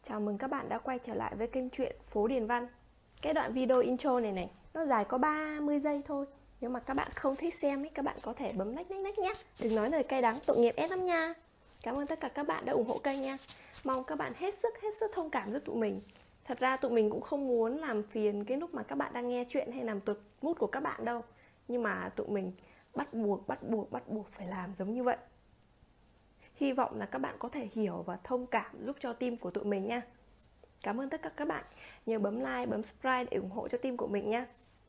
Chào mừng các bạn đã quay trở lại với kênh truyện Phố Điền Văn. Cái đoạn video intro này nó dài có 30 giây thôi. Nếu mà các bạn không thích xem ấy, các bạn có thể bấm lách nhé. Đừng nói lời cay đắng, tội nghiệp ép lắm nha. Cảm ơn tất cả các bạn đã ủng hộ kênh nha. Mong các bạn hết sức thông cảm giúp tụi mình. Thật ra tụi mình cũng không muốn làm phiền cái lúc mà các bạn đang nghe chuyện hay làm tuột mút của các bạn đâu. Nhưng mà tụi mình bắt buộc phải làm giống như vậy. Hy vọng là các bạn có thể hiểu và thông cảm giúp cho team của tụi mình nha. Cảm ơn tất cả các bạn. Nhớ bấm like, bấm subscribe để ủng hộ cho team của mình nha.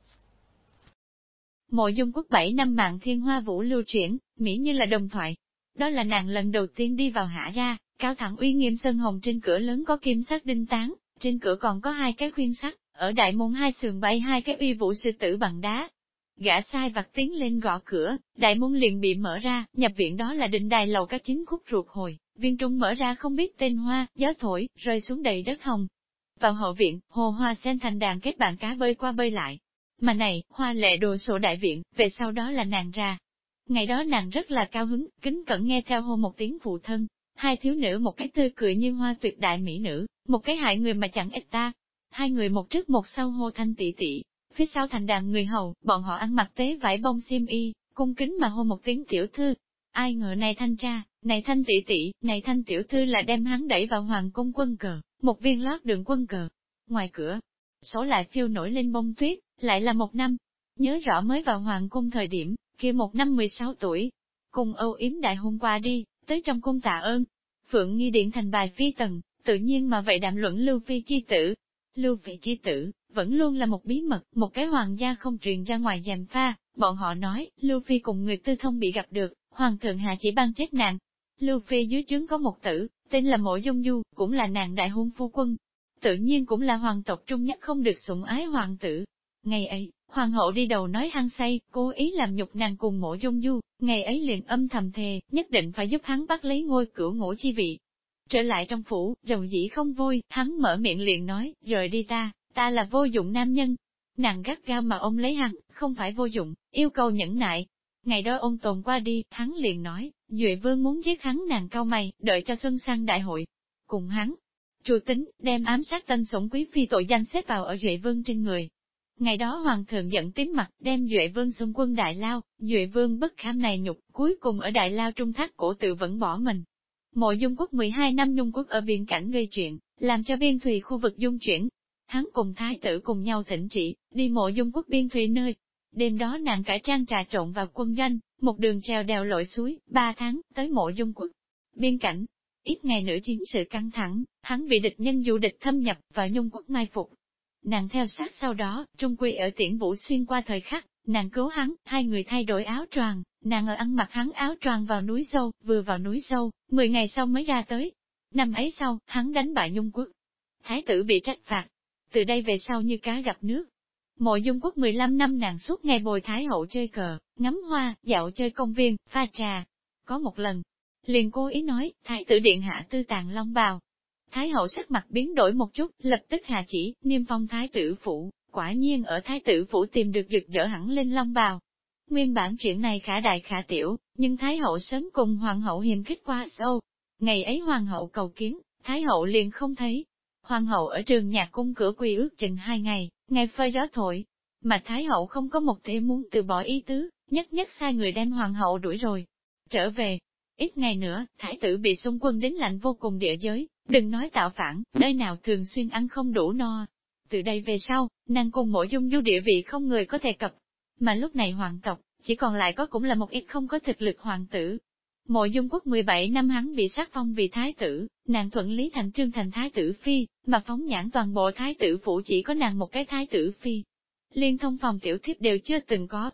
Mộ Dung Quốc 7 năm mạng Thiên Hoa Vũ lưu chuyển, mỹ như là đồng thoại. Đó là nàng lần đầu tiên đi vào Hạ Ra, cao thẳng uy nghiêm sơn hồng trên cửa lớn có kim sắc đinh tán, trên cửa còn có 2 cái khuyên sắt, ở đại môn 2 sườn bay 2 cái uy vũ sư tử bằng đá. Gã sai vặt tiến lên gõ cửa, đại môn liền bị mở ra, nhập viện đó là Định Đài lầu các 9 khúc ruột hồi, viên trung mở ra không biết tên hoa, gió thổi, rơi xuống đầy đất hồng. Vào hậu viện, hồ hoa sen thành đàn kết bạn cá bơi qua bơi lại. Mà này, hoa lệ đồ sộ đại viện, về sau đó là nàng ra. Ngày đó nàng rất là cao hứng, kính cẩn nghe theo hô một tiếng phụ thân. 2 thiếu nữ một cái tươi cười như hoa tuyệt đại mỹ nữ, một cái hại người mà chẳng ít ta. 2 người một trước một sau hô thanh tỷ tỷ, phía sau thành đàn người hầu, bọn họ ăn mặc tế vải bông xiêm y, cung kính mà hô một tiếng tiểu thư. Ai ngờ này thanh tra, này thanh tỷ tỷ, này thanh tiểu thư là đem hắn đẩy vào hoàng cung quân cờ, một viên lót đường quân cờ. Ngoài cửa, sổ lại phiêu nổi lên bông tuyết, lại là một năm. Nhớ rõ mới vào hoàng cung thời điểm, kia một năm 16 tuổi. Cùng âu yếm đại hôn qua đi, tới trong cung tạ ơn. Phượng Nghi Điện thành bài phi tần, tự nhiên mà vậy đàm luận Lưu Phi chi tử. Lưu Phi chi tử, vẫn luôn là một bí mật, một cái hoàng gia không truyền ra ngoài gièm pha. Bọn họ nói, Lưu Phi cùng người tư thông bị gặp được, hoàng thượng hạ chỉ ban chết nàng. Lưu Phi dưới trướng có một tử, tên là Mộ Dung Du, cũng là nàng đại hôn phu quân. Tự nhiên cũng là hoàng tộc trung nhất không được sủng ái hoàng tử. Ngày ấy, hoàng hậu đi đầu nói hăng say, cố ý làm nhục nàng cùng Mộ Dung Du, ngày ấy liền âm thầm thề, nhất định phải giúp hắn bắt lấy ngôi cửu ngũ chi vị. Trở lại trong phủ, rầu dĩ không vui, hắn mở miệng liền nói, rời đi ta là vô dụng nam nhân. Nàng gắt gao mà ôm lấy hắn, không phải vô dụng, yêu cầu nhẫn nại. Ngày đó ôn tồn qua đi, hắn liền nói, Duệ Vương muốn giết hắn, nàng cau mày, đợi cho xuân sang đại hội. Cùng hắn, Chu tính, đem ám sát tân sủng quý phi tội danh xếp vào ở Duệ Vương trên người. Ngày đó hoàng thượng giận tím mặt, đem Duệ Vương xung quân Đại Lao, Duệ Vương bất kham này nhục, cuối cùng ở Đại Lao trung thác cổ tự vẫn bỏ mình. Mộ Dung Quốc 12 năm Nhung Quốc ở biên cảnh gây chuyện, làm cho biên thùy khu vực dung chuyển. Hắn cùng thái tử cùng nhau thỉnh chỉ, đi Mộ Dung Quốc biên thùy nơi. Đêm đó nàng cải trang trà trộn vào quân doanh, một đường trèo đèo lội suối, 3 tháng, tới Mộ Dung Quốc. Biên cảnh, ít ngày nữa chiến sự căng thẳng, hắn bị địch nhân du địch thâm nhập vào Nhung Quốc mai phục. Nàng theo sát sau đó, trung quy ở Tiễn Vũ xuyên qua thời khắc, nàng cứu hắn, 2 người thay đổi áo choàng, nàng ở ăn mặc hắn áo choàng vào núi sâu, vừa vào núi sâu, 10 ngày sau mới ra tới. Năm ấy sau, hắn đánh bại Nhung Quốc. Thái tử bị trách phạt, từ đây về sau như cá gặp nước. Mộ Dung Quốc 15 năm nàng suốt ngày bồi Thái hậu chơi cờ, ngắm hoa, dạo chơi công viên, pha trà. Có một lần, liền cố ý nói, Thái tử điện hạ tư tàng long bào. Thái hậu sắc mặt biến đổi một chút, lập tức hạ chỉ, niêm phong thái tử phủ, quả nhiên ở thái tử phủ tìm được rực rỡ hẳn lên long bào. Nguyên bản chuyện này khả đại khả tiểu, nhưng thái hậu sớm cùng hoàng hậu hiềm khích qua sâu. Ngày ấy hoàng hậu cầu kiến, thái hậu liền không thấy. Hoàng hậu ở trường nhạc cung cửa quỳ ước chừng 2 ngày, ngày phơi gió thổi. Mà thái hậu không có một thể muốn từ bỏ ý tứ, nhất sai người đem hoàng hậu đuổi rồi. Trở về, ít ngày nữa, thái tử bị xung quân đến lạnh vô cùng địa giới, đừng nói tạo phản, nơi nào thường xuyên ăn không đủ no. Từ đây về sau, nàng cùng Mộ Dung Du địa vị không người có thể cập. Mà lúc này hoàng tộc, chỉ còn lại có cũng là một ít không có thực lực hoàng tử. Mộ Dung Quốc 17 năm hắn bị sát phong vì thái tử, nàng thuận lý thành trương thành thái tử phi, mà phóng nhãn toàn bộ thái tử phủ chỉ có nàng một cái thái tử phi. Liên thông phòng tiểu thiếp đều chưa từng có.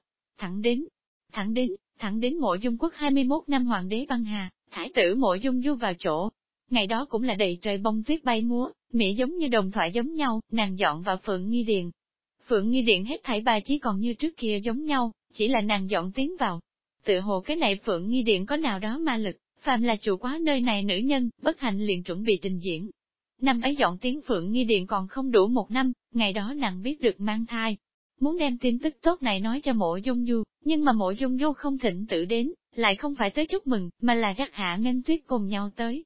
Thẳng đến Mộ Dung Quốc 21 năm hoàng đế băng hà, thái tử Mộ Dung Du vào chỗ. Ngày đó cũng là đầy trời bông tuyết bay múa, mỹ giống như đồng thoại giống nhau, nàng dọn vào Phượng Nghi Điện. Phượng Nghi Điện hết thảy bài trí còn như trước kia giống nhau, chỉ là nàng dọn tiến vào. Tự hồ cái này Phượng Nghi Điện có nào đó ma lực, phàm là chủ quá nơi này nữ nhân, bất hạnh liền chuẩn bị trình diễn. Năm ấy dọn tiến Phượng Nghi Điện còn không đủ 1 năm, ngày đó nàng biết được mang thai. Muốn đem tin tức tốt này nói cho Mộ Dung Du, nhưng mà Mộ Dung Du không thỉnh tự đến, lại không phải tới chúc mừng, mà là dắt Hạ Nghênh Tuyết cùng nhau tới.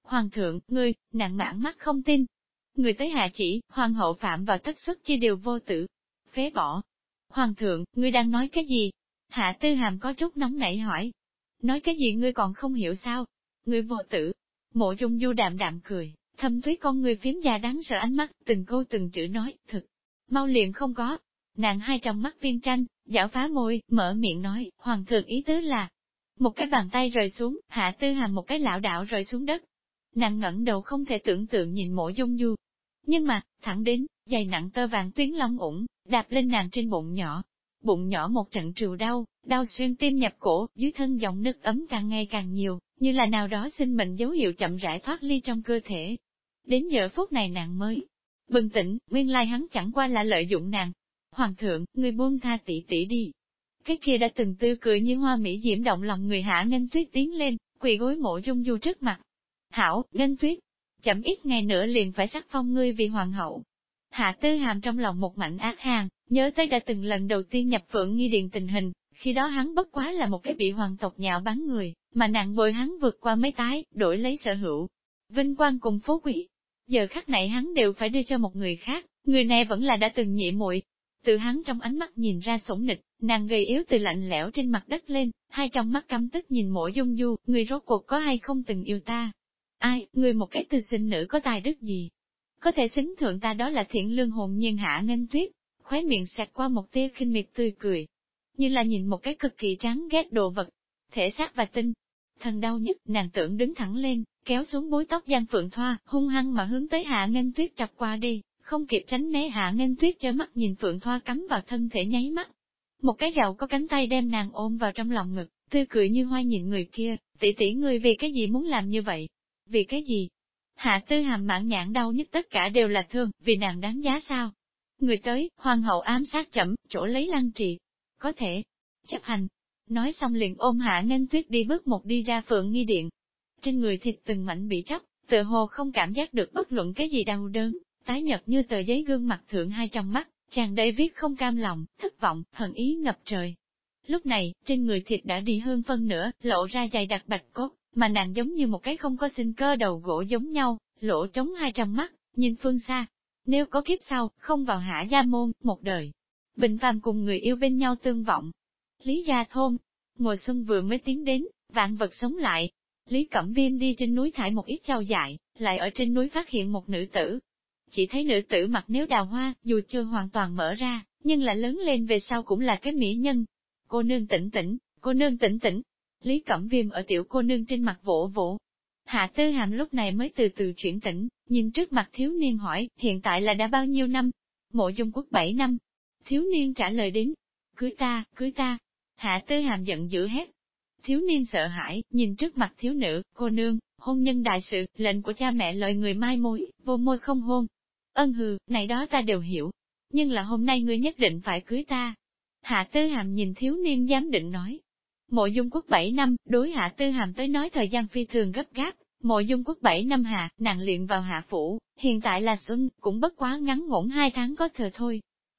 Hoàng thượng, ngươi, nàng mãn mắt không tin. Người tới hạ chỉ, hoàng hậu phạm vào thất xuất chi điều vô tử. Phế bỏ. Hoàng thượng, ngươi đang nói cái gì? Hạ Tư Hàm có chút nóng nảy hỏi. Nói cái gì ngươi còn không hiểu sao? Ngươi vô tử. Mộ Dung Du đạm đạm cười, thâm thúy con người phím già đáng sợ ánh mắt, từng câu từng chữ nói, thực. Mau liền không có. Nàng hai tròng mắt viên tranh, giảo phá môi, mở miệng nói, hoàng thượng ý tứ là. Một cái bàn tay rơi xuống, Hạ Tư Hàm một cái lảo đảo rơi xuống đất. Nàng ngẩng đầu không thể tưởng tượng nhìn Mộ Dung Du. Nhưng mà, thẳng đến, giày nặng tơ vàng tuyến long ủng, đạp lên nàng trên bụng nhỏ. Bụng nhỏ một trận trừ đau, đau xuyên tim nhập cổ, dưới thân dòng nước ấm càng ngày càng nhiều, như là nào đó sinh mệnh dấu hiệu chậm rãi thoát ly trong cơ thể. Đến giờ phút này nàng mới bừng tỉnh, nguyên lai hắn chẳng qua là lợi dụng nàng. Hoàng thượng, người buông tha tỷ tỷ đi. Cái kia đã từng tươi cười như hoa mỹ diễm động lòng người Hạ Nghênh Tuyết tiến lên, quỳ gối Mộ Dung Du trước mặt. Hảo, Nghênh Tuyết, chậm ít ngày nữa liền phải sắc phong ngươi vì hoàng hậu. Hạ Tư Hàm trong lòng một mảnh ác hàn, nhớ tới đã từng lần đầu tiên nhập Phượng Nghi Điện tình hình, khi đó hắn bất quá là một cái bị hoàng tộc nhạo báng người, mà nặng bồi hắn vượt qua mấy tái, đổi lấy sở hữu. Vinh quang cùng phố quỷ. Giờ khắc này hắn đều phải đưa cho một người khác, người này vẫn là đã từng nhị muội. Từ hắn trong ánh mắt nhìn ra sủng nịch, nàng gầy yếu từ lạnh lẽo trên mặt đất lên, hai trong mắt căm tức nhìn Mộ Dung Du, người rốt cuộc có hay không từng yêu ta? Ai, người một cái tư sinh nữ có tài đức gì? Có thể xứng thượng ta đó là thiện lương hồn nhiên Hạ Nghênh Tuyết, khóe miệng xẹt qua một tia khinh miệt tươi cười, như là nhìn một cái cực kỳ chán ghét đồ vật, thể xác và tinh. Thần đau nhất, nàng tưởng đứng thẳng lên, kéo xuống búi tóc Giang Phượng Thoa, hung hăng mà hướng tới Hạ Nghênh Tuyết trọc qua đi, không kịp tránh né. Hạ Nghênh Tuyết trơ mắt nhìn Phượng Thoa cắm vào thân thể nháy mắt. Một cái rậu có cánh tay đem nàng ôm vào trong lòng ngực, tươi cười như hoa nhìn người kia, tỷ tỷ người vì cái gì muốn làm như vậy? Vì cái gì? Hạ Tư Hàm mãn nhãn đau nhất tất cả đều là thương, vì nàng đáng giá sao? Người tới, hoàng hậu ám sát chậm, chỗ lấy Lăng Trì. Có thể chấp hành. Nói xong liền ôm Hạ Nghênh Tuyết đi bước một đi ra Phượng Nghi Điện. Trên người thịt từng mảnh bị chóc, tựa hồ không cảm giác được bất luận cái gì đau đớn, tái nhợt như tờ giấy gương mặt thượng hai trong mắt, tràn đầy viết không cam lòng, thất vọng, hận ý ngập trời. Lúc này, trên người thịt đã đi hơn phân nửa, lộ ra dày đặc bạch cốt, mà nàng giống như một cái không có sinh cơ đầu gỗ giống nhau, lỗ trống hai trong mắt, nhìn phương xa. Nếu có kiếp sau, không vào Hạ gia môn, một đời bình phàm cùng người yêu bên nhau tương vọng. Lý gia thôn, mùa xuân vừa mới tiến đến, vạn vật sống lại. Lý Cẩm Viêm đi trên núi thải một ít rau dại, lại ở trên núi phát hiện một nữ tử. Chỉ thấy nữ tử mặc nếu đào hoa, dù chưa hoàn toàn mở ra, nhưng là lớn lên về sau cũng là cái mỹ nhân. Cô nương tỉnh tỉnh, cô nương tỉnh tỉnh. Lý Cẩm Viêm ở tiểu cô nương trên mặt vỗ vỗ. Hạ Tư Hàm lúc này mới từ từ chuyển tỉnh, nhìn trước mặt thiếu niên hỏi, hiện tại là đã bao nhiêu năm? Mộ Dung Quốc 7 năm. Thiếu niên trả lời đến, cưới ta, cưới ta. Hạ Tư Hàm giận dữ hét. Thiếu niên sợ hãi, nhìn trước mặt thiếu nữ, cô nương, hôn nhân đại sự, lệnh của cha mẹ lời người mai mối, vô môi không hôn. Ân hừ, này đó ta đều hiểu. Nhưng là hôm nay ngươi nhất định phải cưới ta. Hạ Tư Hàm nhìn thiếu niên giám định nói. Mộ Dung Quốc 7 năm, đối Hạ Tư Hàm tới nói thời gian phi thường gấp gáp. Mộ Dung Quốc 7 năm hạ, nàng luyện vào hạ phủ, hiện tại là xuân, cũng bất quá ngắn ngủn 2 tháng có thừa thôi.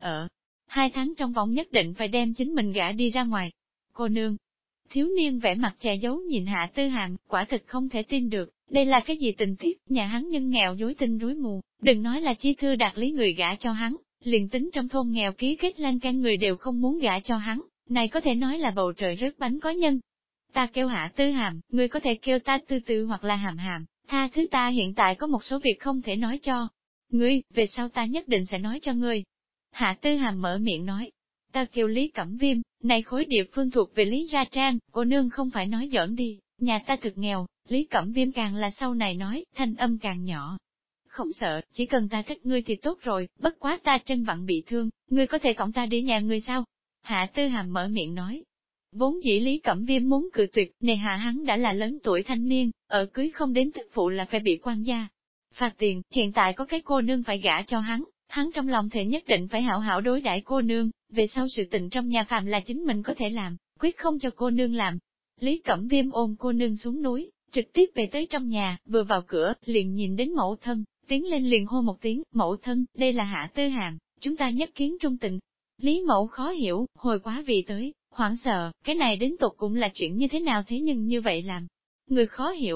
2 tháng trong vòng nhất định phải đem chính mình gả đi ra ngoài. Cô nương. Thiếu niên vẻ mặt che giấu nhìn Hạ Tư Hàm, quả thực không thể tin được, đây là cái gì tình tiết, nhà hắn nhân nghèo dối tinh rối mù, đừng nói là chi thư đạt lý người gả cho hắn, liền tính trong thôn nghèo ký kết lan can người đều không muốn gả cho hắn, này có thể nói là bầu trời rớt bánh có nhân. Ta kêu Hạ Tư Hàm, người có thể kêu ta Tư Tư hoặc là Hàm Hàm, tha thứ ta hiện tại có một số việc không thể nói cho ngươi, về sau ta nhất định sẽ nói cho ngươi. Hạ Tư Hàm mở miệng nói, ta kêu Lý Cẩm Viêm, này khối địa phương thuộc về Lý Gia Trang, cô nương không phải nói giỡn đi, nhà ta thực nghèo. Lý Cẩm Viêm càng là sau này nói, thanh âm càng nhỏ. Không sợ, chỉ cần ta thích ngươi thì tốt rồi, bất quá ta chân vặn bị thương, ngươi có thể cõng ta đi nhà ngươi sao? Hạ Tư Hàm mở miệng nói. Vốn dĩ Lý Cẩm Viêm muốn cự tuyệt, này hạ hắn đã là lớn tuổi thanh niên, ở cưới không đến tức phụ là phải bị quan gia phạt tiền, hiện tại có cái cô nương phải gả cho hắn trong lòng thể nhất định phải hảo hảo đối đãi cô nương, về sau sự tình trong nhà phàm là chính mình có thể làm, quyết không cho cô nương làm. Lý Cẩm Viêm ôm cô nương xuống núi, trực tiếp về tới trong nhà, vừa vào cửa, liền nhìn đến mẫu thân, tiến lên liền hô một tiếng, mẫu thân, đây là Hạ Tư Hàm, chúng ta nhất kiến trung tình. Lý mẫu khó hiểu, hồi quá vì tới, hoảng sợ, cái này đến tục cũng là chuyện như thế nào thế nhưng như vậy làm. Người khó hiểu,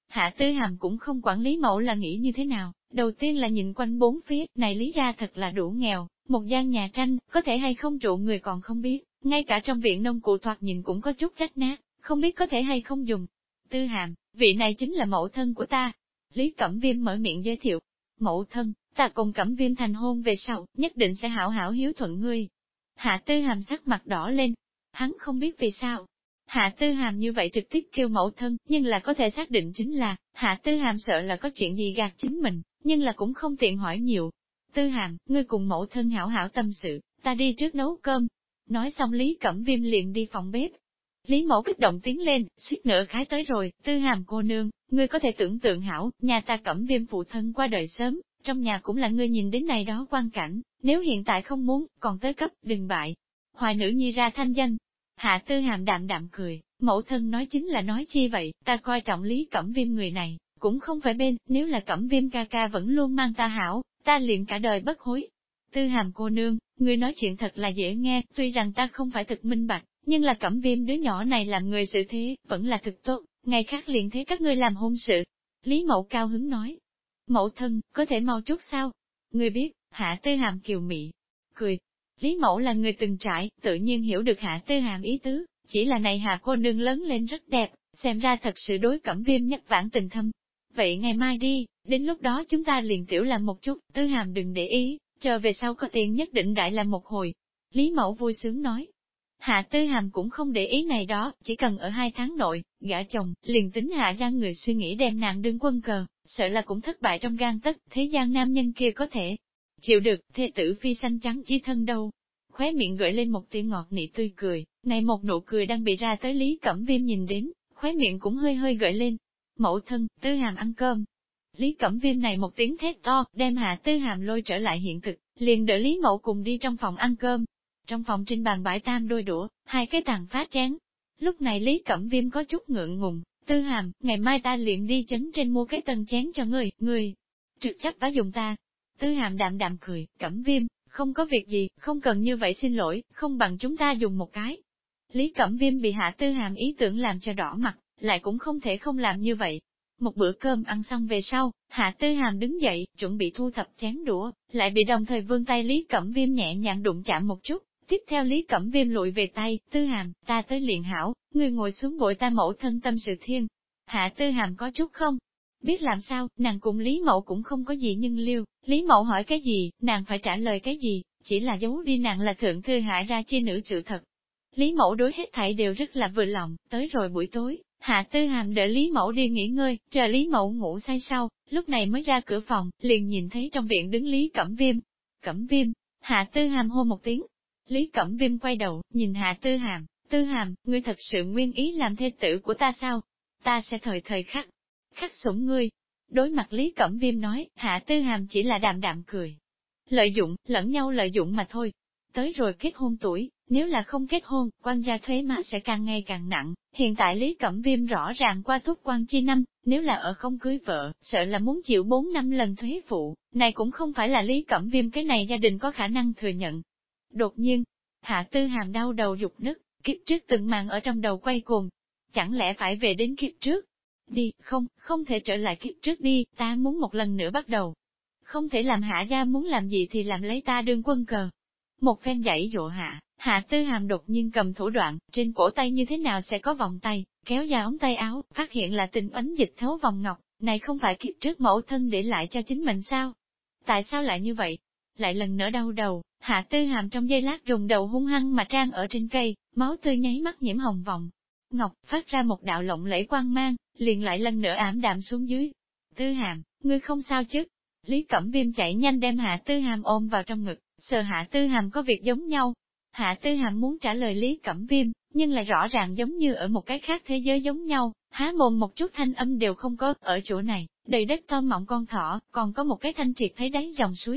Hạ Tư Hàm cũng không quản Lý Mẫu là nghĩ như thế nào, đầu tiên là nhìn quanh bốn phía, này Lý ra thật là đủ nghèo, một gian nhà tranh, có thể hay không trụ người còn không biết, ngay cả trong viện nông cụ thoạt nhìn cũng có chút rách nát, không biết có thể hay không dùng. Tư Hàm, vị này chính là mẫu thân của ta. Lý Cẩm Viêm mở miệng giới thiệu. Mẫu thân, ta cùng Cẩm Viêm thành hôn về sau, nhất định sẽ hảo hảo hiếu thuận ngươi. Hạ Tư Hàm sắc mặt đỏ lên. Hắn không biết vì sao. Hạ Tư Hàm như vậy trực tiếp kêu mẫu thân, nhưng là có thể xác định chính là, Hạ Tư Hàm sợ là có chuyện gì gạt chính mình, nhưng là cũng không tiện hỏi nhiều. Tư Hàm, ngươi cùng mẫu thân hảo hảo tâm sự, ta đi trước nấu cơm. Nói xong Lý Cẩm Viêm liền đi phòng bếp. Lý Mẫu kích động tiến lên, suýt nữa khái tới rồi, Tư Hàm cô nương, ngươi có thể tưởng tượng hảo, nhà ta Cẩm Viêm phụ thân qua đời sớm, trong nhà cũng là ngươi nhìn đến này đó quan cảnh, nếu hiện tại không muốn, còn tới cấp, đừng bại. Hoài nữ nhi ra thanh danh. Hạ Tư Hàm đạm đạm cười, mẫu thân nói chính là nói chi vậy, ta coi trọng Lý Cẩm Viêm người này, cũng không phải bên, nếu là Cẩm Viêm ca ca vẫn luôn mang ta hảo, ta liền cả đời bất hối. Tư Hàm cô nương, ngươi nói chuyện thật là dễ nghe, tuy rằng ta không phải thực minh bạch, nhưng là Cẩm Viêm đứa nhỏ này làm người xử thế, vẫn là thực tốt, ngày khác liền thế các ngươi làm hôn sự. Lý Mẫu cao hứng nói, mẫu thân, có thể mau chút sao? Ngươi biết, Hạ Tư Hàm kiều mị, cười. Lý Mẫu là người từng trải, tự nhiên hiểu được Hạ Tư Hàm ý tứ, chỉ là này Hạ cô nương lớn lên rất đẹp, xem ra thật sự đối Cẩm Viêm nhất vãng tình thâm. Vậy ngày mai đi, đến lúc đó chúng ta liền tiểu làm một chút, Tư Hàm đừng để ý, chờ về sau có tiền nhất định đại làm một hồi. Lý Mẫu vui sướng nói. Hạ Tư Hàm cũng không để ý này đó, chỉ cần ở 2 tháng nội, gả chồng, liền tính hạ ra người suy nghĩ đem nàng đương quân cờ, sợ là cũng thất bại trong gang tấc, thế gian nam nhân kia có thể chịu được, thê tử phi xanh trắng chi thân đâu. Khóe miệng gợi lên một tia ngọt nị tươi cười, này một nụ cười đang bị ra tới Lý Cẩm Viêm nhìn đến, khóe miệng cũng hơi hơi gợi lên. Mẫu thân, Tư Hàm ăn cơm. Lý Cẩm Viêm này một tiếng thét to, đem Hạ Tư Hàm lôi trở lại hiện thực, liền đỡ Lý Mẫu cùng đi trong phòng ăn cơm. Trong phòng trên bàn bãi tam đôi đũa, 2 cái tàn phá chén. Lúc này Lý Cẩm Viêm có chút ngượng ngùng, Tư Hàm, ngày mai ta liền đi trấn trên mua cái tân chén cho ngươi trực chấp bá dùng ta. Tư Hàm đạm đạm cười, Cẩm Viêm, không có việc gì, không cần như vậy xin lỗi, không bằng chúng ta dùng một cái. Lý Cẩm Viêm bị Hạ Tư Hàm ý tưởng làm cho đỏ mặt, lại cũng không thể không làm như vậy. Một bữa cơm ăn xong về sau, Hạ Tư Hàm đứng dậy, chuẩn bị thu thập chén đũa, lại bị đồng thời vươn tay Lý Cẩm Viêm nhẹ nhàng đụng chạm một chút. Tiếp theo Lý Cẩm Viêm lùi về tay, Tư Hàm, ta tới liền hảo, ngươi ngồi xuống bội ta mẫu thân tâm sự thiên. Hạ Tư Hàm có chút không biết làm sao, nàng cùng Lý Mẫu cũng không có gì nhưng liêu, Lý Mẫu hỏi cái gì, nàng phải trả lời cái gì, chỉ là giấu đi nàng là thượng thư hạ ra chi nữ sự thật. Lý Mẫu đối hết thảy đều rất là vừa lòng, tới rồi buổi tối, Hạ Tư Hàm đợi Lý Mẫu đi nghỉ ngơi, chờ Lý Mẫu ngủ say sau, lúc này mới ra cửa phòng, liền nhìn thấy trong viện đứng Lý Cẩm Viêm. Cẩm Viêm, Hạ Tư Hàm hô một tiếng. Lý Cẩm Viêm quay đầu, nhìn Hạ Tư Hàm, ngươi thật sự nguyên ý làm thê tử của ta sao? Ta sẽ thời thời khắc sủng ngươi. Đối mặt Lý Cẩm Viêm nói, Hạ Tư Hàm chỉ là đạm đạm cười. Lợi dụng, lẫn nhau lợi dụng mà thôi. Tới rồi kết hôn tuổi, nếu là không kết hôn, quan gia thuế má sẽ càng ngày càng nặng. Hiện tại Lý Cẩm Viêm rõ ràng qua thúc quan chi năm, nếu là ở không cưới vợ, sợ là muốn chịu 4 năm lần thuế phụ. Này cũng không phải là Lý Cẩm Viêm cái này gia đình có khả năng thừa nhận. Đột nhiên, Hạ Tư Hàm đau đầu dục nức, kiếp trước từng màn ở trong đầu quay cuồng. Chẳng lẽ phải về đến kiếp trước? Đi, không thể trở lại kiếp trước đi, ta muốn một lần nữa bắt đầu. Không thể làm Hạ gia muốn làm gì thì làm lấy ta đương quân cờ. Một phen dãy dụ Hạ Tư Hàm đột nhiên cầm thủ đoạn, trên cổ tay như thế nào sẽ có vòng tay, kéo ra ống tay áo, phát hiện là tình ánh dịch thấu vòng ngọc, này không phải kiếp trước mẫu thân để lại cho chính mình sao? Tại sao lại như vậy? Lại lần nữa đau đầu, Hạ Tư Hàm trong giây lát rùng đầu hung hăng mà trang ở trên cây, máu tươi nháy mắt nhiễm hồng vòng. Ngọc phát ra một đạo lộng lẫy quang mang, liền lại lần nữa ảm đạm xuống dưới. Tư Hàm, ngươi không sao chứ? Lý Cẩm Viêm chạy nhanh đem Hạ Tư Hàm ôm vào trong ngực, sờ Hạ Tư Hàm có việc giống nhau. Hạ Tư Hàm muốn trả lời Lý Cẩm Viêm, nhưng lại rõ ràng giống như ở một cái khác thế giới giống nhau, há mồm một chút thanh âm đều không có, ở chỗ này, đầy đất to mọng con thỏ, còn có một cái thanh triệt thấy đáy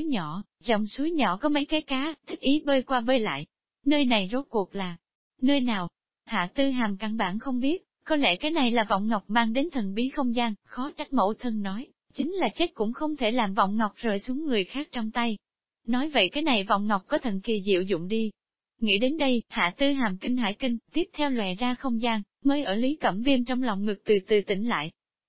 dòng suối nhỏ có mấy cái cá, thích ý bơi qua bơi lại. Nơi này rốt cuộc là nơi nào? Hạ Tư Hàm căn bản không biết, có lẽ cái này là vọng ngọc mang đến thần bí không gian, khó trách mẫu thân nói, chính là chết cũng không thể làm vọng ngọc rơi xuống người khác trong tay. Nói vậy cái này vọng ngọc có thần kỳ diệu dụng đi. Nghĩ đến đây, Hạ Tư Hàm kinh hãi kinh, tiếp theo lòe ra không gian, mới ở Lý Cẩm Viêm trong lòng ngực từ từ tỉnh lại.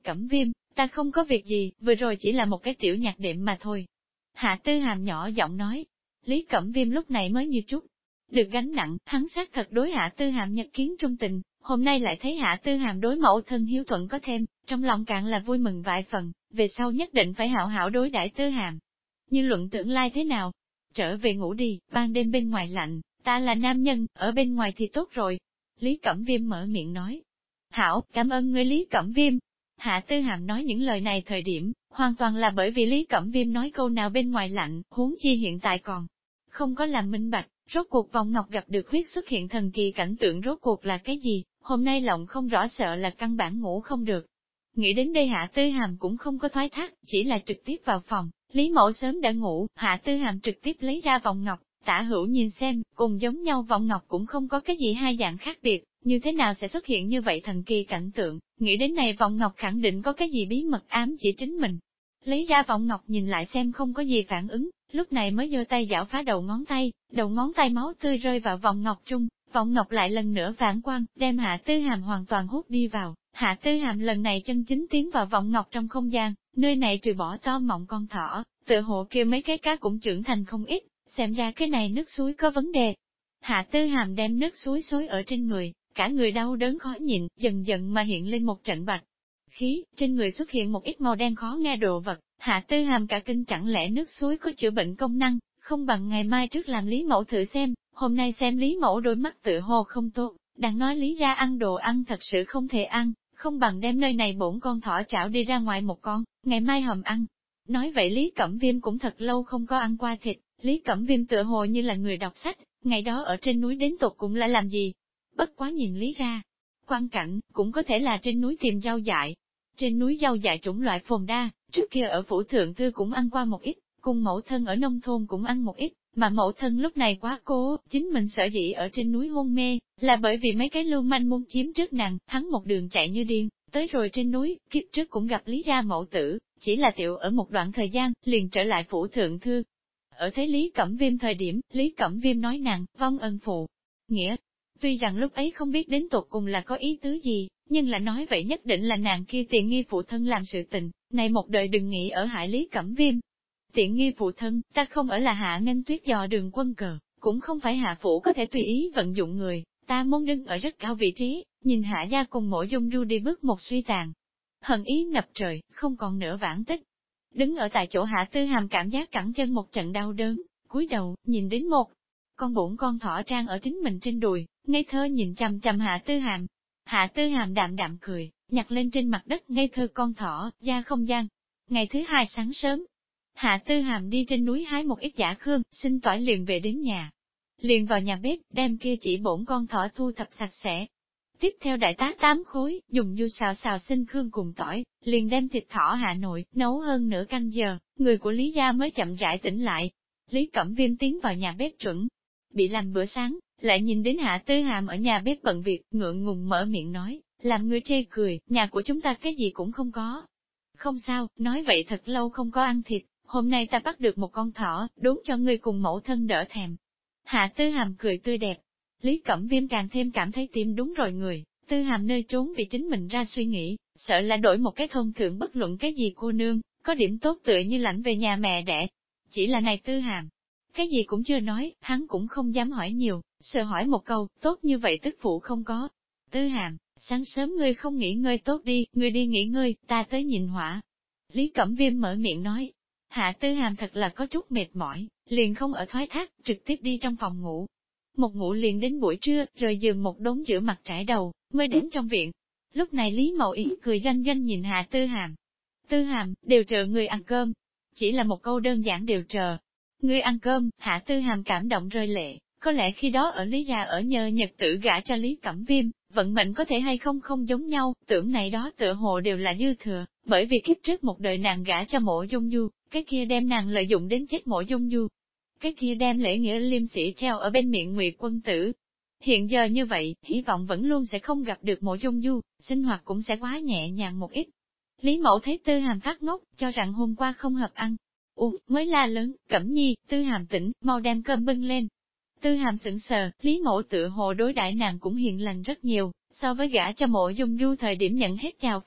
Cẩm Viêm, ta không có việc gì, vừa rồi chỉ là một cái tiểu nhạc đệm mà thôi. Hạ Tư Hàm nhỏ giọng nói. Lý Cẩm Viêm lúc này mới như chút được gánh nặng, hắn xác thật đối Hạ Tư Hàm nhất kiến trung tình, hôm nay lại thấy Hạ Tư Hàm đối mẫu thân hiếu thuận có thêm, trong lòng càng là vui mừng vài phần, về sau nhất định phải hảo hảo đối đãi Tư Hàm. Như luận tưởng lai thế nào? Trở về ngủ đi, ban đêm bên ngoài lạnh, ta là nam nhân, ở bên ngoài thì tốt rồi. Lý Cẩm Viêm mở miệng nói. Hảo, cảm ơn ngươi Lý Cẩm Viêm. Hạ Tư Hàm nói những lời này thời điểm, hoàn toàn là bởi vì Lý Cẩm Viêm nói câu nào bên ngoài lạnh, huống chi hiện tại còn không có làm minh bạch, rốt cuộc vòng ngọc gặp được huyết xuất hiện thần kỳ cảnh tượng rốt cuộc là cái gì, hôm nay lộng không rõ sợ là căn bản ngủ không được. Nghĩ đến đây Hạ Tư Hàm cũng không có thoái thác, chỉ là trực tiếp vào phòng, Lý Mẫu sớm đã ngủ, Hạ Tư Hàm trực tiếp lấy ra vòng ngọc, tả hữu nhìn xem, cùng giống nhau vòng ngọc cũng không có cái gì hai dạng khác biệt, như thế nào sẽ xuất hiện như vậy thần kỳ cảnh tượng, nghĩ đến này vòng ngọc khẳng định có cái gì bí mật ám chỉ chính mình. Lấy ra vòng ngọc nhìn lại xem không có gì phản ứng, lúc này mới giơ tay giảo phá đầu ngón tay máu tươi rơi vào vòng ngọc trung, vòng ngọc lại lần nữa phản quang, đem Hạ Tư Hàm hoàn toàn hút đi vào. Hạ Tư Hàm lần này chân chính tiến vào vòng ngọc trong không gian, nơi này trừ bỏ to mọng con thỏ, tựa hồ kia mấy cái cá cũng trưởng thành không ít, xem ra cái này nước suối có vấn đề. Hạ Tư Hàm đem nước suối xối ở trên người, cả người đau đớn khó nhịn, dần dần mà hiện lên một trận bạch khí, trên người xuất hiện một ít màu đen khó nghe đồ vật. Hạ Tư Hàm cả kinh, chẳng lẽ nước suối có chữa bệnh công năng, không bằng ngày mai trước làm Lý Mẫu thử xem, hôm nay xem Lý Mẫu đôi mắt tựa hồ không tốt, đang nói lý ra ăn đồ ăn thật sự không thể ăn, không bằng đem nơi này bổn con thỏ chảo đi ra ngoài một con, ngày mai hầm ăn. Nói vậy Lý Cẩm Viêm cũng thật lâu không có ăn qua thịt, Lý Cẩm Viêm tựa hồ như là người đọc sách, ngày đó ở trên núi đến tột cũng là làm gì? Bất quá nhìn Lý ra, quan cảnh, cũng có thể là trên núi tìm rau dại. Trên núi rau dại chủng loại phồn đa, trước kia ở phủ thượng thư cũng ăn qua một ít, cùng mẫu thân ở nông thôn cũng ăn một ít, mà mẫu thân lúc này quá cố, chính mình sở dĩ ở trên núi hôn mê, là bởi vì mấy cái lưu manh muốn chiếm trước nàng, hắn một đường chạy như điên, tới rồi trên núi, kiếp trước cũng gặp Lý ra mẫu tử, chỉ là tiểu ở một đoạn thời gian, liền trở lại phủ thượng thư. Ở thế Lý Cẩm Viêm thời điểm, Lý Cẩm Viêm nói nàng, vong ân phụ, nghĩa. Tuy rằng lúc ấy không biết đến tột cùng là có ý tứ gì, nhưng là nói vậy nhất định là nàng kia tiện nghi phụ thân làm sự tình, này một đời đừng nghĩ ở hại Lý Cẩm Viêm. Tiện nghi phụ thân, ta không ở là hạ nghênh tuyết dò đường quân cờ, cũng không phải hạ phủ có thể tùy ý vận dụng người, ta muốn đứng ở rất cao vị trí, nhìn hạ gia cùng mỗi dung du đi bước một suy tàn. Hận ý ngập trời, không còn nữa vãn tích. Đứng ở tại chỗ Hạ Tư Hàm cảm giác cẳng chân một trận đau đớn, cúi đầu, nhìn đến một con bổn con thỏ trang ở chính mình trên đùi, ngây thơ nhìn chằm chằm Hạ Tư Hàm. Hạ Tư Hàm đạm đạm cười, nhặt lên trên mặt đất ngây thơ con thỏ, ra không gian. Ngày thứ hai sáng sớm, Hạ Tư Hàm đi trên núi hái một ít giả khương, xin tỏi liền về đến nhà. Liền vào nhà bếp, đem kia chỉ bổn con thỏ thu thập sạch sẽ. Tiếp theo đại tá 8 khối, dùng du xào xào xin khương cùng tỏi, liền đem thịt thỏ hạ nồi, nấu hơn nửa canh giờ, người của Lý gia mới chậm rãi tỉnh lại. Lý Cẩm Viêm tiến vào nhà bếp chuẩn bị làm bữa sáng, lại nhìn đến Hạ Tư Hàm ở nhà bếp bận việc, ngượng ngùng mở miệng nói, làm người chê cười, nhà của chúng ta cái gì cũng không có. Không sao, nói vậy thật lâu không có ăn thịt, hôm nay ta bắt được một con thỏ, đốn cho ngươi cùng mẫu thân đỡ thèm. Hạ Tư Hàm cười tươi đẹp. Lý Cẩm Viêm càng thêm cảm thấy tim đúng rồi người, Tư Hàm nơi trốn vì chính mình ra suy nghĩ, sợ là đổi một cái thông thường bất luận cái gì cô nương, có điểm tốt tựa như lãnh về nhà mẹ đẻ. Chỉ là này Tư Hàm, cái gì cũng chưa nói, hắn cũng không dám hỏi nhiều, sợ hỏi một câu, tốt như vậy tức phụ không có. Tư Hàm, sáng sớm ngươi không nghỉ ngơi tốt đi, ngươi đi nghỉ ngơi, ta tới nhìn hỏa. Lý Cẩm Viêm mở miệng nói. Hạ Tư Hàm thật là có chút mệt mỏi, liền không ở thoái thác, trực tiếp đi trong phòng ngủ. Một ngủ liền đến buổi trưa, rồi giường một đống giữa mặt trải đầu, mới đến trong viện. Lúc này Lý Mậu Ý cười doanh doanh nhìn Hạ Tư Hàm. Tư Hàm, đều chờ người ăn cơm. Chỉ là một câu đơn giản đều chờ. Người ăn cơm, Hạ Tư Hàm cảm động rơi lệ, có lẽ khi đó ở Lý gia ở nhờ nhật tử gả cho Lý Cẩm Viêm, vận mệnh có thể hay không không giống nhau, tưởng này đó tựa hồ đều là dư thừa, bởi vì kiếp trước một đời nàng gả cho Mộ Dung Du, cái kia đem nàng lợi dụng đến chết Mộ Dung Du. Cái kia đem lễ nghĩa liêm sĩ treo ở bên miệng Nguyệt quân tử. Hiện giờ như vậy, hy vọng vẫn luôn sẽ không gặp được Mộ Dung Du, sinh hoạt cũng sẽ quá nhẹ nhàng một ít. Lý Mẫu thấy Tư Hàm phát ngốc, cho rằng hôm qua không hợp ăn. Mới la lớn, Cẩm Nhi, Tư Hàm tỉnh, mau đem cơm bưng lên. Tư Hàm sững sờ, Lý Mẫu tựa hồ đối đãi nàng cũng hiền lành rất nhiều, so với gả cho Mộ Dung Du thời điểm nhận hết chào phúng,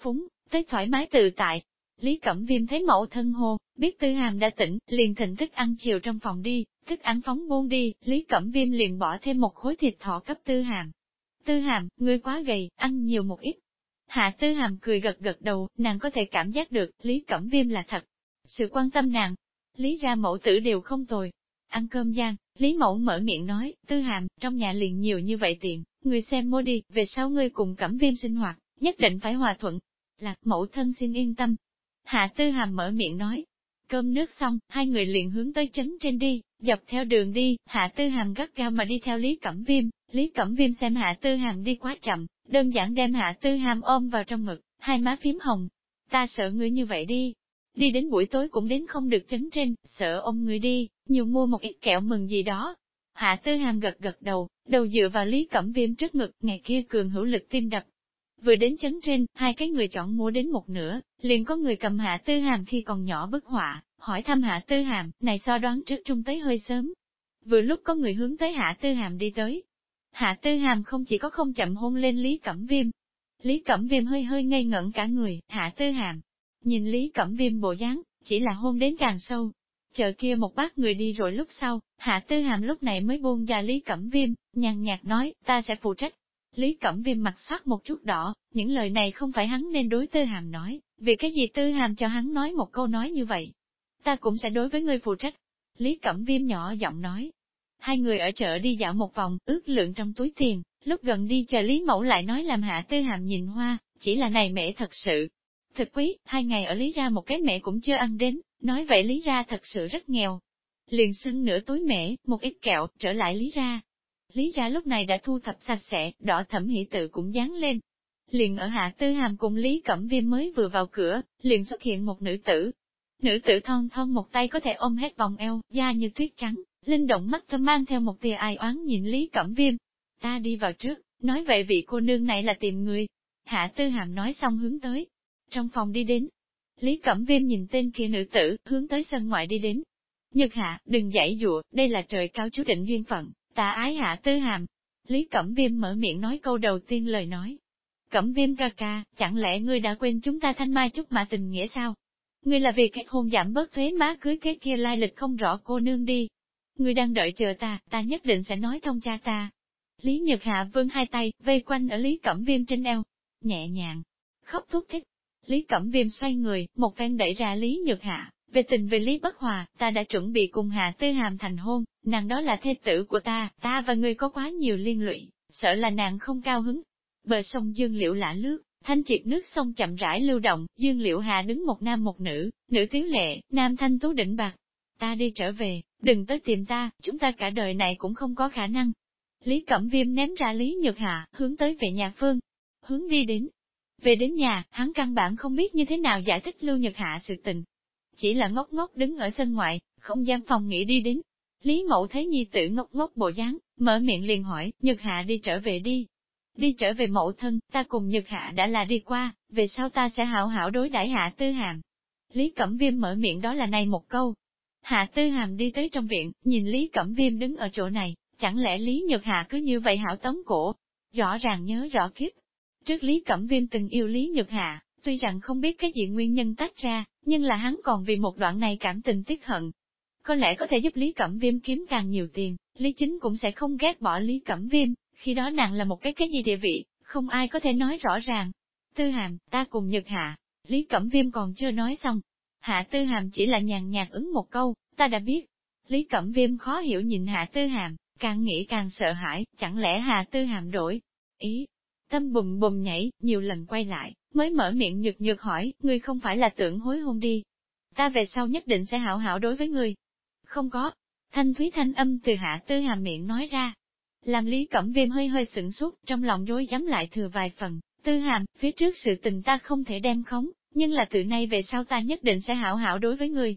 tới thoải mái tự tại. Lý Cẩm Viêm thấy mẫu thân hô, biết Tư Hàm đã tỉnh, liền thịnh thức ăn chiều trong phòng đi, thức ăn phóng buông đi, Lý Cẩm Viêm liền bỏ thêm một khối thịt thỏ cấp Tư Hàm. Tư Hàm, ngươi quá gầy, ăn nhiều một ít. Hạ Tư Hàm cười gật gật đầu, nàng có thể cảm giác được, Lý Cẩm Viêm là thật sự quan tâm nàng. Lý ra mẫu tử đều không tồi. Ăn cơm gian, Lý mẫu mở miệng nói, Tư Hàm, trong nhà liền nhiều như vậy tiền, ngươi xem mua đi, về sau ngươi cùng Cẩm Viêm sinh hoạt, nhất định phải hòa thuận. Lạc mẫu thân xin yên tâm. Hạ Tư Hàm mở miệng nói. Cơm nước xong, hai người liền hướng tới trấn trên đi, dọc theo đường đi, Hạ Tư Hàm gắt gao mà đi theo Lý Cẩm Viêm. Lý Cẩm Viêm xem Hạ Tư Hàm đi quá chậm, đơn giản đem Hạ Tư Hàm ôm vào trong ngực, hai má phím hồng. Ta sợ ngươi như vậy đi. Đi đến buổi tối cũng đến không được trấn trên, sợ ôm người đi, nhiều mua một ít kẹo mừng gì đó. Hạ Tư Hàm gật gật đầu, đầu dựa vào Lý Cẩm Viêm trước ngực, ngày kia cường hữu lực tim đập. Vừa đến trấn trên, hai cái người chọn mua đến một nửa, liền có người cầm Hạ Tư Hàm khi còn nhỏ bức họa, hỏi thăm Hạ Tư Hàm, này so đoán trước trung tới hơi sớm. Vừa lúc có người hướng tới Hạ Tư Hàm đi tới. Hạ Tư Hàm không chỉ có không chậm hôn lên Lý Cẩm Viêm. Lý Cẩm Viêm hơi hơi ngây ngẩn cả người, Hạ Tư Hàm. Nhìn Lý Cẩm Viêm bộ dáng, chỉ là hôn đến càng sâu. Chờ kia một bát người đi rồi lúc sau, Hạ Tư Hàm lúc này mới buông ra Lý Cẩm Viêm, nhàn nhạt nói, ta sẽ phụ trách. Lý Cẩm Viêm mặt sắc một chút đỏ, những lời này không phải hắn nên đối Tư Hàm nói, vì cái gì Tư Hàm cho hắn nói một câu nói như vậy. Ta cũng sẽ đối với ngươi phụ trách. Lý Cẩm Viêm nhỏ giọng nói. Hai người ở chợ đi dạo một vòng, ước lượng trong túi tiền, lúc gần đi chờ Lý Mẫu lại nói làm Hạ Tư Hàm nhìn hoa, chỉ là này mẹ thật sự. Thực quý, 2 ngày ở Lý ra một cái mẹ cũng chưa ăn đến, nói vậy Lý ra thật sự rất nghèo. Liền xưng nửa túi mễ, một ít kẹo, trở lại Lý ra. Lý ra lúc này đã thu thập sạch sẽ, đỏ thẩm hỷ tự cũng dán lên. Liền ở Hạ Tư Hàm cùng Lý Cẩm Viêm mới vừa vào cửa, liền xuất hiện một nữ tử. Nữ tử thon thon một tay có thể ôm hết vòng eo, da như tuyết trắng, linh động mắt thơm mang theo một tia ai oán nhìn Lý Cẩm Viêm. Ta đi vào trước, nói vậy vị cô nương này là tìm người. Hạ Tư Hàm nói xong hướng tới trong phòng đi đến. Lý Cẩm Viêm nhìn tên kia nữ tử, hướng tới sân ngoại đi đến. Nhật Hạ, đừng giãy dụa, đây là trời cao chú định duyên phận, ta ái Hạ Tư Hàm. Lý Cẩm Viêm mở miệng nói câu đầu tiên lời nói. Cẩm Viêm ca ca, chẳng lẽ ngươi đã quên chúng ta thanh mai trúc mã tình nghĩa sao? Ngươi là vì kết hôn giảm bớt thuế má cưới cái kia lai lịch không rõ cô nương đi. Ngươi đang đợi chờ ta nhất định sẽ nói thông cha ta. Lý Nhật Hạ vươn hai tay, vây quanh ở Lý Cẩm Viêm trên eo, nhẹ nhàng, khóc thúc thích. Lý Cẩm Viêm xoay người, một phen đẩy ra Lý Nhật Hạ, về tình về Lý Bất Hòa, ta đã chuẩn bị cùng Hạ Tư Hàm thành hôn, nàng đó là thê tử của ta và ngươi có quá nhiều liên lụy, sợ là nàng không cao hứng. Bờ sông Dương Liễu lạ lướt, thanh triệt nước sông chậm rãi lưu động, Dương Liễu Hạ đứng một nam một nữ, nữ tiếu lệ, nam thanh tú đỉnh bạc. Ta đi trở về, đừng tới tìm ta, chúng ta cả đời này cũng không có khả năng. Lý Cẩm Viêm ném ra Lý Nhật Hạ, hướng tới về nhà Phương, hướng đi đến. Về đến nhà, hắn căn bản không biết như thế nào giải thích Lưu Nhật Hạ sự tình. Chỉ là ngốc ngốc đứng ở sân ngoại, không dám phòng nghĩ đi đến. Lý Mậu thấy nhi tử ngốc ngốc bộ dáng, mở miệng liền hỏi, Nhật Hạ đi trở về đi. Đi trở về mẫu thân, ta cùng Nhật Hạ đã là đi qua, về sau ta sẽ hảo hảo đối đãi Hạ Tư Hàm. Lý Cẩm Viêm mở miệng đó là này một câu. Hạ Tư Hàm đi tới trong viện, nhìn Lý Cẩm Viêm đứng ở chỗ này, chẳng lẽ Lý Nhật Hạ cứ như vậy hảo tống cổ? Rõ ràng nhớ rõ kiếp. Trước Lý Cẩm Viêm từng yêu Lý Nhật Hạ, tuy rằng không biết cái gì nguyên nhân tách ra, nhưng là hắn còn vì một đoạn này cảm tình tiếc hận. Có lẽ có thể giúp Lý Cẩm Viêm kiếm càng nhiều tiền, Lý Chính cũng sẽ không ghét bỏ Lý Cẩm Viêm, khi đó nàng là một cái gì địa vị, không ai có thể nói rõ ràng. Tư Hàm, ta cùng Nhật Hạ, Lý Cẩm Viêm còn chưa nói xong. Hạ Tư Hàm chỉ là nhàn nhạt ứng một câu, ta đã biết. Lý Cẩm Viêm khó hiểu nhìn Hạ Tư Hàm, càng nghĩ càng sợ hãi, chẳng lẽ Hạ Tư Hàm đổi ý. Tâm bùm bùm nhảy, nhiều lần quay lại, mới mở miệng nhược nhược hỏi, ngươi không phải là tưởng hối hôn đi. Ta về sau nhất định sẽ hảo hảo đối với ngươi. Không có. Thanh thúy thanh âm từ Hạ Tư Hàm miệng nói ra. Làm Lý Cẩm Viêm hơi hơi sửng sốt, trong lòng rối rắm lại thừa vài phần. Tư Hàm, phía trước sự tình ta không thể đem khống, nhưng là từ nay về sau ta nhất định sẽ hảo hảo đối với ngươi.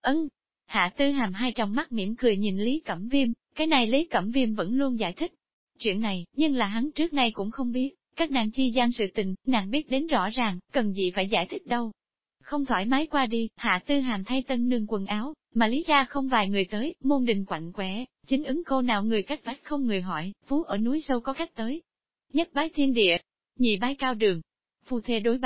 Hạ Tư Hàm hai trong mắt mỉm cười nhìn Lý Cẩm Viêm, cái này Lý Cẩm Viêm vẫn luôn giải thích. Chuyện này, nhưng là hắn trước nay cũng không biết, các nàng chi gian sự tình, nàng biết đến rõ ràng, cần gì phải giải thích đâu. Không thoải mái qua đi, Hạ Tư Hàm thay tân nương quần áo, mà lý ra không vài người tới, môn đình quạnh quẽ, chính ứng cô nào người cách vách không người hỏi, phú ở núi sâu có khách tới. Nhất bái thiên địa, nhị bái cao đường, phu thê đối bái,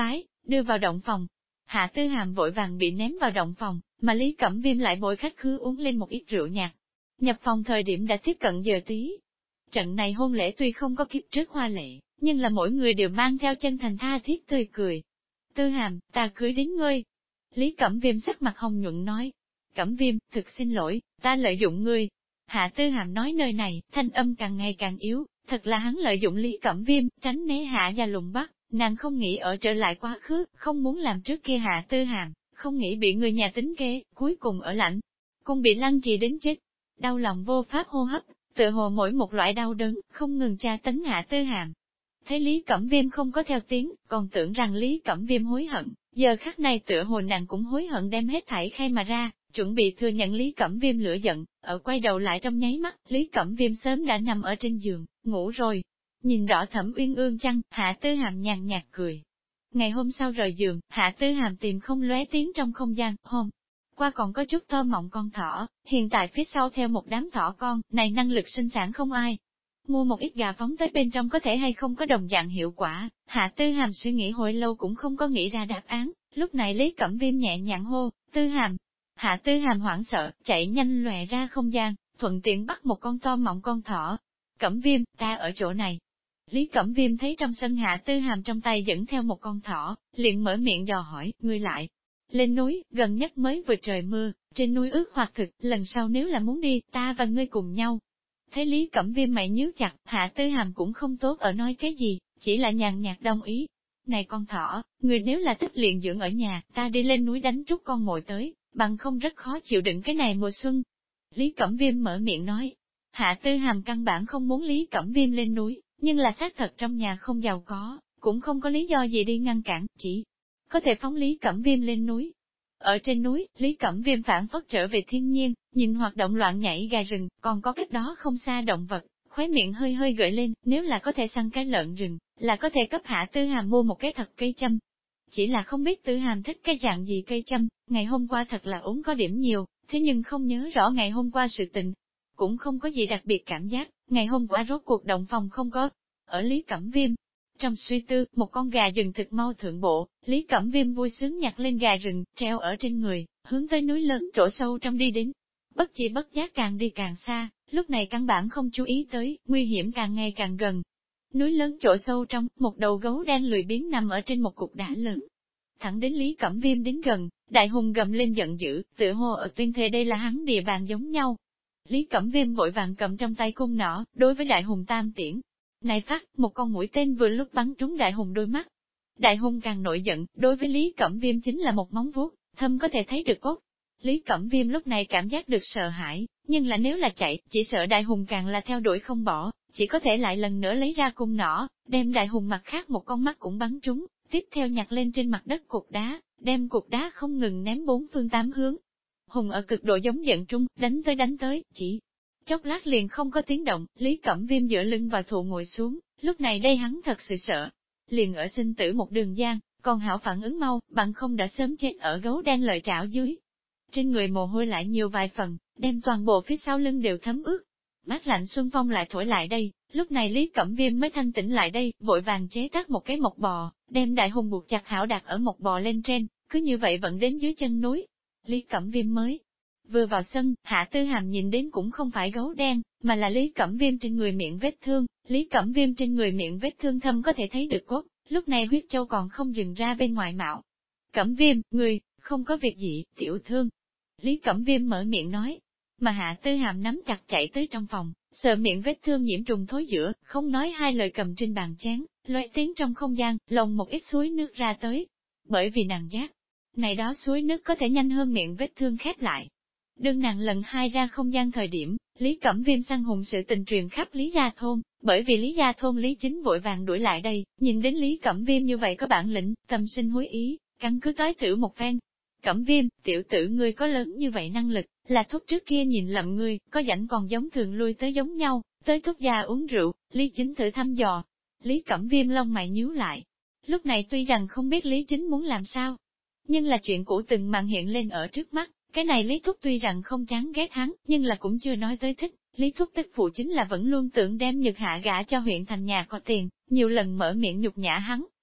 đưa vào động phòng. Hạ Tư Hàm vội vàng bị ném vào động phòng, mà Lý Cẩm Viêm lại bồi khách khứa uống lên một ít rượu nhạt. Nhập phòng thời điểm đã tiếp cận giờ tí. Trận này hôn lễ tuy không có kiếp trước hoa lệ, nhưng là mỗi người đều mang theo chân thành tha thiết tươi cười. Tư Hàm, ta cưới đến ngươi. Lý Cẩm Viêm sắc mặt hồng nhuận nói. Cẩm Viêm, thực xin lỗi, ta lợi dụng ngươi. Hạ Tư Hàm nói nơi này, thanh âm càng ngày càng yếu, thật là hắn lợi dụng Lý Cẩm Viêm, tránh né Hạ gia lùng bắt, nàng không nghĩ ở trở lại quá khứ, không muốn làm trước kia Hạ Tư Hàm, không nghĩ bị người nhà tính kế, cuối cùng ở lạnh, cũng bị lăng trì đến chết. Đau lòng vô pháp hô hấp, tựa hồ mỗi một loại đau đớn, không ngừng tra tấn Hạ Tư Hàm. Thấy Lý Cẩm Viêm không có theo tiếng, còn tưởng rằng Lý Cẩm Viêm hối hận, giờ khắc này tựa hồ nàng cũng hối hận đem hết thảy khai mà ra, chuẩn bị thừa nhận Lý Cẩm Viêm lửa giận, ở quay đầu lại trong nháy mắt, Lý Cẩm Viêm sớm đã nằm ở trên giường, ngủ rồi. Nhìn rõ Thẩm Uyên Ương chăng, Hạ Tư Hàm nhàn nhạt cười. Ngày hôm sau rời giường, Hạ Tư Hàm tìm không lóe tiếng trong không gian, hôm qua còn có chút thơ mộng con thỏ, hiện tại phía sau theo một đám thỏ con, này năng lực sinh sản không ai. Mua một ít gà phóng tới bên trong có thể hay không có đồng dạng hiệu quả, Hạ Tư Hàm suy nghĩ hồi lâu cũng không có nghĩ ra đáp án, lúc này Lý Cẩm Viêm nhẹ nhàng hô, Tư Hàm. Hạ Tư Hàm hoảng sợ, chạy nhanh lòe ra không gian, thuận tiện bắt một con to mọng con thỏ. Cẩm Viêm, ta ở chỗ này. Lý Cẩm Viêm thấy trong sân Hạ Tư Hàm trong tay dẫn theo một con thỏ, liền mở miệng dò hỏi, ngươi lại. Lên núi, gần nhất mới vừa trời mưa, trên núi ướt hoặc thực, lần sau nếu là muốn đi, ta và ngươi cùng nhau. Thấy Lý Cẩm Viêm mày nhíu chặt, Hạ Tư Hàm cũng không tốt ở nói cái gì, chỉ là nhàn nhạt đồng ý. Này con thỏ, người nếu là thích luyện dưỡng ở nhà, ta đi lên núi đánh trút con mồi tới, bằng không rất khó chịu đựng cái này mùa xuân. Lý Cẩm Viêm mở miệng nói. Hạ Tư Hàm căn bản không muốn Lý Cẩm Viêm lên núi, nhưng là xác thật trong nhà không giàu có, cũng không có lý do gì đi ngăn cản, chỉ có thể phóng Lý Cẩm Viêm lên núi. Ở trên núi, Lý Cẩm Viêm phản phất trở về thiên nhiên, nhìn hoạt động loạn nhảy gà rừng, còn có cách đó không xa động vật, khóe miệng hơi hơi gợi lên, nếu là có thể săn cái lợn rừng, là có thể cấp Hạ Tư Hàm mua một cái thật cây châm. Chỉ là không biết Tư Hàm thích cái dạng gì cây châm, ngày hôm qua thật là uống có điểm nhiều, thế nhưng không nhớ rõ ngày hôm qua sự tình. Cũng không có gì đặc biệt cảm giác, ngày hôm qua rốt cuộc động phòng không có. Ở Lý Cẩm Viêm, trong suy tư, một con gà rừng thực mau thượng bộ, Lý Cẩm Viêm vui sướng nhặt lên gà rừng, treo ở trên người, hướng tới núi lớn chỗ sâu trong đi đến. Bất chi bất giác càng đi càng xa, lúc này căn bản không chú ý tới, nguy hiểm càng ngày càng gần. Núi lớn chỗ sâu trong, một đầu gấu đen lười biếng nằm ở trên một cục đá lớn. Thẳng đến Lý Cẩm Viêm đến gần, đại hùng gầm lên giận dữ, tựa hồ ở tuyên thệ đây là hắn địa bàn giống nhau. Lý Cẩm Viêm vội vàng cầm trong tay cung nỏ, đối với đại hùng tam tiễn. Này phát, một con mũi tên vừa lúc bắn trúng đại hùng đôi mắt. Đại hùng càng nổi giận, đối với Lý Cẩm Viêm chính là một móng vuốt, thâm có thể thấy được cốt. Lý Cẩm Viêm lúc này cảm giác được sợ hãi, nhưng là nếu là chạy, chỉ sợ đại hùng càng là theo đuổi không bỏ, chỉ có thể lại lần nữa lấy ra cung nỏ, đem đại hùng mặt khác một con mắt cũng bắn trúng, tiếp theo nhặt lên trên mặt đất cục đá, đem cục đá không ngừng ném bốn phương tám hướng. Hùng ở cực độ giống giận trung, đánh tới, chỉ chốc lát liền không có tiếng động, Lý Cẩm Viêm dựa lưng vào thụ ngồi xuống, lúc này đây hắn thật sự sợ. Liền ở sinh tử một đường gian, còn hảo phản ứng mau, bằng không đã sớm chết ở gấu đen lợi trảo dưới. Trên người mồ hôi lại nhiều vài phần, đem toàn bộ phía sau lưng đều thấm ướt. Mát lạnh xuân phong lại thổi lại đây, lúc này Lý Cẩm Viêm mới thanh tỉnh lại đây, vội vàng chế tác một cái mộc bò, đem đại hùng buộc chặt hảo đặt ở mộc bò lên trên, cứ như vậy vẫn đến dưới chân núi. Lý Cẩm Viêm mới vừa vào sân, Hạ Tư Hàm nhìn đến cũng không phải gấu đen, mà là Lý Cẩm Viêm trên người miệng vết thương. Lý Cẩm Viêm trên người miệng vết thương thâm có thể thấy được cốt, lúc này huyết châu còn không dừng ra bên ngoài mạo. Cẩm Viêm, người, không có việc gì, tiểu thương. Lý Cẩm Viêm mở miệng nói, mà Hạ Tư Hàm nắm chặt chạy tới trong phòng, sợ miệng vết thương nhiễm trùng thối giữa, không nói hai lời cầm trên bàn chén, loay tiếng trong không gian, lồng một ít suối nước ra tới. Bởi vì nàng giác, này đó suối nước có thể nhanh hơn miệng vết thương khép lại. Đương nàng lần hai ra không gian thời điểm, Lý Cẩm Viêm săn hùng sự tình truyền khắp Lý Gia Thôn, bởi vì Lý Gia Thôn Lý Chính vội vàng đuổi lại đây, nhìn đến Lý Cẩm Viêm như vậy có bản lĩnh, tâm sinh hối ý, căn cứ tới thử một phen. Cẩm Viêm, tiểu tử ngươi có lớn như vậy năng lực, là thúc trước kia nhìn lầm ngươi, có rảnh còn giống thường lui tới giống nhau, tới thúc gia uống rượu, Lý Chính thử thăm dò. Lý Cẩm Viêm lông mày nhíu lại. Lúc này tuy rằng không biết Lý Chính muốn làm sao, nhưng là chuyện cũ từng màn hiện lên ở trước mắt. Cái này Lý Thúc tuy rằng không chán ghét hắn, nhưng là cũng chưa nói tới thích. Lý Thúc tức phụ chính là vẫn luôn tưởng đem Nhược Hạ gả cho huyện thành nhà có tiền, nhiều lần mở miệng nhục nhã hắn,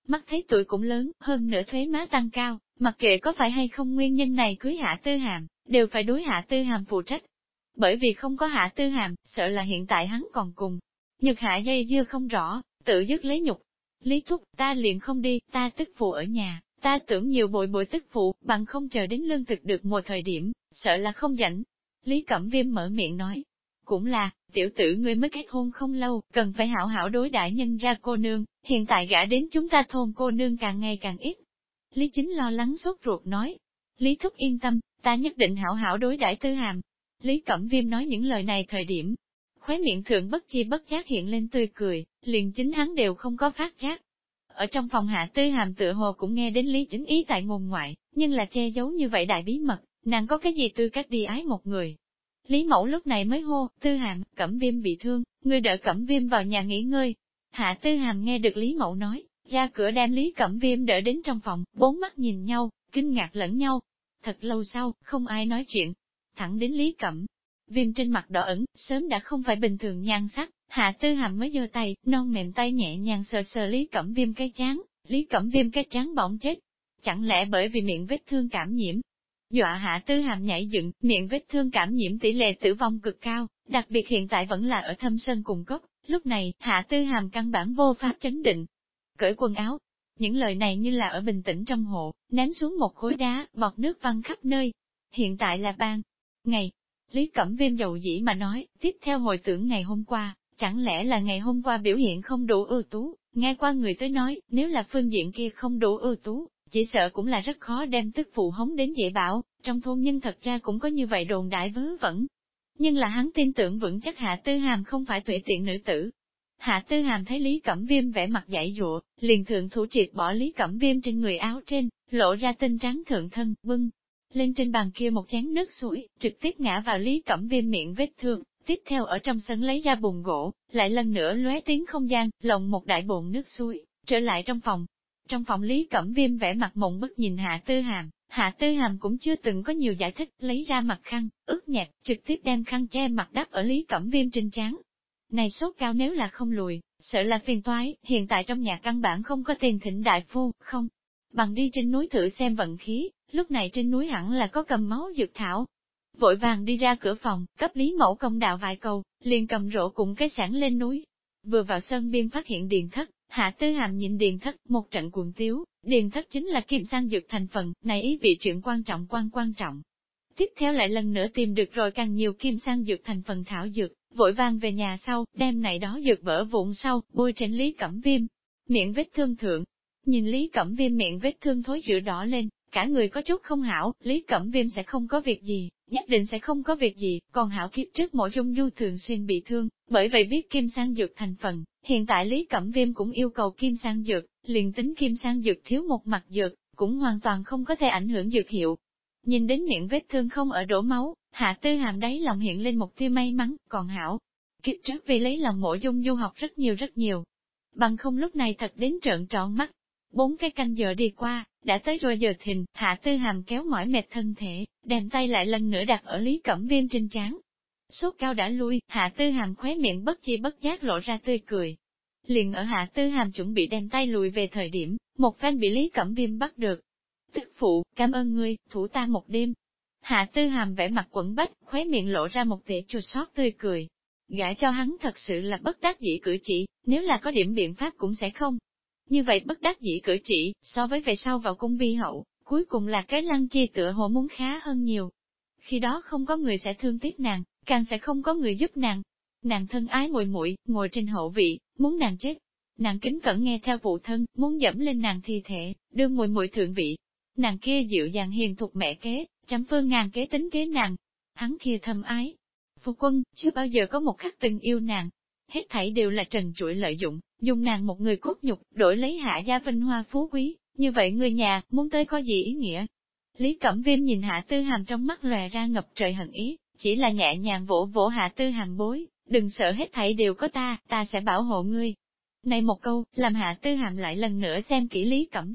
mắt thấy tuổi cũng lớn, hơn nữa thuế má tăng cao, mặc kệ có phải hay không nguyên nhân này cưới Hạ Tư Hàm, đều phải đối Hạ Tư Hàm phụ trách. Bởi vì không có Hạ Tư Hàm, sợ là hiện tại hắn còn cùng. Nhược Hạ dây dưa không rõ, tự dứt lấy nhục. Lý Thúc, ta liền không đi, ta tức phụ ở nhà, ta tưởng nhiều bội bội tức phụ, bằng không chờ đến lương thực được mùa thời điểm, sợ là không rảnh. Lý Cẩm Viêm mở miệng nói, cũng là, tiểu tử ngươi mới kết hôn không lâu, cần phải hảo hảo đối đãi nhân ra cô nương, hiện tại gả đến chúng ta thôn cô nương càng ngày càng ít. Lý Chính lo lắng sốt ruột nói, Lý Thúc yên tâm, ta nhất định hảo hảo đối đãi Tư Hàm. Lý Cẩm Viêm nói những lời này thời điểm, khóe miệng thượng bất chi bất giác hiện lên tươi cười, liền chính hắn đều không có phát giác. Ở trong phòng Hạ Tư Hàm tựa hồ cũng nghe đến Lý Chính ý tại ngôn ngoại, nhưng là che giấu như vậy đại bí mật, nàng có cái gì tư cách đi ái một người. Lý Mẫu lúc này mới hô, Tư Hàm, Cẩm Viêm bị thương, ngươi đỡ Cẩm Viêm vào nhà nghỉ ngơi. Hạ Tư Hàm nghe được Lý Mẫu nói, ra cửa đem Lý Cẩm Viêm đỡ đến trong phòng, bốn mắt nhìn nhau, kinh ngạc lẫn nhau. Thật lâu sau, không ai nói chuyện, thẳng đến Lý Cẩm Viêm trên mặt đỏ ửng, sớm đã không phải bình thường nhan sắc, Hạ Tư Hàm mới giơ tay, non mềm tay nhẹ nhàng sờ sờ Lý Cẩm Viêm cái trán, Lý Cẩm Viêm cái trán bỏng chết. Chẳng lẽ bởi vì miệng vết thương cảm nhiễm? Dọa Hạ Tư Hàm nhảy dựng, miệng vết thương cảm nhiễm tỷ lệ tử vong cực cao, đặc biệt hiện tại vẫn là ở thâm sơn cùng cốc, lúc này, Hạ Tư Hàm căn bản vô pháp chấn định. Cởi quần áo, những lời này như là ở bình tĩnh trong hộ, ném xuống một khối đá, bọt nước văng khắp nơi. Hiện tại là ban ngày. Lý Cẩm Viêm dầu dĩ mà nói, tiếp theo hồi tưởng ngày hôm qua, chẳng lẽ là ngày hôm qua biểu hiện không đủ ưu tú, nghe qua người tới nói, nếu là phương diện kia không đủ ưu tú, chỉ sợ cũng là rất khó đem tức phụ hống đến dễ bảo, trong thôn nhân thật ra cũng có như vậy đồn đại vớ vẩn. Nhưng là hắn tin tưởng vững chắc Hạ Tư Hàm không phải tùy tiện nữ tử. Hạ Tư Hàm thấy Lý Cẩm Viêm vẻ mặt dãy dụa, liền thượng thủ triệt bỏ Lý Cẩm Viêm trên người áo trên, lộ ra tinh trắng thượng thân, bưng lên trên bàn kia một chén nước suối, trực tiếp ngã vào Lý Cẩm Viêm miệng vết thương, tiếp theo ở trong sân lấy ra bùn gỗ, lại lần nữa lóe tiếng không gian, lồng một đại bồn nước suối, trở lại trong phòng. Trong phòng Lý Cẩm Viêm vẻ mặt mộng bức nhìn Hạ Tư Hàm, Hạ Tư Hàm cũng chưa từng có nhiều giải thích, lấy ra mặt khăn, ướt nhẹp, trực tiếp đem khăn che mặt đắp ở Lý Cẩm Viêm trên trán. Này sốt cao nếu là không lùi, sợ là phiền toái, hiện tại trong nhà căn bản không có tiền thỉnh đại phu, không. Bằng đi trên núi thử xem vận khí, lúc này trên núi hẳn là có cầm máu dược thảo. Vội vàng đi ra cửa phòng, cấp Lý Mẫu công đạo vài câu, liền cầm rổ cùng cái sẵn lên núi. Vừa vào sân biên phát hiện Điền Thất, Hạ Tư Hàm nhìn Điền Thất một trận cuồng tiếu, Điền Thất chính là kim sang dược thành phần, này ý vị chuyện quan trọng. Tiếp theo lại lần nữa tìm được rồi càng nhiều kim sang dược thành phần thảo dược, vội vàng về nhà sau, đem này đó dược vỡ vụn sau, bôi trên Lý Cẩm Viêm. Miệng vết thương thượng, nhìn Lý Cẩm Viêm miệng vết thương thối rữa đỏ lên, cả người có chút không hảo, Lý Cẩm Viêm sẽ không có việc gì, nhất định sẽ không có việc gì, còn hảo kiếp trước Mộ Dung Du thường xuyên bị thương, bởi vậy biết kim sang dược thành phần, hiện tại Lý Cẩm Viêm cũng yêu cầu kim sang dược, liền tính kim sang dược thiếu một mặt dược, cũng hoàn toàn không có thể ảnh hưởng dược hiệu. Nhìn đến miệng vết thương không ở đổ máu, Hạ Tư Hàm đáy lòng hiện lên một tia may mắn, còn hảo. Kiếp trước vì lấy lòng Mộ Dung Du học rất nhiều. Bằng không lúc này thật đến trợn tròn mắt. 4 cái canh giờ đi qua, đã tới rồi giờ thìn, Hạ Tư Hàm kéo mỏi mệt thân thể, đem tay lại lần nữa đặt ở Lý Cẩm Viêm trên trán. Sốt cao đã lui, Hạ Tư Hàm khóe miệng bất chi bất giác lộ ra tươi cười. Liền ở Hạ Tư Hàm chuẩn bị đem tay lùi về thời điểm, một phen bị Lý Cẩm Viêm bắt được. Tức phụ, cảm ơn ngươi, thủ ta một đêm. Hạ Tư Hàm vẻ mặt quẫn bách, khóe miệng lộ ra một tia chua xót tươi cười. Gả cho hắn thật sự là bất đắc dĩ cử chỉ, nếu là có điểm biện pháp cũng sẽ không. Như vậy bất đắc dĩ cử chỉ, so với về sau vào cung vi hậu, cuối cùng là cái Lăng Chi tựa hồ muốn khá hơn nhiều. Khi đó không có người sẽ thương tiếc nàng, càng sẽ không có người giúp nàng. Nàng thân ái muội muội ngồi trên hậu vị, muốn nàng chết. Nàng kính cẩn nghe theo phụ thân, muốn dẫm lên nàng thi thể, đưa muội muội thượng vị. Nàng kia dịu dàng hiền thục mẹ kế, trăm phương ngàn kế tính kế nàng. Hắn kia thâm ái. Phu quân, chưa bao giờ có một khắc từng yêu nàng. Hết thảy đều là trần trụi lợi dụng, dùng nàng một người cốt nhục, đổi lấy Hạ gia vinh hoa phú quý, như vậy người nhà, muốn tới có gì ý nghĩa? Lý Cẩm Viêm nhìn Hạ Tư Hàm trong mắt lòe ra ngập trời hận ý, chỉ là nhẹ nhàng vỗ vỗ Hạ Tư Hàm bối, đừng sợ hết thảy đều có ta sẽ bảo hộ ngươi. Này một câu, làm Hạ Tư Hàm lại lần nữa xem kỹ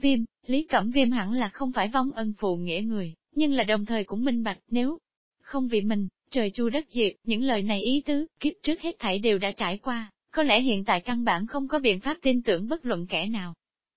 Lý Cẩm Viêm hẳn là không phải vong ân phụ nghĩa người, nhưng là đồng thời cũng minh bạch nếu không vì mình, trời chu đất diệt, những lời này ý tứ, kiếp trước hết thảy đều đã trải qua, có lẽ hiện tại căn bản không có biện pháp tin tưởng bất luận kẻ nào.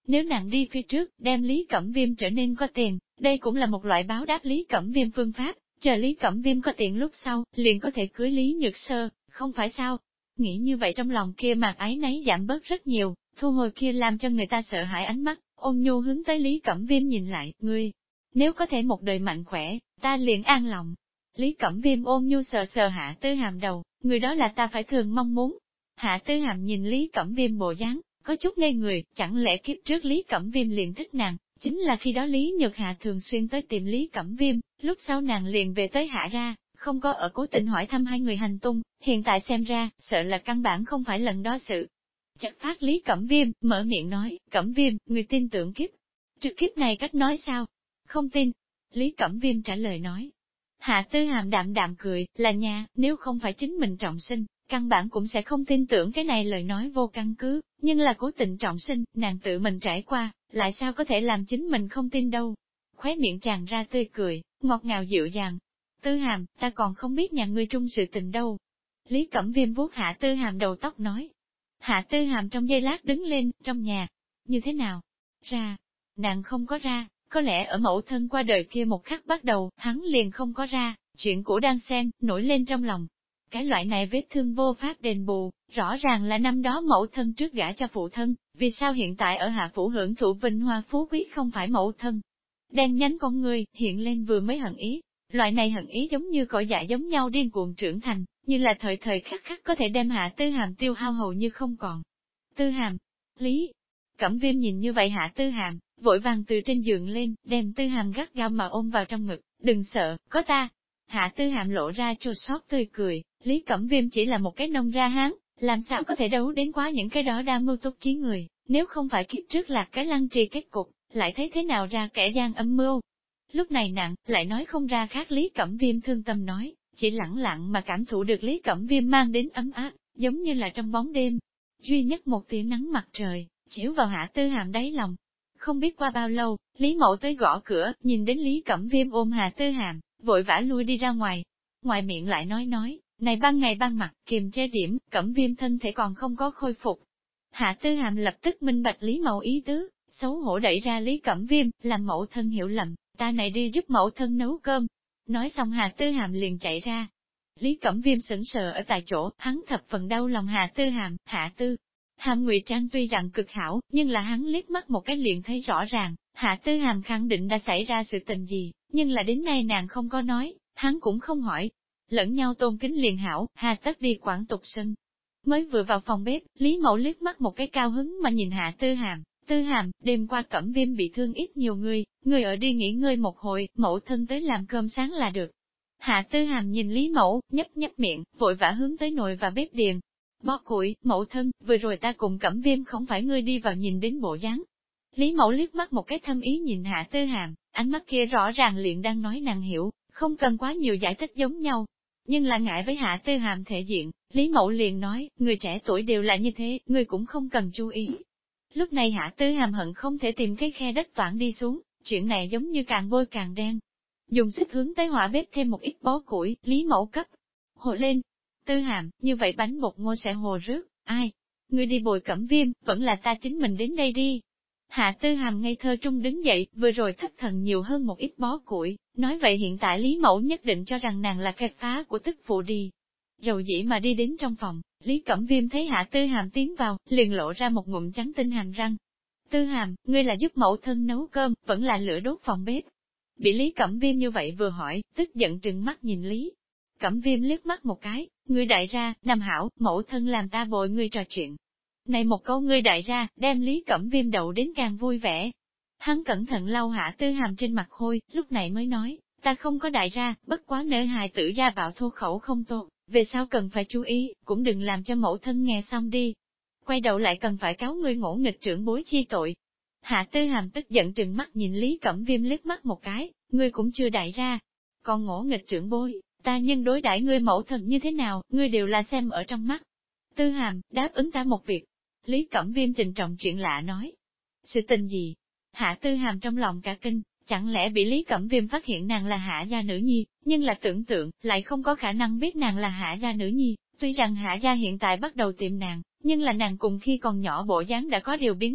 Nếu nàng đi phía trước, đem Lý Cẩm Viêm trở nên có tiền, đây cũng là một loại báo đáp Lý Cẩm Viêm phương pháp, chờ Lý Cẩm Viêm có tiền lúc sau, liền có thể cưới Lý Nhược Sơ, không phải sao? Nghĩ như vậy trong lòng kia mạc ái náy giảm bớt rất nhiều, thu hồi kia làm cho người ta sợ hãi ánh mắt, ôn nhu hướng tới Lý Cẩm Viêm nhìn lại, ngươi, nếu có thể một đời mạnh khỏe, ta liền an lòng. Lý Cẩm Viêm ôn nhu sờ sờ Hạ Tư Hàm đầu, người đó là ta phải thường mong muốn. Hạ Tư Hàm nhìn Lý Cẩm Viêm bộ dáng, có chút ngây người, chẳng lẽ kiếp trước Lý Cẩm Viêm liền thích nàng, chính là khi đó Lý Nhược Hạ thường xuyên tới tìm Lý Cẩm Viêm, lúc sau nàng liền về tới Hạ ra, không có ở cố tình hỏi thăm hai người hành tung, hiện tại xem ra, sợ là căn bản không phải lần đó sự. Chợt phát Lý Cẩm Viêm, mở miệng nói, Cẩm Viêm, người tin tưởng kiếp trước kiếp này cách nói sao? Không tin. Lý Cẩm Viêm trả lời nói. Hạ Tư Hàm đạm đạm cười, là nha, nếu không phải chính mình trọng sinh, căn bản cũng sẽ không tin tưởng cái này lời nói vô căn cứ, nhưng là cố tình trọng sinh, nàng tự mình trải qua, lại sao có thể làm chính mình không tin đâu. Khóe miệng tràn ra tươi cười, ngọt ngào dịu dàng. Tư Hàm, ta còn không biết nhà ngươi trung sự tình đâu. Lý Cẩm Viêm vuốt Hạ Tư Hàm đầu tóc nói. Hạ Tư Hàm trong giây lát đứng lên, trong nhà. Như thế nào? Ra. Nàng không có ra, có lẽ ở mẫu thân qua đời kia một khắc bắt đầu, hắn liền không có ra, chuyện cũ đang xen, nổi lên trong lòng. Cái loại này vết thương vô pháp đền bù, rõ ràng là năm đó mẫu thân trước gả cho phụ thân, vì sao hiện tại ở Hạ Phủ hưởng thụ vinh hoa phú quý không phải mẫu thân? Đen nhánh con người, hiện lên vừa mới hận ý. Loại này hận ý giống như cỏ dại giống nhau điên cuồng trưởng thành, như là thời thời khắc khắc có thể đem Hạ Tư Hàm tiêu hao hầu như không còn. Tư Hàm, Lý Cẩm Viêm nhìn như vậy Hạ Tư Hàm, vội vàng từ trên giường lên, đem Tư Hàm gắt gao mà ôm vào trong ngực, đừng sợ, có ta. Hạ Tư Hàm lộ ra chua xót tươi cười, Lý Cẩm Viêm chỉ là một cái nông ra hán, làm sao có thể đấu đến quá những cái đó đa mưu túc trí người, nếu không phải kiếp trước là cái lăng trì kết cục, lại thấy thế nào ra kẻ gian âm mưu. Lúc này nặng, lại nói không ra khác Lý Cẩm Viêm thương tâm nói, chỉ lẳng lặng mà cảm thụ được Lý Cẩm Viêm mang đến ấm áp, giống như là trong bóng đêm. Duy nhất một tia nắng mặt trời, chiếu vào Hạ Tư Hàm đáy lòng. Không biết qua bao lâu, Lý Mậu tới gõ cửa, nhìn đến Lý Cẩm Viêm ôm Hạ Tư Hàm, vội vã lui đi ra ngoài. Ngoài miệng lại nói, này ngày ban mặt, kiềm chế điểm, Cẩm Viêm thân thể còn không có khôi phục. Hạ Tư Hàm lập tức minh bạch Lý Mậu ý tứ, xấu hổ đẩy ra Lý Cẩm Viêm, làm mẫu thân hiểu lầm, ta này đi giúp mẫu thân nấu cơm. Nói xong Hạ Tư Hàm liền chạy ra. Lý Cẩm Viêm sững sờ ở tại chỗ, hắn thập phần đau lòng Hạ Tư Hàm, Hạ Tư Hàm ngụy trang tuy rằng cực hảo, nhưng là hắn liếc mắt một cái liền thấy rõ ràng, Hạ Tư Hàm khẳng định đã xảy ra sự tình gì, nhưng là đến nay nàng không có nói, hắn cũng không hỏi. Lẫn nhau tôn kính liền hảo, hà tất đi quản tục sân. Mới vừa vào phòng bếp, Lý Mậu liếc mắt một cái cao hứng mà nhìn Hạ Tư Hàm. Tư Hàm, đêm qua Cẩm Viêm bị thương ít nhiều người ở đi nghỉ ngơi một hồi, mẫu thân tới làm cơm sáng là được. Hạ Tư Hàm nhìn Lý Mậu, nhấp miệng, vội vã hướng tới nồi và bếp điền. Bó củi, mẫu thân, vừa rồi ta cùng Cẩm Viêm không phải ngươi đi vào nhìn đến bộ dáng. Lý Mậu liếc mắt một cái thâm ý nhìn Hạ Tư Hàm, ánh mắt kia rõ ràng liền đang nói nàng hiểu, không cần quá nhiều giải thích giống nhau. Nhưng là ngại với Hạ Tư Hàm thể diện, Lý Mậu liền nói, người trẻ tuổi đều là như thế, ngươi cũng không cần chú ý. Lúc này Hạ Tư Hàm hận không thể tìm cái khe đất toảng đi xuống, chuyện này giống như càng bôi càng đen. Dùng xích hướng tới hỏa bếp thêm một ít bó củi, Lý Mậu cấp. Hồ lên. Tư Hàm, như vậy bánh bột ngô sẽ hồ rớt, ai? Ngươi đi bồi Cẩm Viêm, vẫn là ta chính mình đến đây đi. Hạ Tư Hàm ngây thơ trung đứng dậy, vừa rồi thất thần nhiều hơn một ít bó củi, nói vậy hiện tại Lý Mẫu nhất định cho rằng nàng là kẹt phá của tức phụ đi. Rầu dĩ mà đi đến trong phòng, Lý Cẩm Viêm thấy Hạ Tư Hàm tiến vào, liền lộ ra một ngụm trắng tinh hàm răng. Tư Hàm, ngươi là giúp mẫu thân nấu cơm, vẫn là lửa đốt phòng bếp. Bị Lý Cẩm Viêm như vậy vừa hỏi, tức giận trừng mắt nhìn Lý Cẩm Viêm liếc mắt một cái, ngươi đại ra, Nam hảo, mẫu thân làm ta bội ngươi trò chuyện. Này một câu ngươi đại ra, đem Lý Cẩm Viêm đậu đến càng vui vẻ. Hắn cẩn thận lau Hạ Tư Hàm trên mặt hôi, lúc này mới nói, ta không có đại ra, bất quá nỡ hài tử ra bạo thô khẩu không tốt, về sau cần phải chú ý, cũng đừng làm cho mẫu thân nghe xong đi. Quay đầu lại cần phải cáo ngươi ngỗ nghịch trưởng bối chi tội. Hạ Tư Hàm tức giận trừng mắt nhìn Lý Cẩm Viêm liếc mắt một cái, ngươi cũng chưa đại ra, còn ngỗ nghịch trưởng bối, ta nhân đối đãi ngươi mẫu thân như thế nào, ngươi đều là xem ở trong mắt. Tư Hàm, đáp ứng ta một việc. Lý Cẩm Viêm trình trọng chuyện lạ nói. Sự tình gì? Hạ Tư Hàm trong lòng cả kinh, chẳng lẽ bị Lý Cẩm Viêm phát hiện nàng là Hạ gia nữ nhi, nhưng là tưởng tượng, lại không có khả năng biết nàng là Hạ gia nữ nhi, tuy rằng Hạ gia hiện tại bắt đầu tìm nàng, nhưng là nàng cùng khi còn nhỏ bộ dáng đã có điều biến hóa,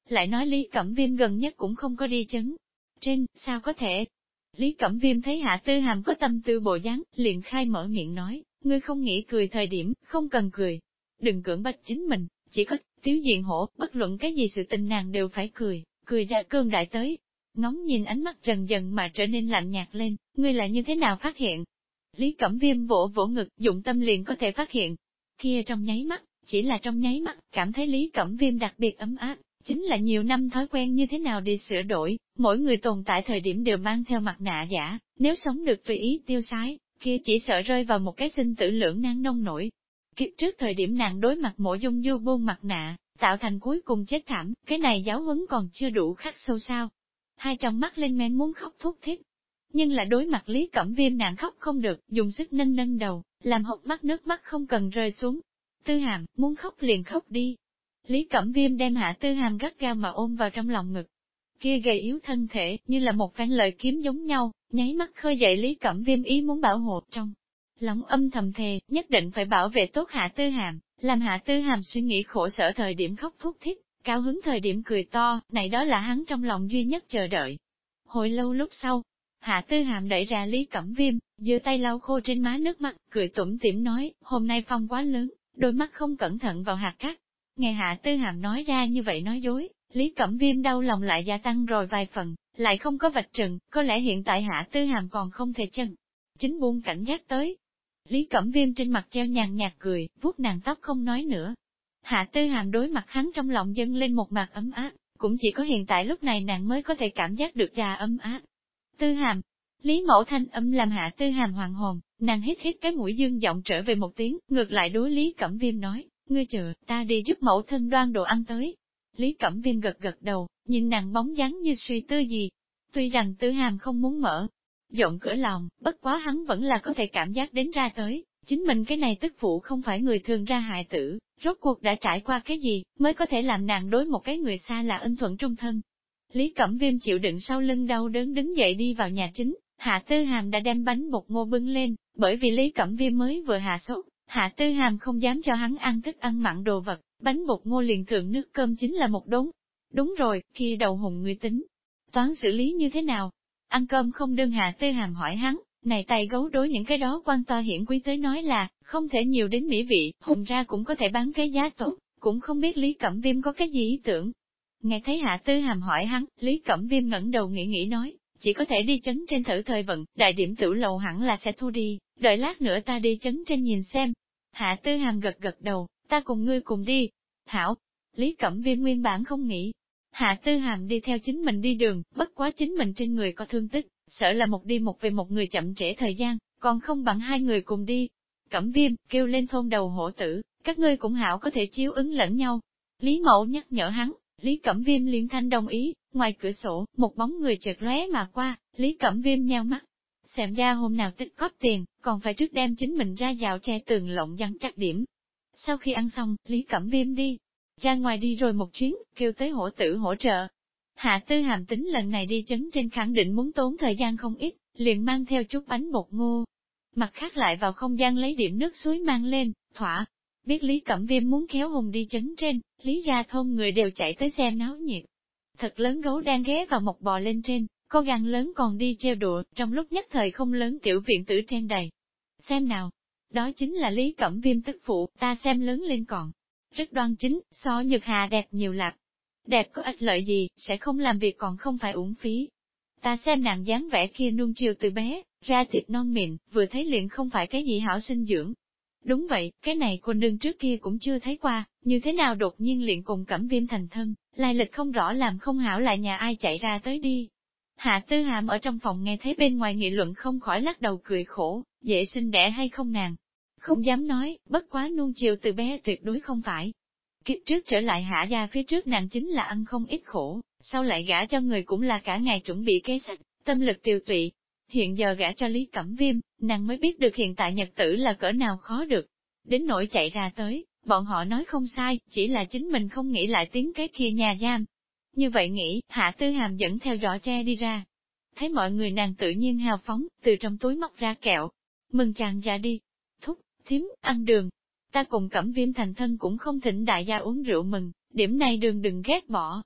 Lại nói Lý Cẩm Viêm gần nhất cũng không có đi chấn trên, sao có thể? Lý Cẩm Viêm thấy Hạ Tư Hàm có tâm tư bộ dáng, liền khai mở miệng nói, ngươi không nghĩ cười thời điểm, không cần cười. Đừng cưỡng bách chính mình, chỉ có Tiếu Diện Hổ, bất luận cái gì sự tình nàng đều phải cười ra cơn đại tới. Ngóng nhìn ánh mắt dần dần mà trở nên lạnh nhạt lên, ngươi là như thế nào phát hiện? Lý Cẩm Viêm vỗ vỗ ngực, dụng tâm liền có thể phát hiện. Kia trong nháy mắt, chỉ là trong nháy mắt, cảm thấy Lý Cẩm Viêm đặc biệt ấm áp, chính là nhiều năm thói quen như thế nào đi sửa đổi, mỗi người tồn tại thời điểm đều mang theo mặt nạ giả, nếu sống được tùy ý tiêu sái, kia chỉ sợ rơi vào một cái sinh tử lưỡng nan nông nổi. Kiếp trước thời điểm nàng đối mặt Mộ Dung Du buông mặt nạ, tạo thành cuối cùng chết thảm, cái này giáo huấn còn chưa đủ khắc sâu sao. Hai tròng mắt lên men muốn khóc thút thít. Nhưng là đối mặt Lý Cẩm Viêm nàng khóc không được, dùng sức nâng nâng đầu, làm hộc mắt nước mắt không cần rơi xuống. Tư Hàm, muốn khóc liền khóc đi. Lý Cẩm Viêm đem Hạ Tư Hàm gắt gao mà ôm vào trong lòng ngực. Kia gầy yếu thân thể, như là một phen lời kiếm giống nhau, nháy mắt khơi dậy Lý Cẩm Viêm ý muốn bảo hộ trong lòng âm thầm thề, nhất định phải bảo vệ tốt Hạ Tư Hàm, làm Hạ Tư Hàm suy nghĩ khổ sở thời điểm khóc thút thít, cao hứng thời điểm cười to, này đó là hắn trong lòng duy nhất chờ đợi. Hồi lâu lúc sau, Hạ Tư Hàm đẩy ra Lý Cẩm Viêm, giơ tay lau khô trên má nước mắt, cười tủm tỉm nói, hôm nay phong quá lớn, đôi mắt không cẩn thận vào hạt cát. Nghe Hạ Tư Hàm nói ra như vậy nói dối, Lý Cẩm Viêm đau lòng lại gia tăng rồi vài phần, lại không có vạch trần, có lẽ hiện tại Hạ Tư Hàm còn không thể chân chính buông cảnh giác tới. Lý Cẩm Viêm trên mặt treo nhàn nhạt cười, vuốt nàng tóc không nói nữa. Hạ Tư Hàm đối mặt hắn trong lòng dâng lên một mặt ấm áp, cũng chỉ có hiện tại lúc này nàng mới có thể cảm giác được ra ấm áp. Tư Hàm, Lý Mẫu thanh âm làm Hạ Tư Hàm hoàng hồn, nàng hít hít cái mũi dương giọng trở về một tiếng, ngược lại đối Lý Cẩm Viêm nói, ngươi chờ, ta đi giúp mẫu thân đoan đồ ăn tới. Lý Cẩm Viêm gật gật đầu, nhìn nàng bóng dáng như suy tư gì. Tuy rằng Tư Hàm không muốn mở rộng cửa lòng, bất quá hắn vẫn là có thể cảm giác đến ra tới, chính mình cái này tức phụ không phải người thường ra hại tử, rốt cuộc đã trải qua cái gì, mới có thể làm nàng đối một cái người xa là ân thuận trung thân. Lý Cẩm Viêm chịu đựng sau lưng đau đớn đứng dậy đi vào nhà chính, Hạ Tư Hàm đã đem bánh bột ngô bưng lên, bởi vì Lý Cẩm Viêm mới vừa hạ sốt, Hạ Tư Hàm không dám cho hắn ăn thức ăn mặn đồ vật, bánh bột ngô liền thượng nước cơm chính là một đống. Đúng rồi, khi đầu hùng người tính, toán xử lý như thế nào? Ăn cơm không đơn. Hạ Tư Hàm hỏi hắn, này tay gấu đối những cái đó quan to hiển quý tới nói là, không thể nhiều đến mỹ vị, hùng ra cũng có thể bán cái giá tốt, cũng không biết Lý Cẩm Viêm có cái gì ý tưởng. Nghe thấy Hạ Tư Hàm hỏi hắn, Lý Cẩm Viêm ngẩng đầu nghĩ nói, chỉ có thể đi chấn trên thử thời vận, đại điểm tiểu lầu hẳn là sẽ thu đi, đợi lát nữa ta đi chấn trên nhìn xem. Hạ Tư Hàm gật gật đầu, ta cùng ngươi cùng đi. Hảo, Lý Cẩm Viêm nguyên bản không nghĩ. Hạ Tư Hàm đi theo chính mình đi đường, bất quá chính mình trên người có thương tích, sợ là một đi một về một người chậm trễ thời gian, còn không bằng hai người cùng đi. Cẩm Viêm, kêu lên thôn đầu hổ tử, các ngươi cũng hảo có thể chiếu ứng lẫn nhau. Lý Mẫu nhắc nhở hắn, Lý Cẩm Viêm liên thanh đồng ý, ngoài cửa sổ, một bóng người chợt lóe mà qua, Lý Cẩm Viêm nheo mắt. Xem ra hôm nào tích góp tiền, còn phải trước đem chính mình ra dạo che tường lộng dăng chắc điểm. Sau khi ăn xong, Lý Cẩm Viêm đi ra ngoài đi rồi một chuyến, kêu tới hổ tử hỗ trợ. Hạ Tư Hàm tính lần này đi chấn trên khẳng định muốn tốn thời gian không ít, liền mang theo chút bánh bột ngô. Mặt khác lại vào không gian lấy điểm nước suối mang lên, thỏa. Biết Lý Cẩm Viêm muốn kéo hùng đi chấn trên, Lý ra thôn người đều chạy tới xem náo nhiệt. Thật lớn gấu đang ghé vào một bò lên trên, con gan lớn còn đi treo đùa, trong lúc nhất thời không lớn tiểu viện tử trên đầy. Xem nào, đó chính là Lý Cẩm Viêm tức phụ, ta xem lớn lên còn rất đoan chính, so Nhược Hà đẹp nhiều lạc. Đẹp có ích lợi gì, sẽ không làm việc còn không phải uổng phí. Ta xem nàng dáng vẻ kia nuông chiều từ bé, ra thịt non mịn, vừa thấy liền không phải cái gì hảo sinh dưỡng. Đúng vậy, cái này cô nương trước kia cũng chưa thấy qua, như thế nào đột nhiên liền cùng Cẩm Viêm thành thân, lai lịch không rõ làm không hảo lại nhà ai chạy ra tới đi. Hạ Tư Hàm ở trong phòng nghe thấy bên ngoài nghị luận không khỏi lắc đầu cười khổ, dễ sinh đẻ hay không nàng. Không dám nói, bất quá nuông chiều từ bé tuyệt đối không phải. Kiếp trước trở lại Hạ gia phía trước nàng chính là ăn không ít khổ, sau lại gả cho người cũng là cả ngày chuẩn bị kế sách, tâm lực tiều tụy. Hiện giờ gả cho Lý Cẩm Viêm, nàng mới biết được hiện tại nhật tử là cỡ nào khó được. Đến nỗi chạy ra tới, bọn họ nói không sai, chỉ là chính mình không nghĩ lại tiếng cái kia nhà giam. Như vậy nghĩ, Hạ Tư Hàm dẫn theo giỏ tre đi ra. Thấy mọi người nàng tự nhiên hào phóng, từ trong túi móc ra kẹo. Mừng chàng ra đi. Thúc, thím, ăn đường. Ta cùng Cẩm Viêm thành thân cũng không thỉnh đại gia uống rượu mừng, điểm này đường đừng ghét bỏ.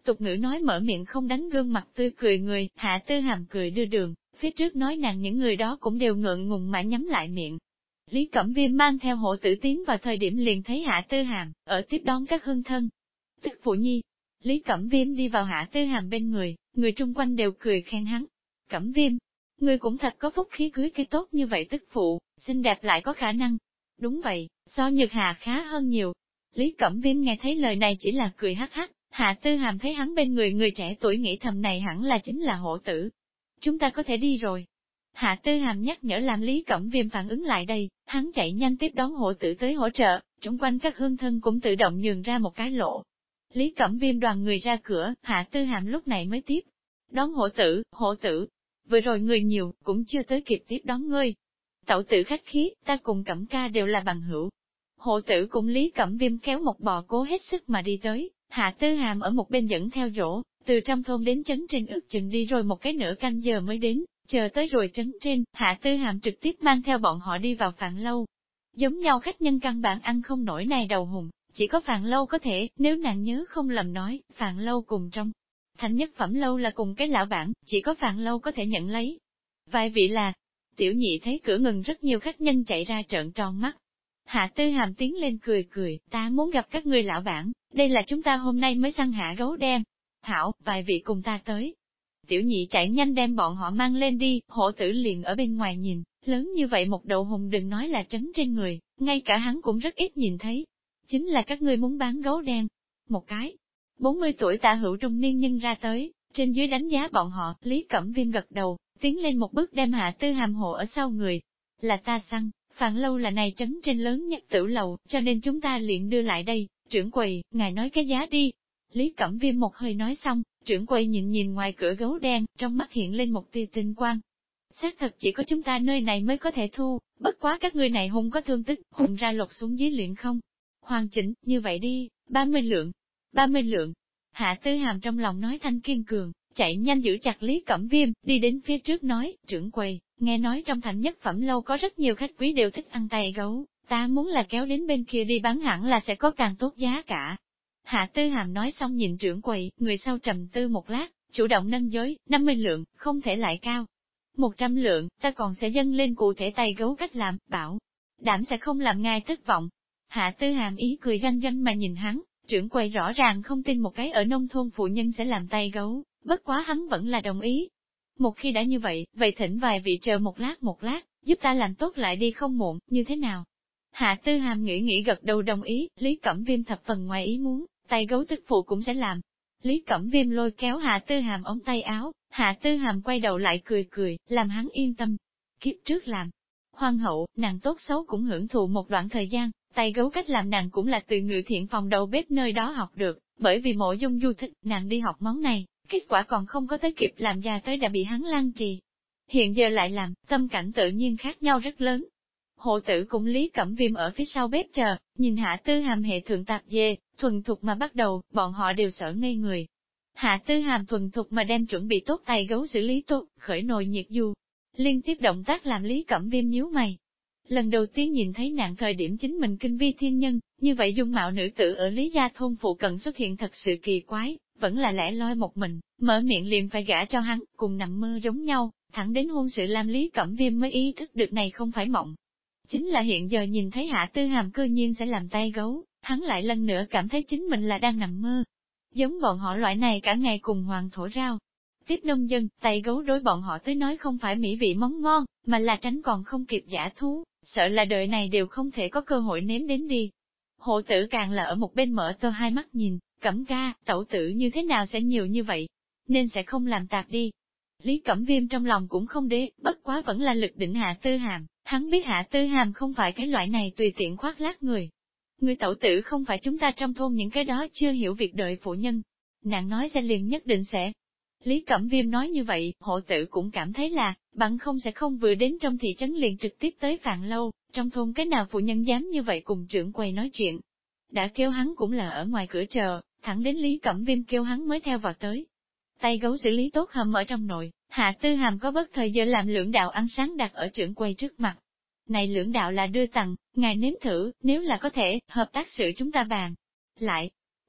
Tục ngữ nói mở miệng không đánh gương mặt tươi cười người, Hạ Tư Hàm cười đưa đường, phía trước nói nàng những người đó cũng đều ngượng ngùng mà nhắm lại miệng. Lý Cẩm Viêm mang theo Hộ Tử tiến vào thời điểm liền thấy Hạ Tư Hàm, ở tiếp đón các hương thân. Tức phụ nhi, Lý Cẩm Viêm đi vào Hạ Tư Hàm bên người chung quanh đều cười khen hắn. Cẩm Viêm, người cũng thật có phúc khí cưới cái tốt như vậy tức phụ, xinh đẹp lại có khả năng. Đúng vậy, so Nhược Hà khá hơn nhiều. Lý Cẩm Viêm nghe thấy lời này chỉ là cười hắc hắc, Hạ Tư Hàm thấy hắn bên người trẻ tuổi nghĩ thầm này hẳn là chính là Hộ Tử. Chúng ta có thể đi rồi. Hạ Tư Hàm nhắc nhở làm Lý Cẩm Viêm phản ứng lại đây, hắn chạy nhanh tiếp đón Hộ Tử tới hỗ trợ, chung quanh các hương thân cũng tự động nhường ra một cái lộ. Lý Cẩm Viêm đoàn người ra cửa, Hạ Tư Hàm lúc này mới tiếp đón Hộ Tử, vừa rồi người nhiều, cũng chưa tới kịp tiếp đón ngươi. Tẩu tử khách khí, ta cùng Cẩm ca đều là bằng hữu. Hộ Tử cùng Lý Cẩm Viêm kéo một bò cố hết sức mà đi tới, Hạ Tư Hàm ở một bên dẫn theo rổ, từ trong thôn đến trấn trên ước chừng đi rồi một cái nửa canh giờ mới đến, chờ tới rồi trấn trên, Hạ Tư Hàm trực tiếp mang theo bọn họ đi vào Phạn Lâu. Giống nhau khách nhân căn bản ăn không nổi này đầu hùng, chỉ có Phạn Lâu có thể, nếu nàng nhớ không lầm nói, Phạn Lâu cùng trong Thành Nhất Phẩm Lâu là cùng cái lão bản, chỉ có Phạn Lâu có thể nhận lấy. Vài vị là, Tiểu Nhị thấy cửa ngừng rất nhiều khách nhân chạy ra trợn tròn mắt. Hạ Tư Hàm tiến lên cười, ta muốn gặp các ngươi lão bản, đây là chúng ta hôm nay mới săn hạ gấu đen. Hảo, vài vị cùng ta tới. Tiểu Nhị chạy nhanh đem bọn họ mang lên đi, Hộ Tử liền ở bên ngoài nhìn, lớn như vậy một đầu hùng đừng nói là trấn trên người, ngay cả hắn cũng rất ít nhìn thấy. Chính là các ngươi muốn bán gấu đen. Một cái 40 tuổi tả hữu trung niên nhân ra tới, trên dưới đánh giá bọn họ, Lý Cẩm Viêm gật đầu, tiến lên một bước đem Hạ Tư Hàm hộ ở sau người. Là ta săn, Phạn Lâu là này trấn trên lớn nhất tử lầu, cho nên chúng ta liền đưa lại đây, trưởng quầy, ngài nói cái giá đi. Lý Cẩm Viêm một hơi nói xong, trưởng quầy nhìn ngoài cửa gấu đen, trong mắt hiện lên một tia tinh quang. Xác thật chỉ có chúng ta nơi này mới có thể thu, bất quá các ngươi này hung có thương tích, hùng ra lột xuống dưới luyện không. Hoàn chỉnh, như vậy đi, 30 lượng. 30 lượng. Hạ Tư Hàm trong lòng nói thanh kiên cường, chạy nhanh giữ chặt Lý Cẩm Viêm, đi đến phía trước nói, trưởng quầy, nghe nói trong Thành Nhất Phẩm Lâu có rất nhiều khách quý đều thích ăn tay gấu, ta muốn là kéo đến bên kia đi bán hẳn là sẽ có càng tốt giá cả. Hạ Tư Hàm nói xong nhìn trưởng quầy, người sau trầm tư một lát, chủ động nâng giới, 50 lượng, không thể lại cao. 100 lượng, ta còn sẽ dâng lên cụ thể tay gấu cách làm, bảo đảm sẽ không làm ngài thất vọng. Hạ Tư Hàm ý cười ganh mà nhìn hắn, trưởng quầy rõ ràng không tin một cái ở nông thôn phụ nhân sẽ làm tay gấu, bất quá hắn vẫn là đồng ý. Một khi đã như vậy, vậy thỉnh vài vị chờ một lát, giúp ta làm tốt lại đi không muộn, như thế nào? Hạ Tư Hàm nghĩ gật đầu đồng ý, Lý Cẩm Viêm thập phần ngoài ý muốn, tay gấu tức phụ cũng sẽ làm. Lý Cẩm Viêm lôi kéo Hạ Tư Hàm ống tay áo, Hạ Tư Hàm quay đầu lại cười, làm hắn yên tâm. Kiếp trước làm hoàng hậu, nàng tốt xấu cũng hưởng thụ một đoạn thời gian, tay gấu cách làm nàng cũng là từ Ngự Thiện phòng đầu bếp nơi đó học được, bởi vì Mộ Dung Du thích, nàng đi học món này, kết quả còn không có tới kịp làm ra tới đã bị hắn lăng trì. Hiện giờ lại làm, tâm cảnh tự nhiên khác nhau rất lớn. Hộ Tử cùng Lý Cẩm Viêm ở phía sau bếp chờ, nhìn Hạ Tư Hàm hệ thượng tạp dề, thuần thục mà bắt đầu, bọn họ đều sợ ngây người. Hạ Tư Hàm thuần thục mà đem chuẩn bị tốt tay gấu xử lý tốt, khởi nồi nhiệt du. Liên tiếp động tác làm Lý Cẩm Viêm nhíu mày. Lần đầu tiên nhìn thấy nàng thời điểm chính mình kinh vi thiên nhân, như vậy dung mạo nữ tử ở Lý Gia thôn phụ cận xuất hiện thật sự kỳ quái, vẫn là lẻ loi một mình, mở miệng liền phải gả cho hắn, cùng nằm mơ giống nhau, thẳng đến hôn sự làm Lý Cẩm Viêm mới ý thức được này không phải mộng. Chính là hiện giờ nhìn thấy Hạ Tư Hàm cơ nhiên sẽ làm tay gấu, hắn lại lần nữa cảm thấy chính mình là đang nằm mơ. Giống bọn họ loại này cả ngày cùng hoàng thổ rau. Tiếp nông dân, tay gấu đối bọn họ tới nói không phải mỹ vị món ngon, mà là tránh còn không kịp giả thú, sợ là đời này đều không thể có cơ hội nếm đến đi. Hộ Tử càng là ở một bên mở to hai mắt nhìn, Cẩm ca, tẩu tử như thế nào sẽ nhiều như vậy, nên sẽ không làm tạp đi. Lý Cẩm Viêm trong lòng cũng không đế, bất quá vẫn là lực đỉnh Hạ Tư Hàm, hắn biết Hạ Tư Hàm không phải cái loại này tùy tiện khoác lác người. Người tẩu tử không phải chúng ta trong thôn những cái đó chưa hiểu việc đợi phụ nhân. Nàng nói sẽ liền nhất định sẽ. Lý Cẩm Viêm nói như vậy, Hộ Tử cũng cảm thấy là, bằng không sẽ không vừa đến trong thị trấn liền trực tiếp tới Phạn Lâu, trong thôn cái nào phụ nhân dám như vậy cùng trưởng quầy nói chuyện. Đã kêu hắn cũng là ở ngoài cửa chờ, thẳng đến Lý Cẩm Viêm kêu hắn mới theo vào tới. Tay gấu xử lý tốt hầm ở trong nội, Hạ Tư Hàm có bất thời giờ làm lưỡng đạo ăn sáng đặt ở trưởng quầy trước mặt. Này lưỡng đạo là đưa tặng, ngài nếm thử, nếu là có thể, hợp tác sự chúng ta bàn. Lại,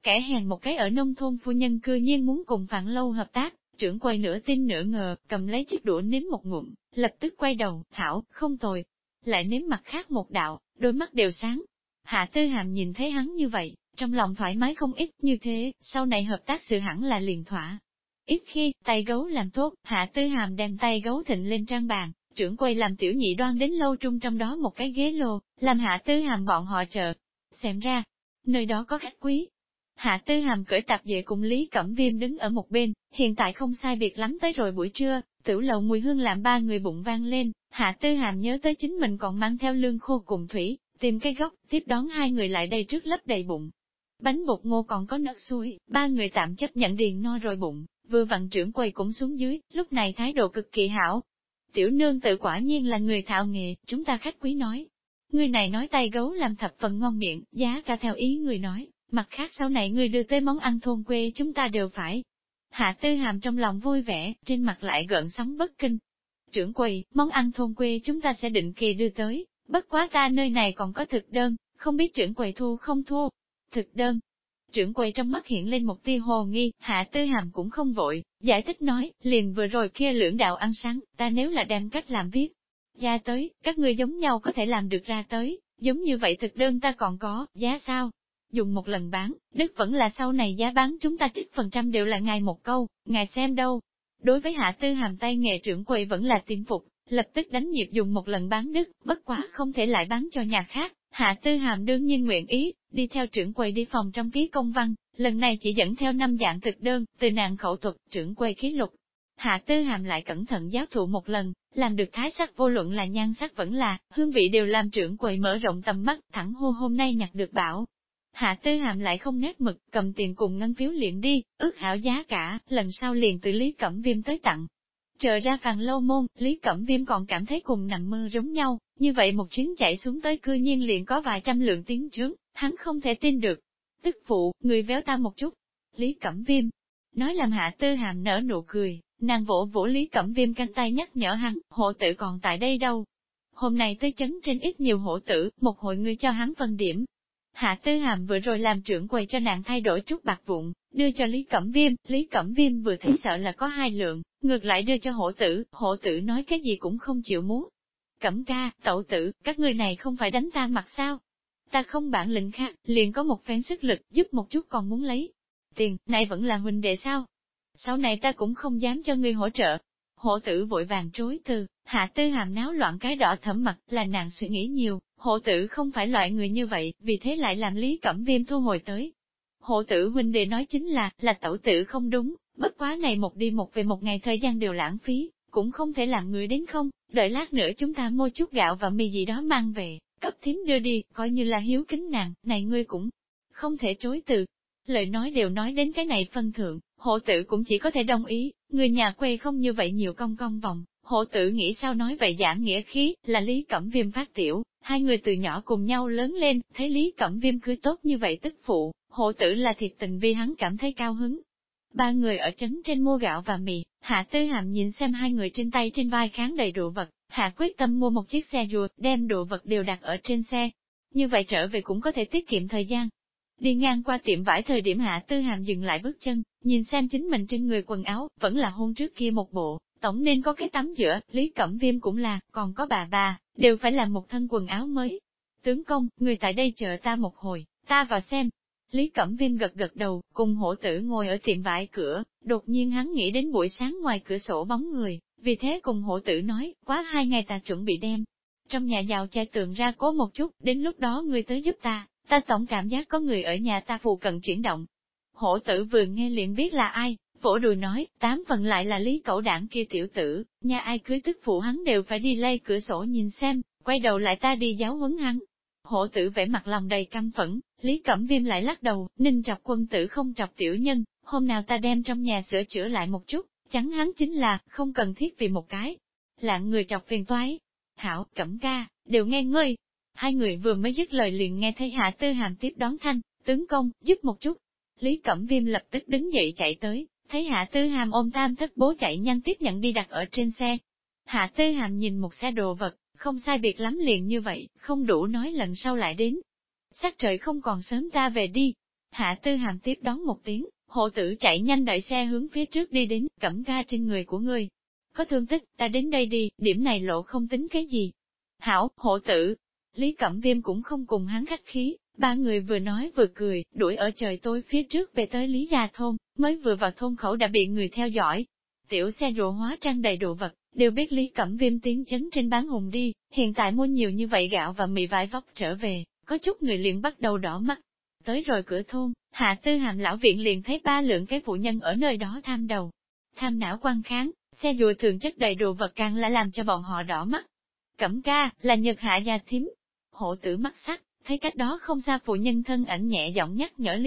kẻ hèn một cái ở nông thôn phu nhân cư nhiên muốn cùng Phạn Lâu hợp tác, trưởng quầy nửa tin nửa ngờ, cầm lấy chiếc đũa nếm một ngụm, lập tức quay đầu, thảo, không tồi. Lại nếm mặt khác một đạo, đôi mắt đều sáng. Hạ Tư Hàm nhìn thấy hắn như vậy, trong lòng thoải mái không ít, như thế, sau này hợp tác sự hẳn là liền thỏa. Ít khi, tay gấu làm tốt, Hạ Tư Hàm đem tay gấu thịnh lên trang bàn, trưởng quầy làm tiểu nhị đoan đến lâu trung trong đó một cái ghế lô, làm Hạ Tư Hàm bọn họ trợ. Xem ra, nơi đó có khách quý. Hạ Tư Hàm cởi tạp dề cùng Lý Cẩm Viêm đứng ở một bên, hiện tại không sai biệt lắm tới rồi buổi trưa, tiểu lầu mùi hương làm ba người bụng vang lên, Hạ Tư Hàm nhớ tới chính mình còn mang theo lương khô cùng thủy, tìm cái góc, tiếp đón hai người lại đây trước lấp đầy bụng. Bánh bột ngô còn có nấc xuôi, ba người tạm chấp nhận điền no rồi bụng, vừa vặn trưởng quầy cũng xuống dưới, lúc này thái độ cực kỳ hảo. Tiểu nương tự quả nhiên là người thạo nghề, chúng ta khách quý nói. Người này nói tay gấu làm thập phần ngon miệng, giá cả theo ý người nói, mặt khác sau này người đưa tới món ăn thôn quê chúng ta đều phải. Hạ Tư Hàm trong lòng vui vẻ, trên mặt lại gợn sóng bất kinh. Trưởng quầy, món ăn thôn quê chúng ta sẽ định kỳ đưa tới, bất quá ta nơi này còn có thực đơn, không biết trưởng quầy thu không thu. Thực đơn. Trưởng quầy trong mắt hiện lên một tia hồ nghi, Hạ Tư Hàm cũng không vội, giải thích nói, liền vừa rồi kia lưỡng đạo ăn sáng, ta nếu là đem cách làm viết ra tới, các ngươi giống nhau có thể làm được ra tới, giống như vậy thực đơn ta còn có, giá sao? Dùng một lần bán, đức vẫn là sau này giá bán chúng ta trích phần trăm đều là ngài một câu, ngài xem đâu. Đối với Hạ Tư Hàm tay nghề trưởng quầy vẫn là tiêm phục, lập tức đánh nhịp dùng một lần bán đức, bất quá không thể lại bán cho nhà khác. Hạ Tư Hàm đương nhiên nguyện ý, đi theo trưởng quầy đi phòng trong ký công văn, lần này chỉ dẫn theo 5 dạng thực đơn, từ nàng khẩu thuật, trưởng quầy ký lục. Hạ Tư Hàm lại cẩn thận giáo thụ một lần, làm được thái sắc vô luận là nhan sắc vẫn là, hương vị đều làm trưởng quầy mở rộng tầm mắt, thẳng hô hôm nay nhặt được bảo. Hạ Tư Hàm lại không nét mực, cầm tiền cùng ngân phiếu liền đi, ước hảo giá cả, lần sau liền từ Lý Cẩm Viêm tới tặng. Chờ ra Phàn Lâu môn, Lý Cẩm Viêm còn cảm thấy cùng nằm mơ giống nhau, như vậy một chuyến chạy xuống tới cư nhiên liền có vài trăm lượng tiếng chướng, hắn không thể tin được. Tức phụ, người véo ta một chút. Lý Cẩm Viêm nói làm Hạ Tư Hàm nở nụ cười, nàng vỗ vỗ Lý Cẩm Viêm cánh tay nhắc nhở hắn, hộ tử còn tại đây đâu. Hôm nay tới chấn trên ít nhiều hộ tử, một hội người cho hắn phân điểm. Hạ Tư Hàm vừa rồi làm trưởng quầy cho nàng thay đổi chút bạc vụn, đưa cho Lý Cẩm Viêm vừa thấy sợ là có 2 lượng, ngược lại đưa cho hổ tử nói cái gì cũng không chịu muốn. Cẩm ca, tẩu tử, các người này không phải đánh ta mặt sao? Ta không bản lĩnh khác, liền có một phen sức lực, giúp một chút còn muốn lấy tiền, này vẫn là huynh đệ sao? Sau này ta cũng không dám cho ngươi hỗ trợ. Hổ tử vội vàng chối từ, Hạ Tư Hàm náo loạn cái đỏ thẫm mặt, là nàng suy nghĩ nhiều, hổ tử không phải loại người như vậy, vì thế lại làm Lý Cẩm Viêm thu hồi tới. Hổ tử huynh đệ nói chính là tẩu tử không đúng, bất quá này một đi một về một ngày thời gian đều lãng phí, cũng không thể làm người đến không, đợi lát nữa chúng ta mua chút gạo và mì gì đó mang về, cấp thím đưa đi, coi như là hiếu kính nàng, này ngươi cũng không thể chối từ. Lời nói đều nói đến cái này phân thượng, hộ tử cũng chỉ có thể đồng ý, người nhà quê không như vậy nhiều công công vòng, hộ tử nghĩ sao nói vậy giảng nghĩa khí, là Lý Cẩm Viêm phát tiểu, hai người từ nhỏ cùng nhau lớn lên, thấy Lý Cẩm Viêm cưới tốt như vậy tức phụ, hộ tử là thiệt tình vì hắn cảm thấy cao hứng. Ba người ở trấn trên mua gạo và mì, Hạ Tư Hàm nhìn xem hai người trên tay trên vai kháng đầy đồ vật, Hạ quyết tâm mua một chiếc xe ruột, đem đồ vật đều đặt ở trên xe. Như vậy trở về cũng có thể tiết kiệm thời gian. Đi ngang qua tiệm vải thời điểm Hạ Tư Hàm dừng lại bước chân, nhìn xem chính mình trên người quần áo, vẫn là hôn trước kia một bộ, tổng nên có cái tắm giữa, Lý Cẩm Viêm cũng là, còn có bà, đều phải làm một thân quần áo mới. Tướng công, người tại đây chờ ta một hồi, ta vào xem. Lý Cẩm Viêm gật gật đầu, cùng hổ tử ngồi ở tiệm vải cửa, đột nhiên hắn nghĩ đến buổi sáng ngoài cửa sổ bóng người, vì thế cùng hổ tử nói, quá 2 ngày ta chuẩn bị đem. Trong nhà giàu chai tường ra cố một chút, đến lúc đó người tới giúp ta tổng cảm giác có người ở nhà ta phụ cận chuyển động. Hổ tử vừa nghe liền biết là ai, vỗ đùi nói, 8 phần lại là Lý Cẩu Đảng kia tiểu tử, nhà ai cưới tức phụ hắn đều phải đi lay cửa sổ nhìn xem, quay đầu lại ta đi giáo huấn hắn. Hổ tử vẻ mặt lòng đầy căm phẫn, Lý Cẩm Viêm lại lắc đầu, ninh trọc quân tử không trọc tiểu nhân, hôm nào ta đem trong nhà sửa chữa lại một chút, chắn hắn chính là, không cần thiết vì một cái. Lạng người trọc phiền toái. Hảo, Cẩm ca, đều nghe ngươi. Hai người vừa mới dứt lời liền nghe thấy Hạ Tư Hàm tiếp đón thanh, tướng công, giúp một chút. Lý Cẩm Viêm lập tức đứng dậy chạy tới, thấy Hạ Tư Hàm ôm tam thất bố chạy nhanh tiếp nhận đi đặt ở trên xe. Hạ Tư Hàm nhìn một xe đồ vật, không sai biệt lắm liền như vậy, không đủ nói lần sau lại đến. Sắc trời không còn sớm ta về đi. Hạ Tư Hàm tiếp đón một tiếng, hộ tử chạy nhanh đợi xe hướng phía trước đi đến, Cẩm ca trên người của ngươi. Có thương tích, ta đến đây đi, điểm này lộ không tính cái gì. Hảo, hộ tử. Lý Cẩm Viêm cũng không cùng hắn khách khí, ba người vừa nói vừa cười, đuổi ở trời tối phía trước về tới Lý Gia thôn, mới vừa vào thôn khẩu đã bị người theo dõi. Tiểu xe rượu hóa trang đầy đồ vật, đều biết Lý Cẩm Viêm tiến chấn trên bán hùng đi, hiện tại mua nhiều như vậy gạo và mì vải vóc trở về, có chút người liền bắt đầu đỏ mắt. Tới rồi cửa thôn, Hạ Tư Hàm lão viện liền thấy ba lượng cái phụ nhân ở nơi đó tham đầu, tham não quan kháng, xe rùa thường chất đầy đồ vật càng là làm cho bọn họ đỏ mắt. Cẩm ca, là Nhật Hạ gia thím. Hộ tử mắt sắc, thấy cách đó không xa phụ nhân thân ảnh nhẹ giọng nhắc nhở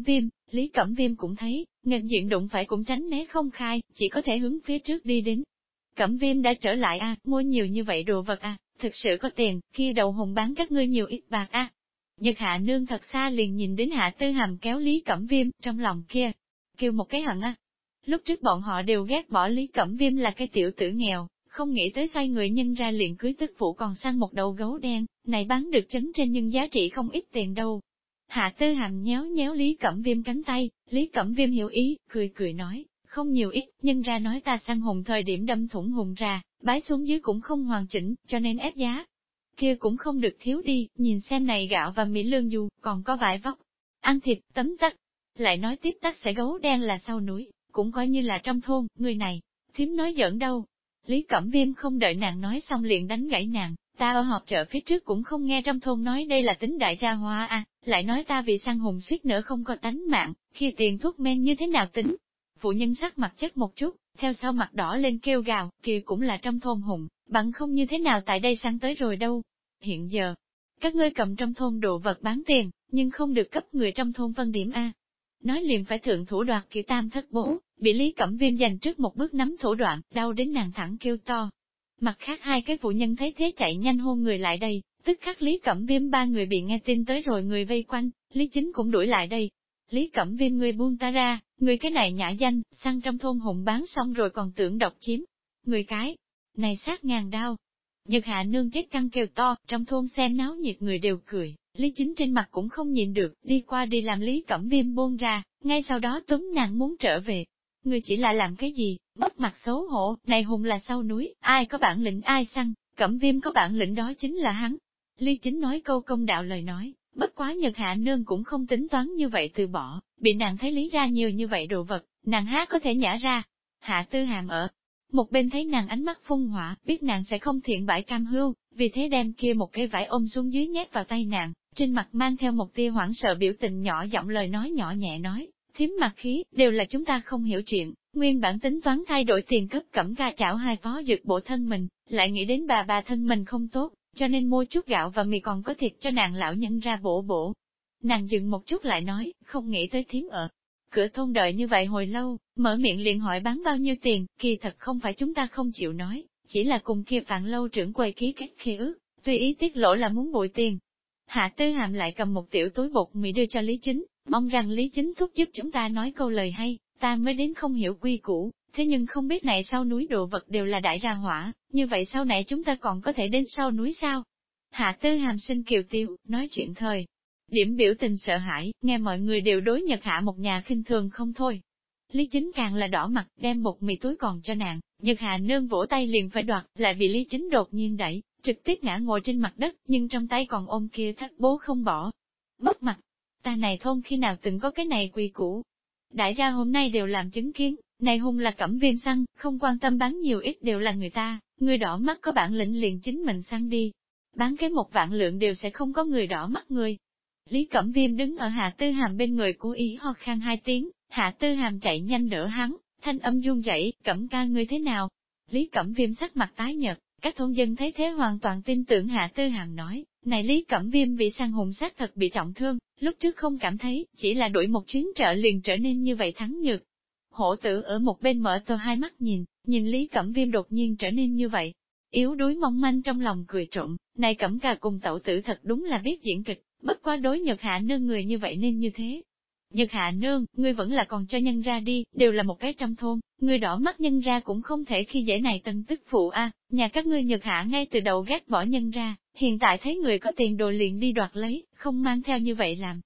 Lý Cẩm Viêm cũng thấy, nghênh diện đụng phải cũng tránh né không khai, chỉ có thể hướng phía trước đi đến. Cẩm Viêm đã trở lại mua nhiều như vậy đồ vật thực sự có tiền, kia đầu hùng bán các ngươi nhiều ít bạc Nhật Hạ nương thật xa liền nhìn đến Hạ Tư Hàm kéo Lý Cẩm Viêm, trong lòng kia, kêu một cái hận Lúc trước bọn họ đều ghét bỏ Lý Cẩm Viêm là cái tiểu tử nghèo, không nghĩ tới xoay người nhân ra liền cưới tức phụ còn săn một đầu gấu đen, này bán được chấn trên nhưng giá trị không ít tiền đâu. Hạ Tư Hàm nhéo nhéo Lý Cẩm Viêm cánh tay, Lý Cẩm Viêm hiểu ý, cười nói, không nhiều ít, nhân ra nói ta săn hùng thời điểm đâm thủng hùng ra, bái xuống dưới cũng không hoàn chỉnh, cho nên ép giá. Kia cũng không được thiếu đi, nhìn xem này gạo và mì lương du, còn có vải vóc, ăn thịt, tấm tắc. Lại nói tiếp tắc sẽ gấu đen là sau núi, cũng coi như là trong thôn, người này, thím nói giỡn đâu. Lý Cẩm Viêm không đợi nàng nói xong liền đánh gãy nàng, ta ở họp chợ phía trước cũng không nghe trong thôn nói đây là tính đại gia hoa lại nói ta vì săn hùng suýt nữa không có tánh mạng, khi tiền thuốc men như thế nào tính. Phụ nhân sắc mặt chất một chút, theo sau mặt đỏ lên kêu gào, kia cũng là trong thôn hùng, bằng không như thế nào tại đây săn tới rồi đâu. Hiện giờ, các ngươi cầm trong thôn đồ vật bán tiền, nhưng không được cấp người trong thôn phân điểm Nói liền phải thượng thủ đoạt kiểu tam thất bố, bị Lý Cẩm Viêm giành trước một bước nắm thủ đoạn, đau đến nàng thẳng kêu to. Mặt khác hai cái phụ nhân thấy thế chạy nhanh hôn người lại đây, tức khắc Lý Cẩm Viêm ba người bị nghe tin tới rồi người vây quanh, Lý Chính cũng đuổi lại đây. Lý Cẩm Viêm ngươi buông ta ra, người cái này nhã danh, săn trong thôn hùng bán xong rồi còn tưởng độc chiếm. Người cái này sát ngàn đao. Nhật Hạ nương chết căng kêu to, trong thôn xem náo nhiệt người đều cười, Lý Chính trên mặt cũng không nhìn được, đi qua đi làm Lý Cẩm Viêm buông ra, ngay sau đó túm nàng muốn trở về. Người chỉ là làm cái gì, mất mặt xấu hổ, này hùng là sau núi, ai có bản lĩnh ai săn, Cẩm Viêm có bản lĩnh đó chính là hắn. Lý Chính nói câu công đạo lời nói, bất quá Nhật Hạ nương cũng không tính toán như vậy từ bỏ, bị nàng thấy Lý ra nhiều như vậy đồ vật, nàng há có thể nhả ra. Hạ Tư Hàm ở một bên thấy nàng ánh mắt phun hỏa, biết nàng sẽ không thiện bãi cam hưu, vì thế đem kia một cây vải ôm xuống dưới nhét vào tay nàng, trên mặt mang theo một tia hoảng sợ biểu tình nhỏ giọng lời nói nhỏ nhẹ nói, thím mặt khí, đều là chúng ta không hiểu chuyện, nguyên bản tính toán thay đổi tiền cấp Cẩm ca chảo hai phó dược bổ thân mình, lại nghĩ đến bà thân mình không tốt, cho nên mua chút gạo và mì còn có thịt cho nàng lão nhân ra bổ. Nàng dừng một chút lại nói, không nghĩ tới thím ở cửa thôn đợi như vậy hồi lâu, mở miệng liền hỏi bán bao nhiêu tiền, kỳ thật không phải chúng ta không chịu nói, chỉ là cùng kia Phạn Lâu trưởng quầy ký kết khế ước, tùy ý tiết lộ là muốn bội tiền. Hạ Tư Hàm lại cầm một tiểu túi bột mì đưa cho Lý Chính, mong rằng Lý Chính thúc giúp chúng ta nói câu lời hay, ta mới đến không hiểu quy củ, thế nhưng không biết này sau núi đồ vật đều là đại ra hỏa, như vậy sau này chúng ta còn có thể đến sau núi sao? Hạ Tư Hàm sinh kiều tiêu, nói chuyện thời điểm biểu tình sợ hãi, nghe mọi người đều đối Nhật Hạ một nhà khinh thường không thôi. Lý Chính càng là đỏ mặt, đem bột mì túi còn cho nàng, Nhật Hạ nương vỗ tay liền phải đoạt, lại bị Lý Chính đột nhiên đẩy, trực tiếp ngã ngồi trên mặt đất, nhưng trong tay còn ôm kia thắt bố không bỏ. Mất mặt, ta này thôn khi nào từng có cái này quy củ. Đại ra hôm nay đều làm chứng kiến, này hung là Cẩm Viêm săn, không quan tâm bán nhiều ít đều là người ta, người đỏ mắt có bản lĩnh liền chính mình săn đi. Bán cái 1 vạn lượng đều sẽ không có người đỏ mắt người. Lý Cẩm Viêm đứng ở Hạ Tư Hàm bên người cố ý ho khan 2 tiếng, Hạ Tư Hàm chạy nhanh đỡ hắn, thanh âm run rẩy, Cẩm ca ngươi thế nào? Lý Cẩm Viêm sắc mặt tái nhợt, các thôn dân thấy thế hoàn toàn tin tưởng Hạ Tư Hàm nói, này Lý Cẩm Viêm bị săn hùng sát thật bị trọng thương, lúc trước không cảm thấy, chỉ là đuổi một chuyến trợ liền trở nên như vậy thắng nhược. Hổ tử ở một bên mở to hai mắt nhìn Lý Cẩm Viêm đột nhiên trở nên như vậy. Yếu đuối mong manh trong lòng cười trộm, này Cẩm ca cùng tẩu tử thật đúng là biết diễn kịch, bất quá đối Nhật Hạ nương người như vậy nên như thế. Nhật Hạ nương, ngươi vẫn là còn cho nhân ra đi, đều là một cái trong thôn, ngươi đỏ mắt nhân ra cũng không thể khi dễ này tân tức phụ nhà các ngươi Nhật Hạ ngay từ đầu ghét bỏ nhân ra, hiện tại thấy người có tiền đồ liền đi đoạt lấy, không mang theo như vậy làm.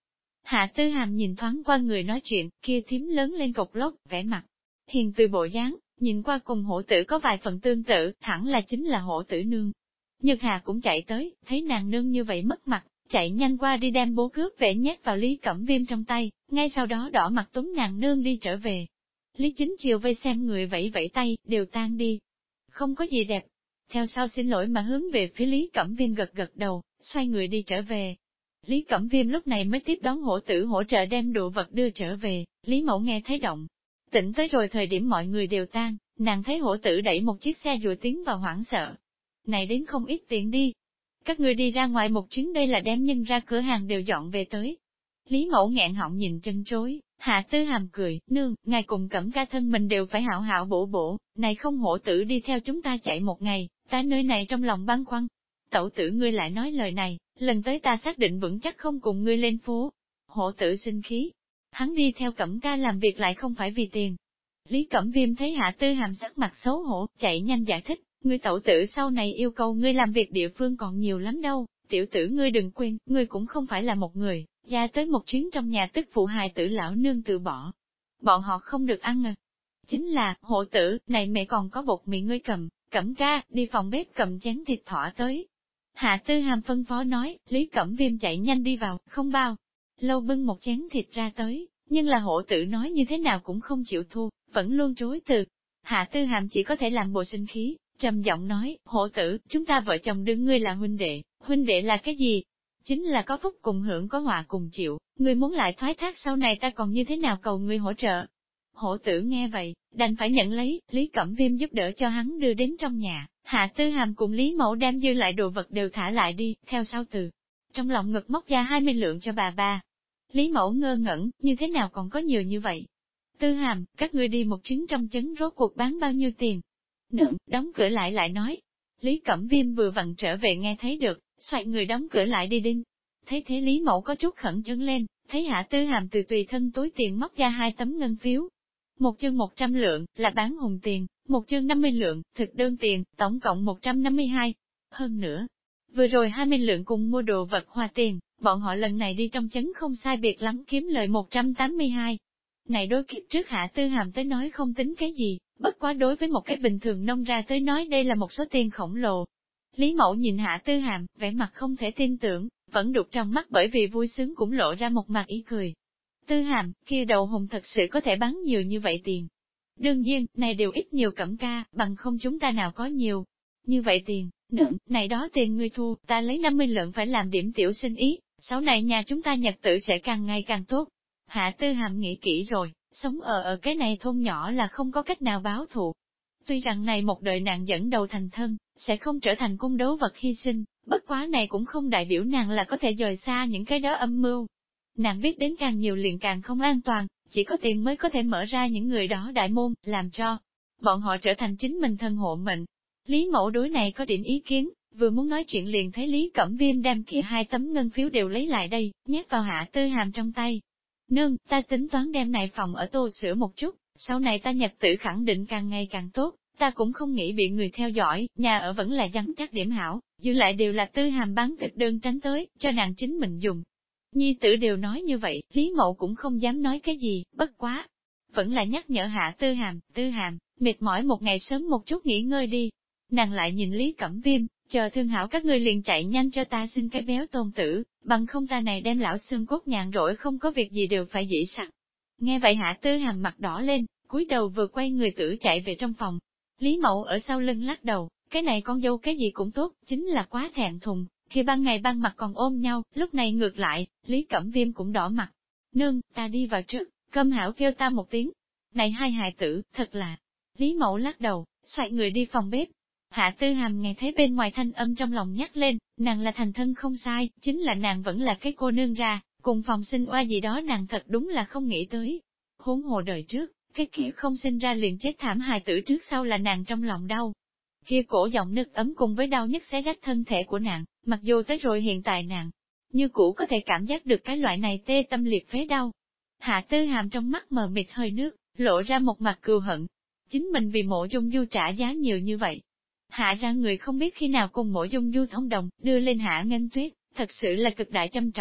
Hạ Tư Hàm nhìn thoáng qua người nói chuyện, kia thím lớn lên cột lốc, vẻ mặt hiền từ bộ dáng, nhìn qua cùng hổ tử có vài phần tương tự, hẳn là chính là hổ tử nương. Nhược Hà cũng chạy tới, thấy nàng nương như vậy mất mặt, chạy nhanh qua đi đem bố cướp vẽ nhét vào Lý Cẩm Viêm trong tay, ngay sau đó đỏ mặt túm nàng nương đi trở về. Lý Chính Chiều vây xem người vẫy vẫy tay, đều tan đi. Không có gì đẹp. Theo sau xin lỗi mà hướng về phía Lý Cẩm Viêm gật gật đầu, xoay người đi trở về. Lý Cẩm Viêm lúc này mới tiếp đón hổ tử hỗ trợ đem đồ vật đưa trở về, Lý Mẫu nghe thấy động. Tỉnh tới rồi thời điểm mọi người đều tan, nàng thấy hổ tử đẩy một chiếc xe dùa tiến vào hoảng sợ. Này đến không ít tiền đi. Các người đi ra ngoài một chuyến đây là đem nhân ra cửa hàng đều dọn về tới. Lý Mẫu nghẹn họng nhìn chân chối, Hạ Tư Hàm cười, nương, ngài cùng Cẩm ca thân mình đều phải hảo hảo bổ bổ, này không hổ tử đi theo chúng ta chạy một ngày, ta nơi này trong lòng băn khoăn. Tẩu tử ngươi lại nói lời này, lần tới ta xác định vững chắc không cùng ngươi lên phố. Hổ tử sinh khí, hắn đi theo Cẩm ca làm việc lại không phải vì tiền. Lý Cẩm Viêm thấy Hạ Tư Hàm sắc mặt xấu hổ, chạy nhanh giải thích, ngươi tẩu tử sau này yêu cầu ngươi làm việc địa phương còn nhiều lắm đâu, tiểu tử ngươi đừng quên, ngươi cũng không phải là một người, ra tới một chuyến trong nhà tức phụ hài tử lão nương từ bỏ. Bọn họ không được ăn à. Chính là, hộ tử, này mẹ còn có bột mì ngươi cầm, Cẩm ca, đi phòng bếp cầm chén thịt thỏ tới. Hạ Tư Hàm phân phó nói, Lý Cẩm Viêm chạy nhanh đi vào, không bao lâu bưng một chén thịt ra tới, nhưng là hộ tử nói như thế nào cũng không chịu thu, vẫn luôn chối từ. Hạ Tư Hàm chỉ có thể làm bộ sinh khí, trầm giọng nói, hộ tử, chúng ta vợ chồng đương ngươi là huynh đệ là cái gì? Chính là có phúc cùng hưởng có họa cùng chịu, ngươi muốn lại thoái thác sau này ta còn như thế nào cầu ngươi hỗ trợ? Hổ tử nghe vậy, đành phải nhận lấy, Lý Cẩm Viêm giúp đỡ cho hắn đưa đến trong nhà, Hạ Tư Hàm cùng Lý Mẫu đem dư lại đồ vật đều thả lại đi, theo sau từ. Trong lòng ngực móc ra 20 lượng cho bà. Lý Mẫu ngơ ngẩn, như thế nào còn có nhiều như vậy? Tư Hàm, các ngươi đi một chuyến trong chấn rốt cuộc bán bao nhiêu tiền? Nượng, đóng cửa lại nói. Lý Cẩm Viêm vừa vặn trở về nghe thấy được, xoay người đóng cửa lại đi đinh. Thấy thế Lý Mẫu có chút khẩn trương lên, thấy Hạ Tư Hàm từ tùy thân túi tiền móc ra 2 tấm ngân phiếu. Một chương 100 lượng, là bán hùng tiền, một chương 50 lượng, thực đơn tiền, tổng cộng 152. Hơn nữa, vừa rồi 20 lượng cùng mua đồ vật hoa tiền, bọn họ lần này đi trong chấn không sai biệt lắm kiếm lời 182. Này đôi kiếp trước Hạ Tư Hàm tới nói không tính cái gì, bất quá đối với một cái bình thường nông ra tới nói đây là một số tiền khổng lồ. Lý Mẫu nhìn Hạ Tư Hàm, vẻ mặt không thể tin tưởng, vẫn đục trong mắt bởi vì vui sướng cũng lộ ra một mặt ý cười. Tư Hàm, kia đầu hùng thật sự có thể bán nhiều như vậy tiền. Đương nhiên, này đều ít nhiều Cẩm ca, bằng không chúng ta nào có nhiều. Như vậy tiền, nượng, này đó tiền ngươi thu, ta lấy 50 lượng phải làm điểm tiểu sinh ý, sau này nhà chúng ta nhật tử sẽ càng ngày càng tốt. Hạ Tư Hàm nghĩ kỹ rồi, sống ở cái này thôn nhỏ là không có cách nào báo thù. Tuy rằng này một đời nàng dẫn đầu thành thân, sẽ không trở thành cung đấu vật hy sinh, bất quá này cũng không đại biểu nàng là có thể rời xa những cái đó âm mưu. Nàng biết đến càng nhiều liền càng không an toàn, chỉ có tiền mới có thể mở ra những người đó đại môn, làm cho bọn họ trở thành chính mình thân hộ mệnh. Lý Mẫu đối này có điểm ý kiến, vừa muốn nói chuyện liền thấy Lý Cẩm Viêm đem kia 2 tấm ngân phiếu đều lấy lại đây, nhét vào Hạ Tư Hàm trong tay. Nương, ta tính toán đem này phòng ở Tô sửa một chút, sau này ta nhật tử khẳng định càng ngày càng tốt, ta cũng không nghĩ bị người theo dõi, nhà ở vẫn là rắn chắc điểm hảo, dư lại đều là Tư Hàm bán thực đơn tránh tới, cho nàng chính mình dùng. Nhi tử đều nói như vậy, Lý Mậu cũng không dám nói cái gì, bất quá. Vẫn là nhắc nhở Hạ Tư Hàm, mệt mỏi một ngày sớm một chút nghỉ ngơi đi. Nàng lại nhìn Lý Cẩm Viêm, chờ thương hảo các ngươi liền chạy nhanh cho ta xin cái béo tôn tử, bằng không ta này đem lão xương cốt nhàn rỗi không có việc gì đều phải dĩ sặc. Nghe vậy Hạ Tư Hàm mặt đỏ lên, cúi đầu vừa quay người tử chạy về trong phòng. Lý Mậu ở sau lưng lắc đầu, cái này con dâu cái gì cũng tốt, chính là quá thẹn thùng, khi ban ngày ban mặt còn ôm nhau, lúc này ngược lại, Lý Cẩm Viêm cũng đỏ mặt. Nương, ta đi vào trước, cơm hảo kêu ta một tiếng. Này hai hài tử, thật là. Lý Mậu lắc đầu, xoay người đi phòng bếp. Hạ Tư Hàm nghe thấy bên ngoài thanh âm trong lòng nhắc lên, nàng là thành thân không sai, chính là nàng vẫn là cái cô nương ra, cùng phòng sinh oa gì đó nàng thật đúng là không nghĩ tới. Huống hồ đời trước, cái kiểu không sinh ra liền chết thảm hài tử trước sau là nàng trong lòng đau. Kia cổ giọng nức ấm cùng với đau nhức xé rách thân thể của nàng, mặc dù tới rồi hiện tại nàng, như cũ có thể cảm giác được cái loại này tê tâm liệt phế đau. Hạ Tư Hàm trong mắt mờ mịt hơi nước, lộ ra một mặt cừu hận. Chính mình vì Mộ Dung Du trả giá nhiều như vậy. Hạ ra người không biết khi nào cùng Mộ Dung Du thông đồng, đưa lên Hạ Nghênh Tuyết, thật sự là cực đại châm trọc.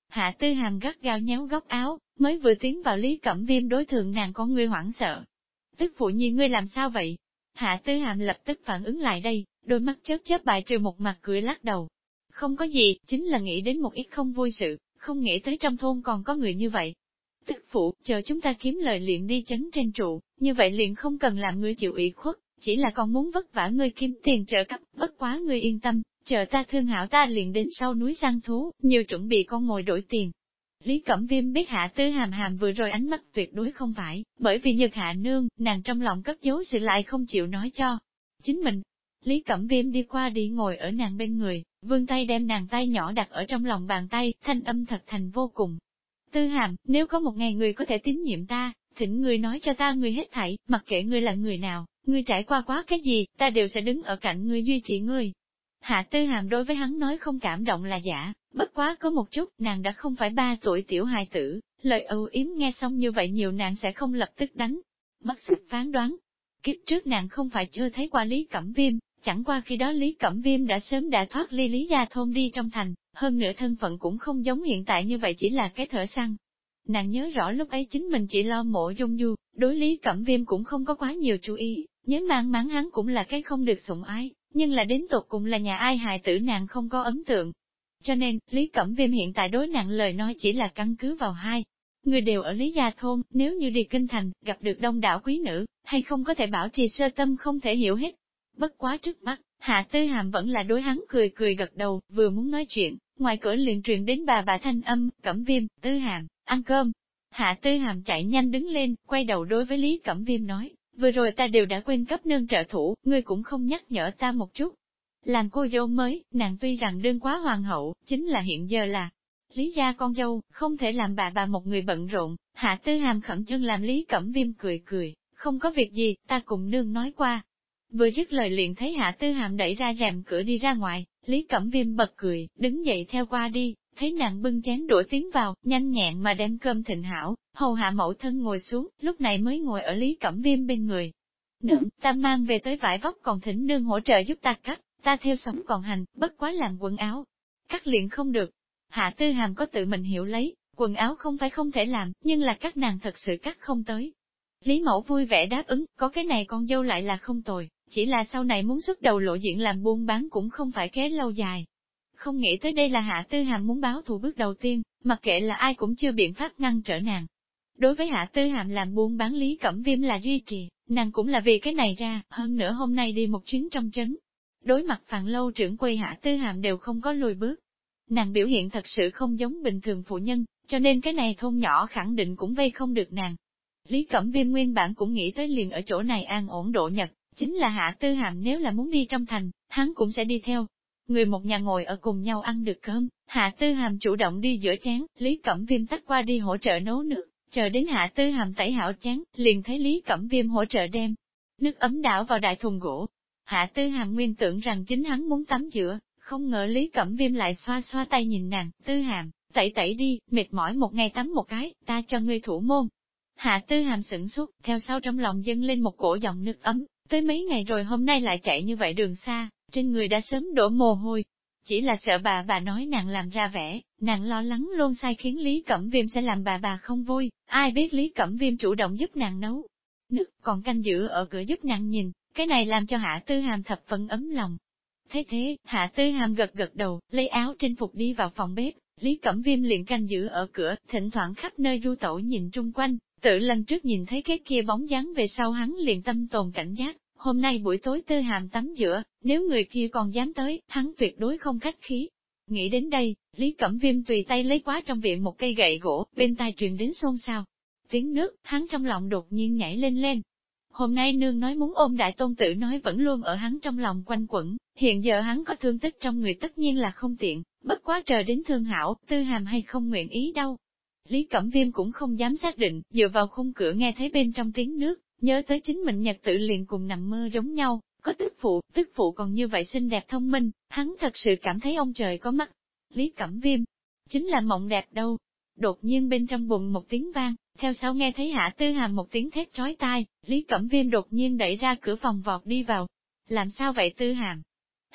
Hạ Tư Hàm gắt gao nhéo góc áo, mới vừa tiến vào Lý Cẩm Viêm đối thường nàng con ngươi hoảng sợ. Tức phụ nhi ngươi làm sao vậy? Hạ Tư Hàm lập tức phản ứng lại đây, đôi mắt chớp chớp bài trừ một mặt cười lắc đầu. Không có gì, chính là nghĩ đến một ít không vui sự, không nghĩ tới trong thôn còn có người như vậy. Tức phụ, chờ chúng ta kiếm lời liền đi chấn trên trụ, như vậy liền không cần làm ngươi chịu ủy khuất, chỉ là còn muốn vất vả ngươi kiếm tiền trợ cấp, bất quá ngươi yên tâm, chờ ta thương hảo ta liền đến sau núi săn thú, nhiều chuẩn bị con mồi đổi tiền. Lý Cẩm Viêm biết Hạ Tư Hàm vừa rồi ánh mắt tuyệt đối không phải, bởi vì Nhược Hạ nương, nàng trong lòng cất giấu sự lại không chịu nói cho chính mình. Lý Cẩm Viêm đi qua đi ngồi ở nàng bên người, vươn tay đem nàng tay nhỏ đặt ở trong lòng bàn tay, thanh âm thật thành vô cùng. Tư Hàm, nếu có một ngày người có thể tín nhiệm ta, thỉnh người nói cho ta người hết thảy, mặc kệ ngươi là người nào, ngươi trải qua quá cái gì, ta đều sẽ đứng ở cạnh ngươi duy trì ngươi. Hạ Tư Hàm đối với hắn nói không cảm động là giả, bất quá có một chút, nàng đã không phải 3 tuổi tiểu hài tử, lời âu yếm nghe xong như vậy nhiều nàng sẽ không lập tức đánh. Mất sức phán đoán. Kiếp trước nàng không phải chưa thấy qua Lý Cẩm Viêm, chẳng qua khi đó Lý Cẩm Viêm đã sớm đã thoát ly Lý gia thôn đi trong thành, hơn nữa thân phận cũng không giống hiện tại như vậy chỉ là cái thợ săn. Nàng nhớ rõ lúc ấy chính mình chỉ lo Mộ Dung Du, đối Lý Cẩm Viêm cũng không có quá nhiều chú ý, nhớ mang máng hắn cũng là cái không được sủng ái, nhưng là đến tột cùng là nhà ai hài tử nàng không có ấn tượng. Cho nên, Lý Cẩm Viêm hiện tại đối nàng lời nói chỉ là căn cứ vào hai. Người đều ở Lý Gia Thôn, nếu như đi kinh thành, gặp được đông đảo quý nữ, hay không có thể bảo trì sơ tâm không thể hiểu hết. Bất quá trước mắt, Hạ Tư Hàm vẫn là đối hắn cười cười gật đầu, vừa muốn nói chuyện, ngoài cửa liền truyền đến bà thanh âm, Cẩm Viêm, Tư Hàm, ăn cơm. Hạ Tư Hàm chạy nhanh đứng lên, quay đầu đối với Lý Cẩm Viêm nói, vừa rồi ta đều đã quên cấp nương trợ thủ, ngươi cũng không nhắc nhở ta một chút. Làm cô dâu mới, nàng tuy rằng đương quá hoàng hậu, chính là hiện giờ là Lý gia con dâu, không thể làm bà một người bận rộn. Hạ Tư Hàm khẩn trương làm Lý Cẩm Viêm cười cười, không có việc gì, ta cùng nương nói qua. Vừa dứt lời liền thấy Hạ Tư Hàm đẩy ra rèm cửa đi ra ngoài, Lý Cẩm Viêm bật cười, đứng dậy theo qua đi, thấy nàng bưng chén đũa tiến vào, nhanh nhẹn mà đem cơm thịnh hảo, hầu hạ mẫu thân ngồi xuống, lúc này mới ngồi ở Lý Cẩm Viêm bên người. Nương, ta mang về tới vải vóc còn thỉnh nương hỗ trợ giúp ta cắt, ta theo sống còn hành, bất quá làm quần áo. Cắt liền không được. Hạ Tư Hàm có tự mình hiểu lấy, quần áo không phải không thể làm, nhưng là các nàng thật sự cắt không tới. Lý Mẫu vui vẻ đáp ứng, có cái này con dâu lại là không tồi, chỉ là sau này muốn xuất đầu lộ diện làm buôn bán cũng không phải kế lâu dài. Không nghĩ tới đây là Hạ Tư Hàm muốn báo thù bước đầu tiên, mặc kệ là ai cũng chưa biện pháp ngăn trở nàng. Đối với Hạ Tư Hàm làm buôn bán Lý Cẩm Viêm là duy trì, nàng cũng là vì cái này ra, hơn nữa hôm nay đi một chuyến trong trấn. Đối mặt Phạn Lâu trưởng quầy Hạ Tư Hàm đều không có lùi bước. Nàng biểu hiện thật sự không giống bình thường phụ nhân, cho nên cái này thôn nhỏ khẳng định cũng vây không được nàng. Lý Cẩm Viêm nguyên bản cũng nghĩ tới liền ở chỗ này an ổn độ nhật, chính là Hạ Tư Hàm nếu là muốn đi trong thành, hắn cũng sẽ đi theo. Người một nhà ngồi ở cùng nhau ăn được cơm, Hạ Tư Hàm chủ động đi giữa chén, Lý Cẩm Viêm tắt qua đi hỗ trợ nấu nước, chờ đến Hạ Tư Hàm tẩy hảo chén, liền thấy Lý Cẩm Viêm hỗ trợ đem nước ấm đảo vào đại thùng gỗ. Hạ Tư Hàm nguyên tưởng rằng chính hắn muốn tắm giữa, không ngờ Lý Cẩm Viêm lại xoa xoa tay nhìn nàng, Tư Hàm, tẩy tẩy đi, mệt mỏi một ngày tắm một cái, ta cho ngươi thủ môn. Hạ Tư Hàm sửng sốt, theo sau trong lòng dâng lên một cổ dòng nước ấm, tới mấy ngày rồi hôm nay lại chạy như vậy đường xa, trên người đã sớm đổ mồ hôi. Chỉ là sợ bà nói nàng làm ra vẻ, nàng lo lắng luôn sai khiến Lý Cẩm Viêm sẽ làm bà không vui, ai biết Lý Cẩm Viêm chủ động giúp nàng nấu nước, còn canh giữ ở cửa giúp nàng nhìn, cái này làm cho Hạ Tư Hàm thập phần ấm lòng. Thế, Hạ Tư Hàm gật gật đầu, lấy áo trên phục đi vào phòng bếp, Lý Cẩm Viêm liền canh giữ ở cửa, thỉnh thoảng khắp nơi du tẩu nhìn trung quanh, tự lần trước nhìn thấy cái kia bóng dáng về sau hắn liền tâm tồn cảnh giác, hôm nay buổi tối Tư Hàm tắm giữa, nếu người kia còn dám tới, hắn tuyệt đối không khách khí. Nghĩ đến đây, Lý Cẩm Viêm tùy tay lấy quá trong viện một cây gậy gỗ, bên tai truyền đến xôn xao tiếng nước, hắn trong lòng đột nhiên nhảy lên. Hôm nay nương nói muốn ôm đại tôn tử nói vẫn luôn ở hắn trong lòng quanh quẩn, hiện giờ hắn có thương tích trong người tất nhiên là không tiện, bất quá chờ đến thương hảo, Tư Hàm hay không nguyện ý đâu. Lý Cẩm Viêm cũng không dám xác định, dựa vào khung cửa nghe thấy bên trong tiếng nước, nhớ tới chính mình nhật tự liền cùng nằm mơ giống nhau, có tức phụ còn như vậy xinh đẹp thông minh, hắn thật sự cảm thấy ông trời có mắt. Lý Cẩm Viêm, chính là mộng đẹp đâu. Đột nhiên bên trong bụng một tiếng vang, theo sau nghe thấy Hạ Tư Hàm một tiếng thét trói tai, Lý Cẩm Viêm đột nhiên đẩy ra cửa phòng vọt đi vào. Làm sao vậy Tư Hàm?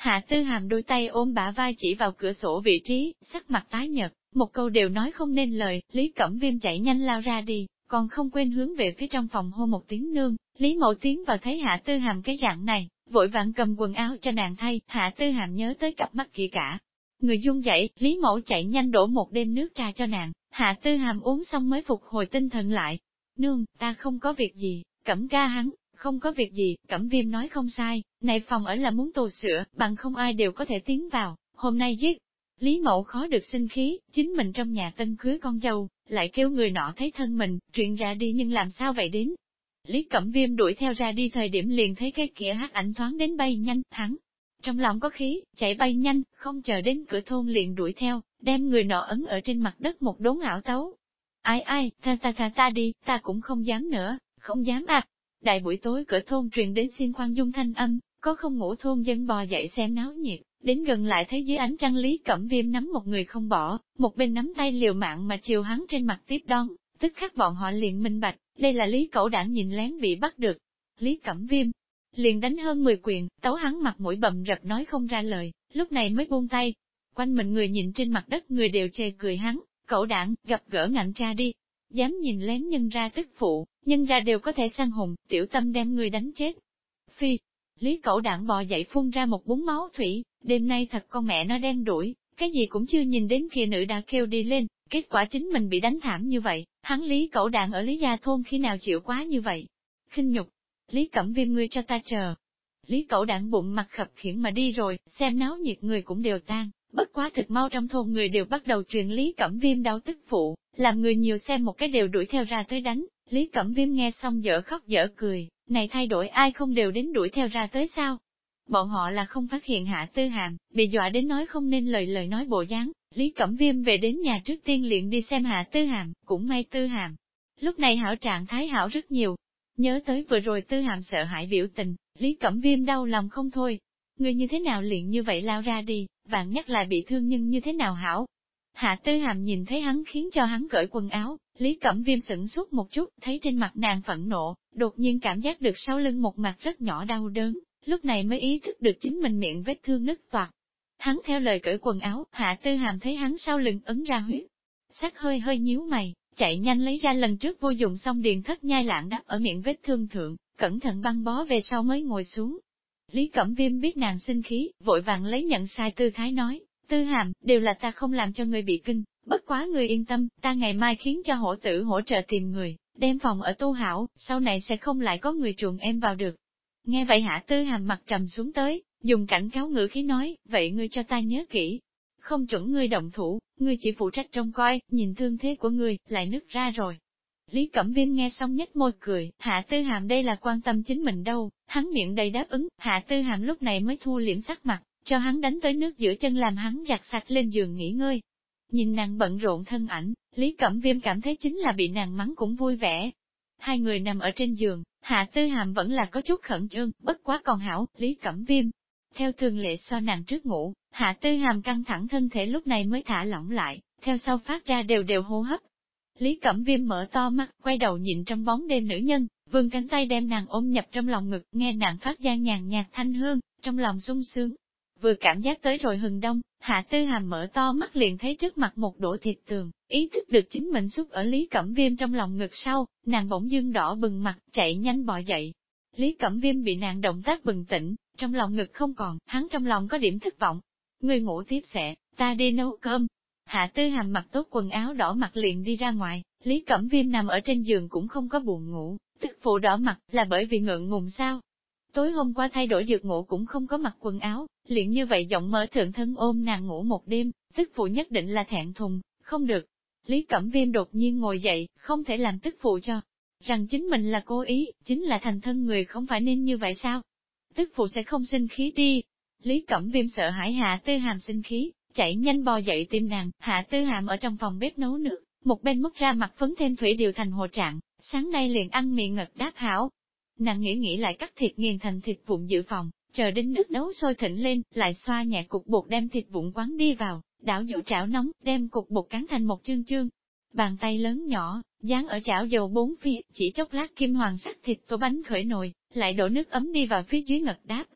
Hạ Tư Hàm đôi tay ôm bả vai chỉ vào cửa sổ vị trí, sắc mặt tái nhợt, một câu đều nói không nên lời. Lý Cẩm Viêm chạy nhanh lao ra đi, còn không quên hướng về phía trong phòng hô một tiếng nương. Lý Mậu tiến vào thấy Hạ Tư Hàm cái dạng này, vội vàng cầm quần áo cho nàng thay. Hạ Tư Hàm nhớ tới cặp mắt kia cả người run rẩy, Lý Mậu chạy nhanh đổ một đêm nước trà cho nàng. Hạ Tư Hàm uống xong mới phục hồi tinh thần lại. Nương, ta không có việc gì. Cẩm ca hắn, không có việc gì. Cẩm Viêm nói không sai, này phòng ở là muốn tù sửa, bằng không ai đều có thể tiến vào, hôm nay giết. Lý Mậu khó được sinh khí, chính mình trong nhà tân cưới con dâu, lại kêu người nọ thấy thân mình, chuyện ra đi nhưng làm sao vậy đến. Lý Cẩm Viêm đuổi theo ra đi thời điểm liền thấy cái kia hắc ảnh thoáng đến bay nhanh, hắn trong lòng có khí, chạy bay nhanh, không chờ đến cửa thôn liền đuổi theo, đem người nọ ấn ở trên mặt đất một đốn ảo tấu. Ai, ta đi, ta cũng không dám nữa, không dám à. Đại buổi tối cửa thôn truyền đến xin khoan dung thanh âm, có không ngủ thôn dân bò dậy xem náo nhiệt, đến gần lại thấy dưới ánh trăng Lý Cẩm Viêm nắm một người không bỏ, một bên nắm tay liều mạng mà chiều hắn trên mặt tiếp đón, tức khắc bọn họ liền minh bạch, đây là Lý Cẩu Đảng nhìn lén bị bắt được. Lý Cẩm Viêm liền đánh hơn 10 quyền, tấu hắn mặt mũi bầm rập nói không ra lời, lúc này mới buông tay. Quanh mình người nhìn trên mặt đất người đều chê cười hắn, Cẩu Đảng, gặp gỡ ngạnh ra đi. Dám nhìn lén nhân ra tức phụ, nhân ra đều có thể săn hùng, tiểu tâm đem người đánh chết. Phi, Lý Cẩu Đảng bò dậy phun ra một búng máu thủy, đêm nay thật con mẹ nó đen đuổi, cái gì cũng chưa nhìn đến kia nữ đã kêu đi lên, kết quả chính mình bị đánh thảm như vậy, hắn Lý Cẩu Đảng ở Lý Gia Thôn khi nào chịu quá như vậy. Khinh nhục, Lý Cẩm Viêm ngươi cho ta chờ. Lý Cẩu Đảng bụng mặt khập khiễng mà đi rồi, xem náo nhiệt người cũng đều tan, bất quá thực mau trong thôn người đều bắt đầu truyền Lý Cẩm Viêm đau tức phụ, làm người nhiều xem một cái đều đuổi theo ra tới đánh. Lý Cẩm Viêm nghe xong dở khóc dở cười, này thay đổi ai không đều đến đuổi theo ra tới sao? Bọn họ là không phát hiện Hạ Tư Hàm, bị dọa đến nói không nên lời nói bộ dáng. Lý Cẩm Viêm về đến nhà trước tiên liền đi xem Hạ Tư Hàm, cũng may Tư Hàm lúc này hảo trạng thái hảo rất nhiều. Nhớ tới vừa rồi Tư Hàm sợ hãi biểu tình, Lý Cẩm Viêm đau lòng không thôi. Người như thế nào liền như vậy lao ra đi, vạn nhất lại bị thương nhưng như thế nào hảo? Hạ Tư Hàm nhìn thấy hắn khiến cho hắn cởi quần áo, Lý Cẩm Viêm sửng sốt một chút, thấy trên mặt nàng phẫn nộ, đột nhiên cảm giác được sau lưng một mặt rất nhỏ đau đớn, lúc này mới ý thức được chính mình miệng vết thương nứt toạc. Hắn theo lời cởi quần áo, Hạ Tư Hàm thấy hắn sau lưng ấn ra huyết, sắc hơi nhíu mày, chạy nhanh lấy ra lần trước vô dụng xong điền thất nhai lạng đắp ở miệng vết thương thượng, cẩn thận băng bó về sau mới ngồi xuống. Lý Cẩm Viêm biết nàng sinh khí, vội vàng lấy nhận sai tư thái nói, Tư Hàm, đều là ta không làm cho người bị kinh, bất quá người yên tâm, ta ngày mai khiến cho hổ tử hỗ trợ tìm người, đem phòng ở tu hảo, sau này sẽ không lại có người truồng em vào được. Nghe vậy Hạ Tư Hàm mặt trầm xuống tới, dùng cảnh cáo ngữ khí nói, vậy ngươi cho ta nhớ kỹ, không chuẩn ngươi động thủ, ngươi chỉ phụ trách trông coi, nhìn thương thế của ngươi, lại nứt ra rồi. Lý Cẩm Viêm nghe xong nhếch môi cười, Hạ Tư Hàm đây là quan tâm chính mình đâu, hắn miệng đầy đáp ứng, Hạ Tư Hàm lúc này mới thu liễm sắc mặt, cho hắn đánh tới nước giữa chân làm hắn giặt sạch lên giường nghỉ ngơi. Nhìn nàng bận rộn thân ảnh, Lý Cẩm Viêm cảm thấy chính là bị nàng mắng cũng vui vẻ. Hai người nằm ở trên giường, Hạ Tư Hàm vẫn là có chút khẩn trương, bất quá còn hảo, Lý Cẩm Viêm theo thường lệ xoa nàng trước ngủ, Hạ Tư Hàm căng thẳng thân thể lúc này mới thả lỏng lại, theo sau phát ra đều hô hấp. Lý Cẩm Viêm mở to mắt, quay đầu nhìn trong bóng đêm nữ nhân, vươn cánh tay đem nàng ôm nhập trong lòng ngực, nghe nàng phát ra nhàn nhạt thanh hương, trong lòng sung sướng. Vừa cảm giác tới rồi hừng đông, Hạ Tư Hàm mở to mắt liền thấy trước mặt một đổ thịt tường, ý thức được chính mình xúc ở Lý Cẩm Viêm trong lòng ngực sau, nàng bỗng dưng đỏ bừng mặt, chạy nhanh bò dậy. Lý Cẩm Viêm bị nàng động tác bừng tỉnh, trong lòng ngực không còn, hắn trong lòng có điểm thất vọng. Ngươi ngủ tiếp sẽ, ta đi nấu cơm. Hạ Tư Hàm mặc tốt quần áo đỏ mặt liền đi ra ngoài, Lý Cẩm Viêm nằm ở trên giường cũng không có buồn ngủ, tức phụ đỏ mặt là bởi vì ngượng ngùng sao. Tối hôm qua thay đổi dược ngủ cũng không có mặc quần áo, liền như vậy giọng mở thượng thân ôm nàng ngủ một đêm, tức phụ nhất định là thẹn thùng, không được. Lý Cẩm Viêm đột nhiên ngồi dậy, không thể làm tức phụ cho rằng chính mình là cố ý, chính là thành thân người không phải nên như vậy sao? Tức phụ sẽ không sinh khí đi. Lý Cẩm Viêm sợ hãi Hạ Tư Hàm sinh khí, chạy nhanh bò dậy tìm nàng, Hạ Tư Hàm ở trong phòng bếp nấu nước, một bên múc ra mặt phấn thêm thủy điều thành hồ trạng, sáng nay liền ăn miệng ngật đáp hảo. Nàng nghĩ lại cắt thịt nghiền thành thịt vụn dự phòng, chờ đến nước nấu sôi thịnh lên, lại xoa nhẹ cục bột đem thịt vụn quán đi vào, đảo dụ chảo nóng, đem cục bột cán thành một chương chương. Bàn tay lớn nhỏ, dán ở chảo dầu bốn phía, chỉ chốc lát kim hoàng sắc thịt tô bánh khởi nồi, lại đổ nước ấm đi vào phía dưới ngật đáp.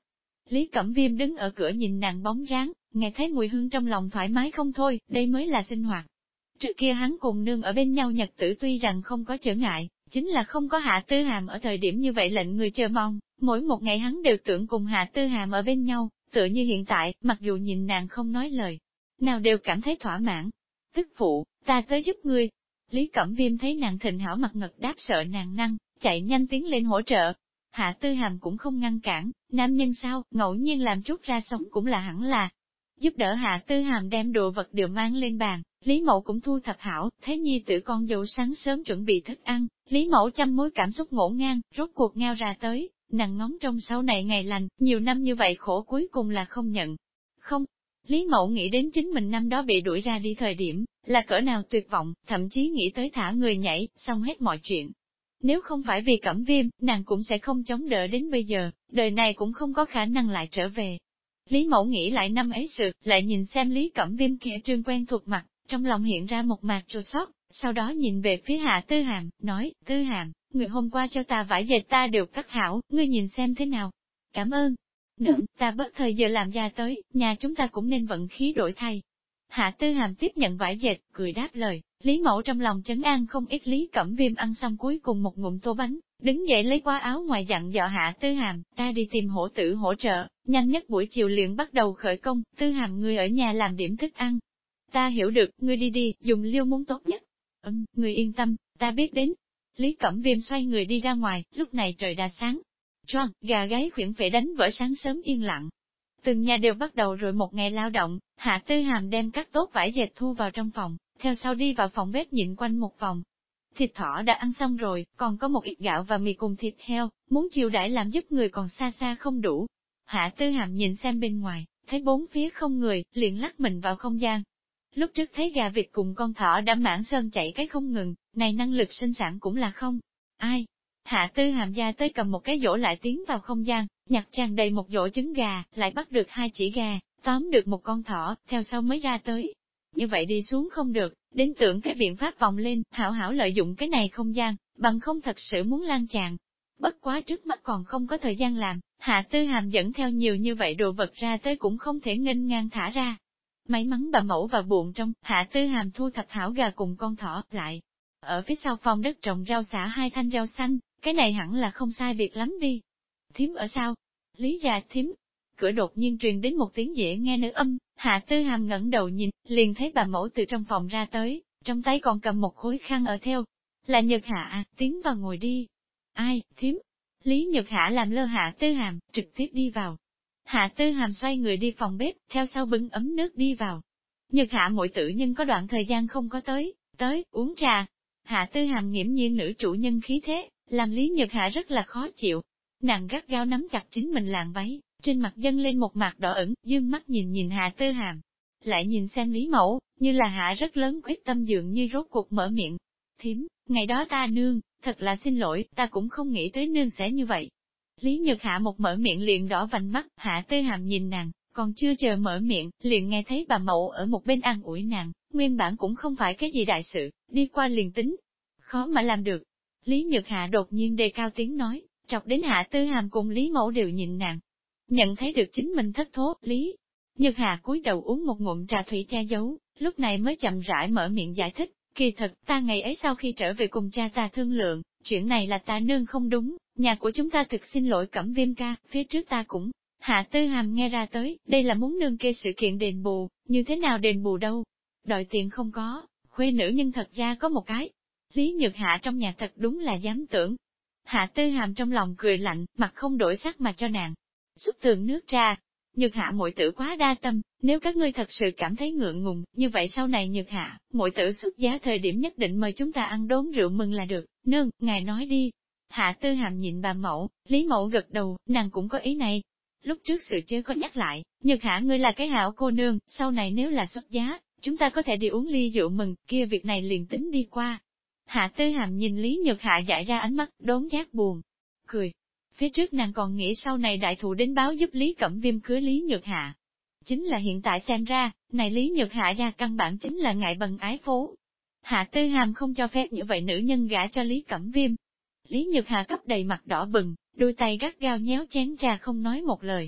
Lý Cẩm Viêm đứng ở cửa nhìn nàng bóng dáng, nghe thấy mùi hương trong lòng thoải mái không thôi, đây mới là sinh hoạt. Trước kia hắn cùng nương ở bên nhau nhật tử tuy rằng không có trở ngại, chính là không có Hạ Tư Hàm ở thời điểm như vậy lệnh người chờ mong, mỗi một ngày hắn đều tưởng cùng Hạ Tư Hàm ở bên nhau, tựa như hiện tại, mặc dù nhìn nàng không nói lời, nào đều cảm thấy thỏa mãn. Tức phụ, ta tới giúp ngươi. Lý Cẩm Viêm thấy nàng thịnh hảo mặt ngật đáp sợ nàng năng, chạy nhanh tiến lên hỗ trợ. Hạ Tư Hàm cũng không ngăn cản, nam nhân sao, ngẫu nhiên làm chút ra sống cũng là hẳn là. Giúp đỡ Hạ Tư Hàm đem đồ vật đều mang lên bàn, Lý Mẫu cũng thu thập hảo, thấy nhi tử con dâu sáng sớm chuẩn bị thức ăn, Lý Mẫu trăm mối cảm xúc ngổn ngang, rốt cuộc ngao ra tới, nàng ngóng trong sau này ngày lành, nhiều năm như vậy khổ cuối cùng là không nhận. Không, Lý Mẫu nghĩ đến chính mình năm đó bị đuổi ra đi thời điểm, là cỡ nào tuyệt vọng, thậm chí nghĩ tới thả người nhảy, xong hết mọi chuyện. Nếu không phải vì Cẩm Viêm, nàng cũng sẽ không chống đỡ đến bây giờ, đời này cũng không có khả năng lại trở về. Lý Mẫu nghĩ lại năm ấy sự, lại nhìn xem Lý Cẩm Viêm kia trương quen thuộc mặt, trong lòng hiện ra một mạt chua xót, sau đó nhìn về phía Hạ Tư Hàm, nói, Tư Hàm, người hôm qua cho ta vải dệt ta đều cắt hảo, ngươi nhìn xem thế nào. Cảm ơn. Nương, ta bớt thời giờ làm ra tới, nhà chúng ta cũng nên vận khí đổi thay. Hạ Tư Hàm tiếp nhận vải dệt, cười đáp lời, Lý Mẫu trong lòng trấn an không ít. Lý Cẩm Viêm ăn xong cuối cùng một ngụm tô bánh, đứng dậy lấy qua áo ngoài dặn dò Hạ Tư Hàm, ta đi tìm hổ tử hỗ trợ, nhanh nhất buổi chiều liền bắt đầu khởi công, Tư Hàm ngươi ở nhà làm điểm thức ăn. Ta hiểu được, ngươi đi đi, dùng liêu muốn tốt nhất. Ngươi yên tâm, ta biết đến. Lý Cẩm Viêm xoay người đi ra ngoài, lúc này trời đã sáng. Choang, gà gáy khuyển phệ đánh vỡ sáng sớm yên lặng. Từng nhà đều bắt đầu rồi một ngày lao động, Hạ Tư Hàm đem các tốt vải dệt thu vào trong phòng, theo sau đi vào phòng bếp nhịn quanh một vòng. Thịt thỏ đã ăn xong rồi, còn có một ít gạo và mì cùng thịt heo, muốn chiều đãi làm giúp người còn xa xa không đủ. Hạ Tư Hàm nhìn xem bên ngoài, thấy bốn phía không người, liền lắc mình vào không gian. Lúc trước thấy gà vịt cùng con thỏ đã mãn sơn chạy cái không ngừng, này năng lực sinh sản cũng là không. Ai? Hạ Tư Hàm ra tới cầm một cái dỗ lại tiến vào không gian, nhặt tràn đầy một dỗ trứng gà, lại bắt được 2 chỉ gà, tóm được một con thỏ, theo sau mới ra tới. Như vậy đi xuống không được, đến tưởng cái biện pháp vòng lên, hảo hảo lợi dụng cái này không gian, bằng không thật sự muốn lan tràn. Bất quá trước mắt còn không có thời gian làm, Hạ Tư Hàm dẫn theo nhiều như vậy đồ vật ra tới cũng không thể nghênh ngang thả ra. May mắn bà mẫu và buồn trong, Hạ Tư Hàm thu thập hảo gà cùng con thỏ lại. Ở phía sau phòng đất trồng rau xả 2 thanh rau xanh, cái này hẳn là không sai biệt lắm đi. Thím ở sao? Lý ra thím. Cửa đột nhiên truyền đến một tiếng dễ nghe nữ âm, Hạ Tư Hàm ngẩng đầu nhìn, liền thấy bà mẫu từ trong phòng ra tới, trong tay còn cầm một khối khăn ở theo. Là Nhật Hạ, tiến vào ngồi đi. Ai, thím? Lý Nhật Hạ làm lơ Hạ Tư Hàm, trực tiếp đi vào. Hạ Tư Hàm xoay người đi phòng bếp, theo sau bưng ấm nước đi vào. Nhật Hạ muội tử nhân có đoạn thời gian không có tới, uống trà. Hạ Tư Hàm nghiễm nhiên nữ chủ nhân khí thế, làm Lý Nhật Hạ rất là khó chịu. Nàng gắt gao nắm chặt chính mình làn váy, trên mặt dâng lên một mặt đỏ ửng, dương mắt nhìn Hạ Tư Hàm. Lại nhìn xem Lý Mẫu, như là Hạ rất lớn quyết tâm dường như rốt cuộc mở miệng. Thím, ngày đó ta nương, thật là xin lỗi, ta cũng không nghĩ tới nương sẽ như vậy. Lý Nhật Hạ một mở miệng liền đỏ vành mắt, Hạ Tư Hàm nhìn nàng, còn chưa chờ mở miệng, liền nghe thấy bà Mẫu ở một bên an ủi nàng, nguyên bản cũng không phải cái gì đại sự, đi qua liền tính. Khó mà làm được. Lý Nhật Hạ đột nhiên đề cao tiếng nói, chọc đến Hạ Tư Hàm cùng Lý Mẫu đều nhìn nàng. Nhận thấy được chính mình thất thố, Lý Nhật Hạ cúi đầu uống một ngụm trà thủy che giấu, lúc này mới chậm rãi mở miệng giải thích, kỳ thật, ta ngày ấy sau khi trở về cùng cha ta thương lượng, chuyện này là ta nương không đúng, nhà của chúng ta thực xin lỗi Cẩm Viêm ca, phía trước ta cũng. Hạ Tư Hàm nghe ra tới, đây là muốn nương kê sự kiện đền bù, như thế nào đền bù đâu? Đòi tiền không có, khuê nữ nhưng thật ra có một cái. Lý Nhật Hạ trong nhà thật đúng là dám tưởng. Hạ Tư Hàm trong lòng cười lạnh, mặt không đổi sắc mà cho nàng. Xuất tường nước trà. Nhật Hạ muội tử quá đa tâm, nếu các ngươi thật sự cảm thấy ngượng ngùng, như vậy sau này Nhật Hạ, muội tử xuất giá thời điểm nhất định mời chúng ta ăn đốn rượu mừng là được, nương, ngài nói đi. Hạ Tư Hàm nhìn bà Mẫu, Lý Mẫu gật đầu, nàng cũng có ý này. Lúc trước sự chưa có nhắc lại, Nhật Hạ ngươi là cái hảo cô nương, sau này nếu là xuất giá, chúng ta có thể đi uống ly rượu mừng, kia việc này liền tính đi qua. Hạ Tư Hàm nhìn Lý Nhật Hạ dại ra ánh mắt, đốn giác buồn, cười. Phía trước nàng còn nghĩ sau này đại thù đến báo giúp Lý Cẩm Viêm cưới Lý Nhật Hạ. Chính là hiện tại xem ra, này Lý Nhật Hạ ra căn bản chính là ngại bần ái phố. Hạ Tư Hàm không cho phép như vậy nữ nhân gả cho Lý Cẩm Viêm. Lý Nhật Hạ cấp đầy mặt đỏ bừng, đôi tay gắt gao nhéo chén trà không nói một lời.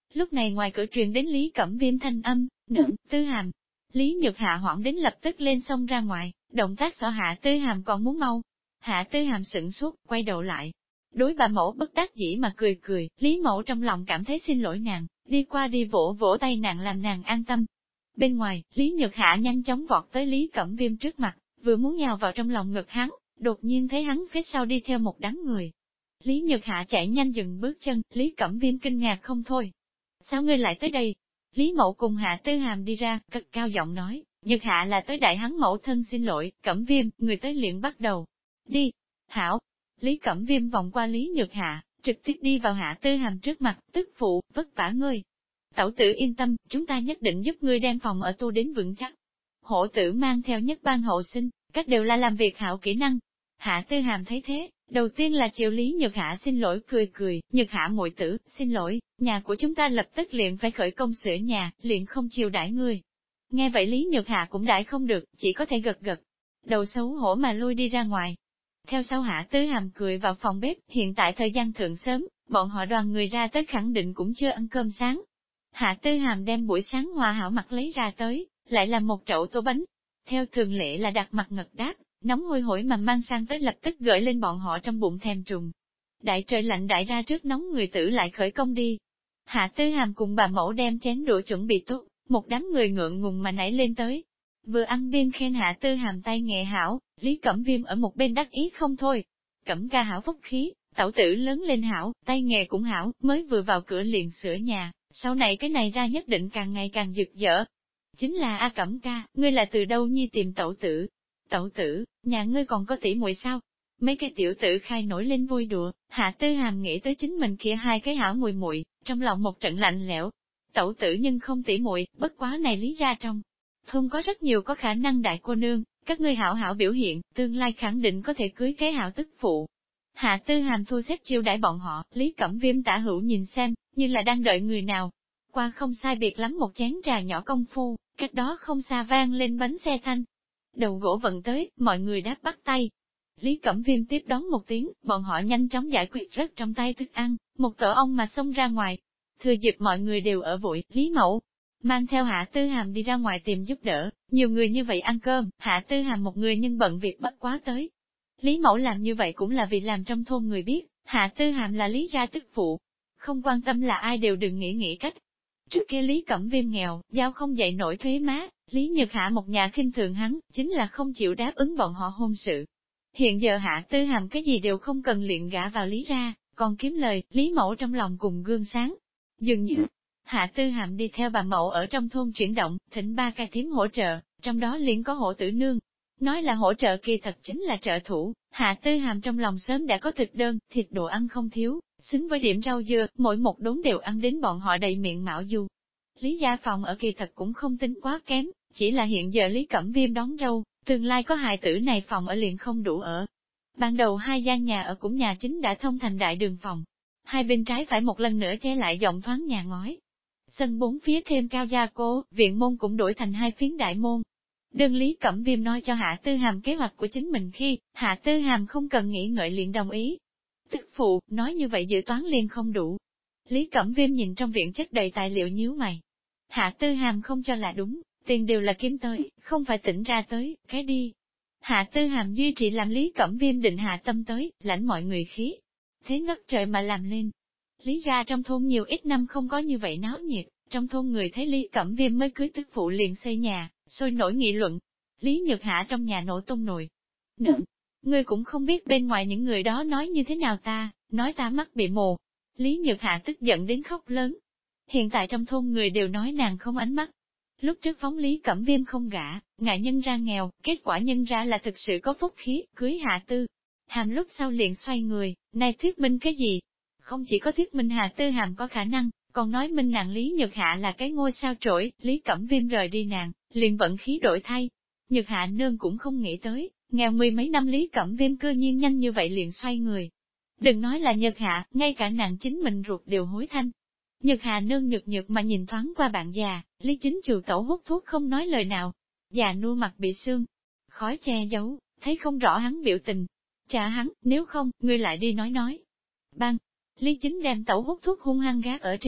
Lúc này ngoài cửa truyền đến Lý Cẩm Viêm thanh âm, "Nương, Tư Hàm." Lý Nhược Hạ hoảng đến lập tức lên xông ra ngoài, động tác xỏ Hạ Tư Hàm còn muốn mau. Hạ Tư Hàm sửng sốt, quay đầu lại. Đối bà mẫu bất đắc dĩ mà cười cười, Lý mẫu trong lòng cảm thấy xin lỗi nàng, đi qua đi vỗ vỗ tay nàng làm nàng an tâm. Bên ngoài, Lý Nhược Hạ nhanh chóng vọt tới Lý Cẩm Viêm trước mặt, vừa muốn nhào vào trong lòng ngực hắn, đột nhiên thấy hắn phía sau đi theo một đám người. Lý Nhược Hạ chạy nhanh dừng bước chân, Lý Cẩm Viêm kinh ngạc không thôi. "Sao ngươi lại tới đây?" Lý mẫu cùng Hạ Tư Hàm đi ra, cất cao giọng nói, "Nhược Hạ là tới đại hắn mẫu thân xin lỗi, Cẩm Viêm, người tới liền bắt đầu. Đi." "Hảo." Lý Cẩm Viêm vòng qua Lý Nhược Hạ, trực tiếp đi vào Hạ Tư Hàm trước mặt, "Tức phụ, vất vả ngươi. Tẩu tử yên tâm, chúng ta nhất định giúp ngươi đem phòng ở tu đến vững chắc." Hổ tử mang theo nhất ban hậu sinh, các đều là làm việc hảo kỹ năng. Hạ Tư Hàm thấy thế, đầu tiên là chiều Lý Nhược Hạ xin lỗi cười cười, "Nhược Hạ muội tử, xin lỗi, nhà của chúng ta lập tức liền phải khởi công sửa nhà, liền không chiều đãi ngươi." Nghe vậy Lý Nhược Hạ cũng đãi không được, chỉ có thể gật gật. Đầu xấu hổ mà lui đi ra ngoài. Theo sau Hạ Tư Hàm cười vào phòng bếp, hiện tại thời gian thượng sớm, bọn họ đoàn người ra tới khẳng định cũng chưa ăn cơm sáng. Hạ Tư Hàm đem buổi sáng hòa hảo mặt lấy ra tới, lại làm một chậu tô bánh. Theo thường lệ là đặt mặt ngật đáp, nóng hôi hổi mà mang sang tới lập tức gợi lên bọn họ trong bụng thèm trùng. Đại trời lạnh đại ra trước nóng người tử lại khởi công đi. Hạ Tư Hàm cùng bà mẫu đem chén đũa chuẩn bị tốt, một đám người ngượng ngùng mà nảy lên tới. Vừa ăn biên khen Hạ Tư Hàm tay nghệ hảo, Lý Cẩm Viêm ở một bên đắc ý không thôi. Cẩm ca hảo phúc khí, tẩu tử lớn lên hảo, tay nghề cũng hảo, mới vừa vào cửa liền sửa nhà, sau này cái này ra nhất định càng ngày càng rực rỡ. Chính là A Cẩm ca, ngươi là từ đâu nhi tìm tẩu tử? Tẩu tử, nhà ngươi còn có tỷ muội sao? Mấy cái tiểu tử khai nổi lên vui đùa, Hạ Tư Hàm nghĩ tới chính mình kia hai cái hảo mùi muội, trong lòng một trận lạnh lẽo. Tẩu tử nhưng không tỷ muội, bất quá này lý ra trong. Thôn có rất nhiều có khả năng đại cô nương, các ngươi hảo hảo biểu hiện, tương lai khẳng định có thể cưới cái hảo tức phụ. Hạ Tư Hàm thu xếp chiêu đãi bọn họ, Lý Cẩm Viêm tả hữu nhìn xem, như là đang đợi người nào. Qua không sai biệt lắm một chén trà nhỏ công phu, cách đó không xa vang lên bánh xe thanh. Đầu gỗ vận tới, mọi người đáp bắt tay. Lý Cẩm Viêm tiếp đón một tiếng, bọn họ nhanh chóng giải quyết rất trong tay thức ăn, một tổ ong mà xông ra ngoài. Thừa dịp mọi người đều ở vội, Lý Mẫu mang theo Hạ Tư Hàm đi ra ngoài tìm giúp đỡ, nhiều người như vậy ăn cơm, Hạ Tư Hàm một người nhưng bận việc bất quá tới. Lý Mẫu làm như vậy cũng là vì làm trong thôn người biết, Hạ Tư Hàm là Lý gia tức phụ. Không quan tâm là ai đều đừng nghĩ cách. Trước kia Lý Cẩm Viêm nghèo, giao không dậy nổi thuế má, Lý Nhược Hạ một nhà khinh thường hắn, chính là không chịu đáp ứng bọn họ hôn sự. Hiện giờ Hạ Tư Hàm cái gì đều không cần luyện gả vào Lý ra, còn kiếm lời, Lý Mẫu trong lòng cùng gương sáng. Dường như, Hạ Tư Hàm đi theo bà Mẫu ở trong thôn chuyển động, thỉnh ba ca thím hỗ trợ, trong đó liền có Hổ Tử Nương. Nói là hỗ trợ kỳ thật chính là trợ thủ, Hạ Tư Hàm trong lòng sớm đã có thực đơn, thịt đồ ăn không thiếu, xứng với điểm rau dưa, mỗi một đốn đều ăn đến bọn họ đầy miệng mạo du. Lý gia phòng ở kỳ thật cũng không tính quá kém, chỉ là hiện giờ Lý Cẩm Viêm đón dâu, tương lai có hài tử này phòng ở liền không đủ ở. Ban đầu hai gian nhà ở cũng nhà chính đã thông thành đại đường phòng, hai bên trái phải một lần nữa che lại rộng thoáng nhà ngói. Sân bốn phía thêm cao gia cố, viện môn cũng đổi thành hai phiến đại môn. Đơn Lý Cẩm Viêm nói cho Hạ Tư Hàm kế hoạch của chính mình khi, Hạ Tư Hàm không cần nghĩ ngợi liền đồng ý. Tức phụ, nói như vậy dự toán liền không đủ. Lý Cẩm Viêm nhìn trong viện chất đầy tài liệu nhíu mày. Hạ Tư Hàm không cho là đúng, tiền đều là kiếm tới, không phải tỉnh ra tới, cái đi. Hạ Tư Hàm duy trì làm Lý Cẩm Viêm định hạ tâm tới, lãnh mọi người khí. Thế ngất trời mà làm lên. Lý ra trong thôn nhiều ít năm không có như vậy náo nhiệt, trong thôn người thấy Lý Cẩm Viêm mới cưới tức phụ liền xây nhà, sôi nổi nghị luận. Lý Nhược Hạ trong nhà nổ tung nồi. Nựng, ngươi cũng không biết bên ngoài những người đó nói như thế nào ta, nói ta mắt bị mù. Lý Nhược Hạ tức giận đến khóc lớn. Hiện tại trong thôn người đều nói nàng không ánh mắt. Lúc trước phóng Lý Cẩm Viêm không gả, ngại nhân ra nghèo, kết quả nhân ra là thực sự có phúc khí, cưới Hạ Tư Hàm lúc sau liền xoay người, này thuyết minh cái gì? Không chỉ có thuyết minh Hạ Tư Hàm có khả năng, còn nói minh nàng Lý Nhược Hạ là cái ngôi sao trổi, Lý Cẩm Viêm rời đi nàng, liền vận khí đổi thay. Nhược Hạ nương cũng không nghĩ tới, nghèo mười mấy năm Lý Cẩm Viêm cơ nhiên nhanh như vậy liền xoay người. Đừng nói là Nhược Hạ, ngay cả nàng chính mình ruột đều hối thanh. Nhược Hạ nương nhược nhược mà nhìn thoáng qua bạn già, Lý Chính Trừ tẩu hút thuốc không nói lời nào. Già nua mặt bị sương, khói che giấu, thấy không rõ hắn biểu tình. Trả hắn, nếu không, ngươi lại đi nói. Bang! Lý Chính đem tẩu hút thuốc hung hăng gác ở trên bàn,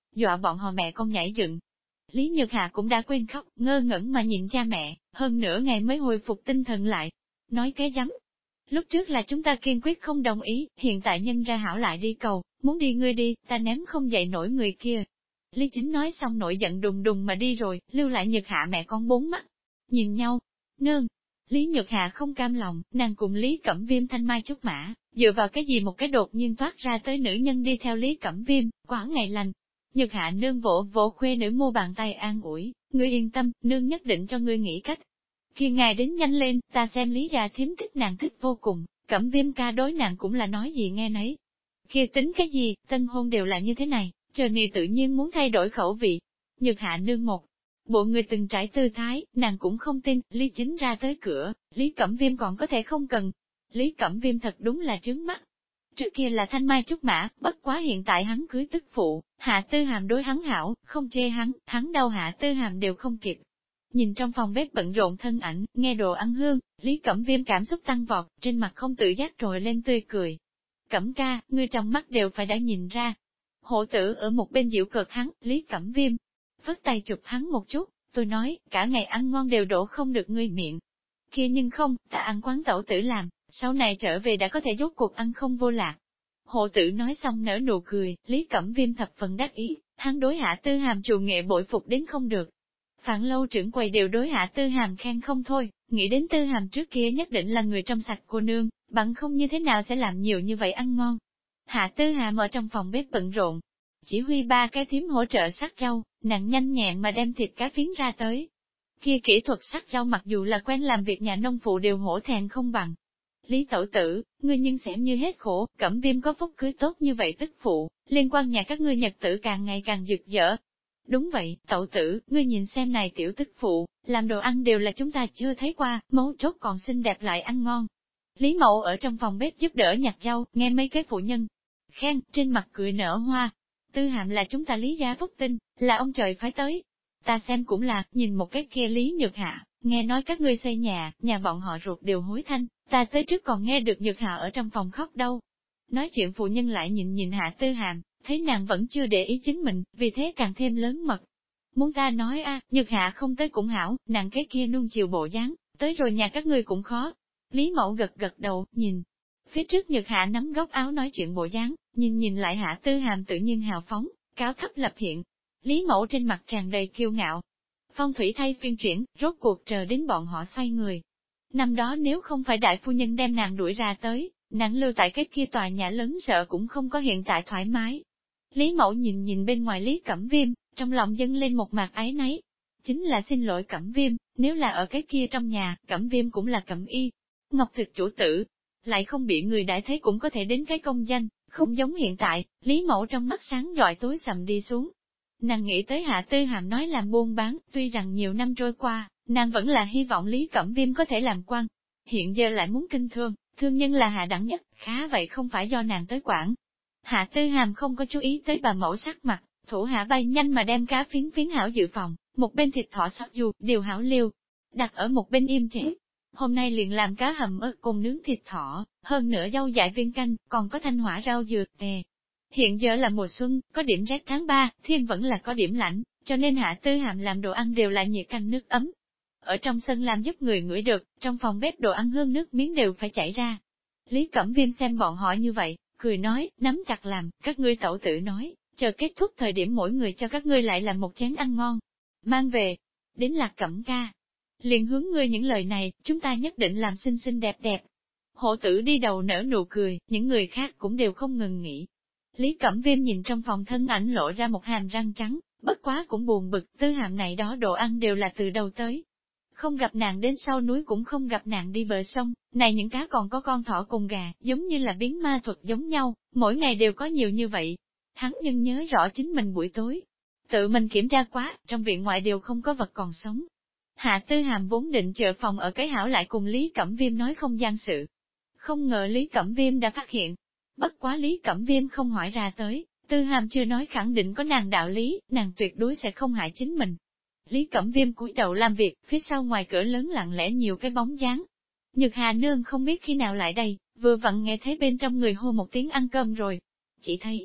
dọa bọn họ mẹ con nhảy dựng. Lý Nhược Hà cũng đã quên khóc, ngơ ngẩn mà nhìn cha mẹ, hơn nửa ngày mới hồi phục tinh thần lại. Nói cái rắm. Lúc trước là chúng ta kiên quyết không đồng ý, hiện tại nhân ra hảo lại đi cầu, muốn đi ngươi đi, ta ném không dậy nổi người kia. Lý Chính nói xong nổi giận đùng đùng mà đi rồi, lưu lại Nhược Hạ mẹ con bốn mắt. Nhìn nhau, nương. Lý Nhược Hạ không cam lòng, nàng cùng Lý Cẩm Viêm thanh mai trúc mã, dựa vào cái gì một cái đột nhiên toát ra tới nữ nhân đi theo Lý Cẩm Viêm, quả ngày lành. Nhược Hạ nương vỗ vỗ khuê nữ mua bàn tay an ủi, ngươi yên tâm, nương nhất định cho ngươi nghĩ cách. Khi ngài đến nhanh lên, ta xem Lý gia thím thích nàng thích vô cùng, Cẩm Viêm ca đối nàng cũng là nói gì nghe nấy. Kia tính cái gì, tân hôn đều là như thế này, chờ nì tự nhiên muốn thay đổi khẩu vị. Nhược Hạ nương một bộ người từng trải tư thái, nàng cũng không tin, Lý Chính ra tới cửa, Lý Cẩm Viêm còn có thể không cần. Lý Cẩm Viêm thật đúng là trướng mắt. Trước kia là thanh mai trúc mã, bất quá hiện tại hắn cưới tức phụ, Hạ Tư Hàm đối hắn hảo, không chê hắn đâu Hạ Tư Hàm đều không kịp. Nhìn trong phòng bếp bận rộn thân ảnh, nghe đồ ăn hương, Lý Cẩm Viêm cảm xúc tăng vọt, trên mặt không tự giác trồi lên tươi cười. Cẩm ca, ngươi trong mắt đều phải đã nhìn ra. Hộ tử ở một bên giễu cợt hắn, Lý Cẩm Viêm vất tay chụp hắn một chút, tôi nói, cả ngày ăn ngon đều đổ không được ngươi miệng. Kia nhưng không, ta ăn quán tẩu tử làm, sau này trở về đã có thể rốt cuộc ăn không vô lạc. Hộ tử nói xong nở nụ cười, Lý Cẩm Viêm thập phần đắc ý, hắn đối Hạ Tư Hàm trù nghệ bội phục đến không được. Phạn Lâu trưởng quầy đều đối Hạ Tư Hàm khen không thôi, nghĩ đến Tư Hàm trước kia nhất định là người trong sạch cô nương, bằng không như thế nào sẽ làm nhiều như vậy ăn ngon. Hạ Tư Hàm ở trong phòng bếp bận rộn, chỉ huy ba cái thím hỗ trợ sắc rau, nàng nhanh nhẹn mà đem thịt cá phiến ra tới. Kia kỹ thuật sắc rau mặc dù là quen làm việc nhà nông phụ đều hổ thẹn không bằng. Lý tẩu tử, ngươi nhưng xem như hết khổ, Cẩm Viêm có phúc cưới tốt như vậy tức phụ, liên quan nhà các ngươi nhật tử càng ngày càng rực rỡ. Đúng vậy, tẩu tử, ngươi nhìn xem này tiểu tức phụ, làm đồ ăn đều là chúng ta chưa thấy qua, mấu chốt còn xinh đẹp lại ăn ngon. Lý Mậu ở trong phòng bếp giúp đỡ nhặt rau, nghe mấy cái phụ nhân khen, trên mặt cười nở hoa. Tư Hàm là chúng ta Lý gia phúc tinh, là ông trời phái tới. Ta xem cũng là, nhìn một cái kia Lý Nhược Hạ, nghe nói các ngươi xây nhà bọn họ ruột đều hối thanh, ta tới trước còn nghe được Nhược Hạ ở trong phòng khóc đâu. Nói chuyện phụ nhân lại nhìn Hạ Tư Hàm, thấy nàng vẫn chưa để ý chính mình, vì thế càng thêm lớn mật. Muốn ta nói Nhược Hạ không tới cũng hảo, nàng cái kia nuông chiều bộ dáng, tới rồi nhà các ngươi cũng khó. Lý Mậu gật đầu, nhìn. Phía trước Nhược Hạ nắm góc áo nói chuyện bộ dáng, nhìn lại Hạ Tư Hàm tự nhiên hào phóng, cao thấp lập hiện. Lý Mậu trên mặt tràn đầy kiêu ngạo. Phong thủy thay phiên chuyển, rốt cuộc chờ đến bọn họ xoay người. Năm đó nếu không phải đại phu nhân đem nàng đuổi ra tới, nàng lưu tại cái kia tòa nhà lớn sợ cũng không có hiện tại thoải mái. Lý Mậu nhìn bên ngoài Lý Cẩm Viêm, trong lòng dâng lên một mạt áy náy. Chính là xin lỗi Cẩm Viêm, nếu là ở cái kia trong nhà, Cẩm Viêm cũng là Cẩm Y, Ngọc Thực chủ tử, lại không bị người đại thấy cũng có thể đến cái công danh, không giống hiện tại, Lý Mậu trong mắt sáng rọi tối sầm đi xuống. Nàng nghĩ tới Hạ Tư Hàm nói làm buôn bán, tuy rằng nhiều năm trôi qua, nàng vẫn là hy vọng Lý Cẩm Viêm có thể làm quan. Hiện giờ lại muốn kinh thương, thương nhân là hạ đẳng nhất, khá vậy không phải do nàng tới quản. Hạ Tư Hàm không có chú ý tới bà mẫu sắc mặt, thủ hạ bay nhanh mà đem cá phiến hảo dự phòng, một bên thịt thỏ xào dù, điều hảo liêu, đặt ở một bên im chế. Hôm nay liền làm cá hầm ớt cùng nướng thịt thỏ, hơn nữa dâu dại viên canh, còn có thanh hỏa rau dừa tè. Hiện giờ là mùa xuân, có điểm rét tháng 3, thiên vẫn là có điểm lạnh, cho nên Hạ Tư Hàm làm đồ ăn đều là nhiệt canh nước ấm. Ở trong sân làm giúp người ngửi được, trong phòng bếp đồ ăn hương nước miếng đều phải chảy ra. Lý Cẩm Viêm xem bọn họ như vậy, cười nói, nắm chặt làm, các ngươi tẩu tử nói, chờ kết thúc thời điểm mỗi người cho các ngươi lại làm một chén ăn ngon. Mang về, đến Lạc Cẩm ca. Liền hướng ngươi những lời này, chúng ta nhất định làm xinh xinh đẹp đẹp. Hộ tử đi đầu nở nụ cười, những người khác cũng đều không ngừng nghỉ. Lý Cẩm Viêm nhìn trong phòng thân ảnh lộ ra một hàm răng trắng, bất quá cũng buồn bực, Tư Hàm này đó đồ ăn đều là từ đầu tới. Không gặp nàng đến sau núi cũng không gặp nàng đi bờ sông, này những cá còn có con thỏ cùng gà, giống như là biến ma thuật giống nhau, mỗi ngày đều có nhiều như vậy. Hắn nhưng nhớ rõ chính mình buổi tối. Tự mình kiểm tra quá, trong viện ngoại đều không có vật còn sống. Hạ Tư Hàm vốn định chờ phòng ở cái hảo lại cùng Lý Cẩm Viêm nói không gian sự. Không ngờ Lý Cẩm Viêm đã phát hiện. Bất quá Lý Cẩm Viêm không hỏi ra tới, Tư Hàm chưa nói khẳng định có nàng đạo lý, nàng tuyệt đối sẽ không hại chính mình. Lý Cẩm Viêm cúi đầu làm việc, phía sau ngoài cửa lớn lặng lẽ nhiều cái bóng dáng. Nhược Hà Nương không biết khi nào lại đây, vừa vặn nghe thấy bên trong người hô một tiếng ăn cơm rồi. Chỉ thấy,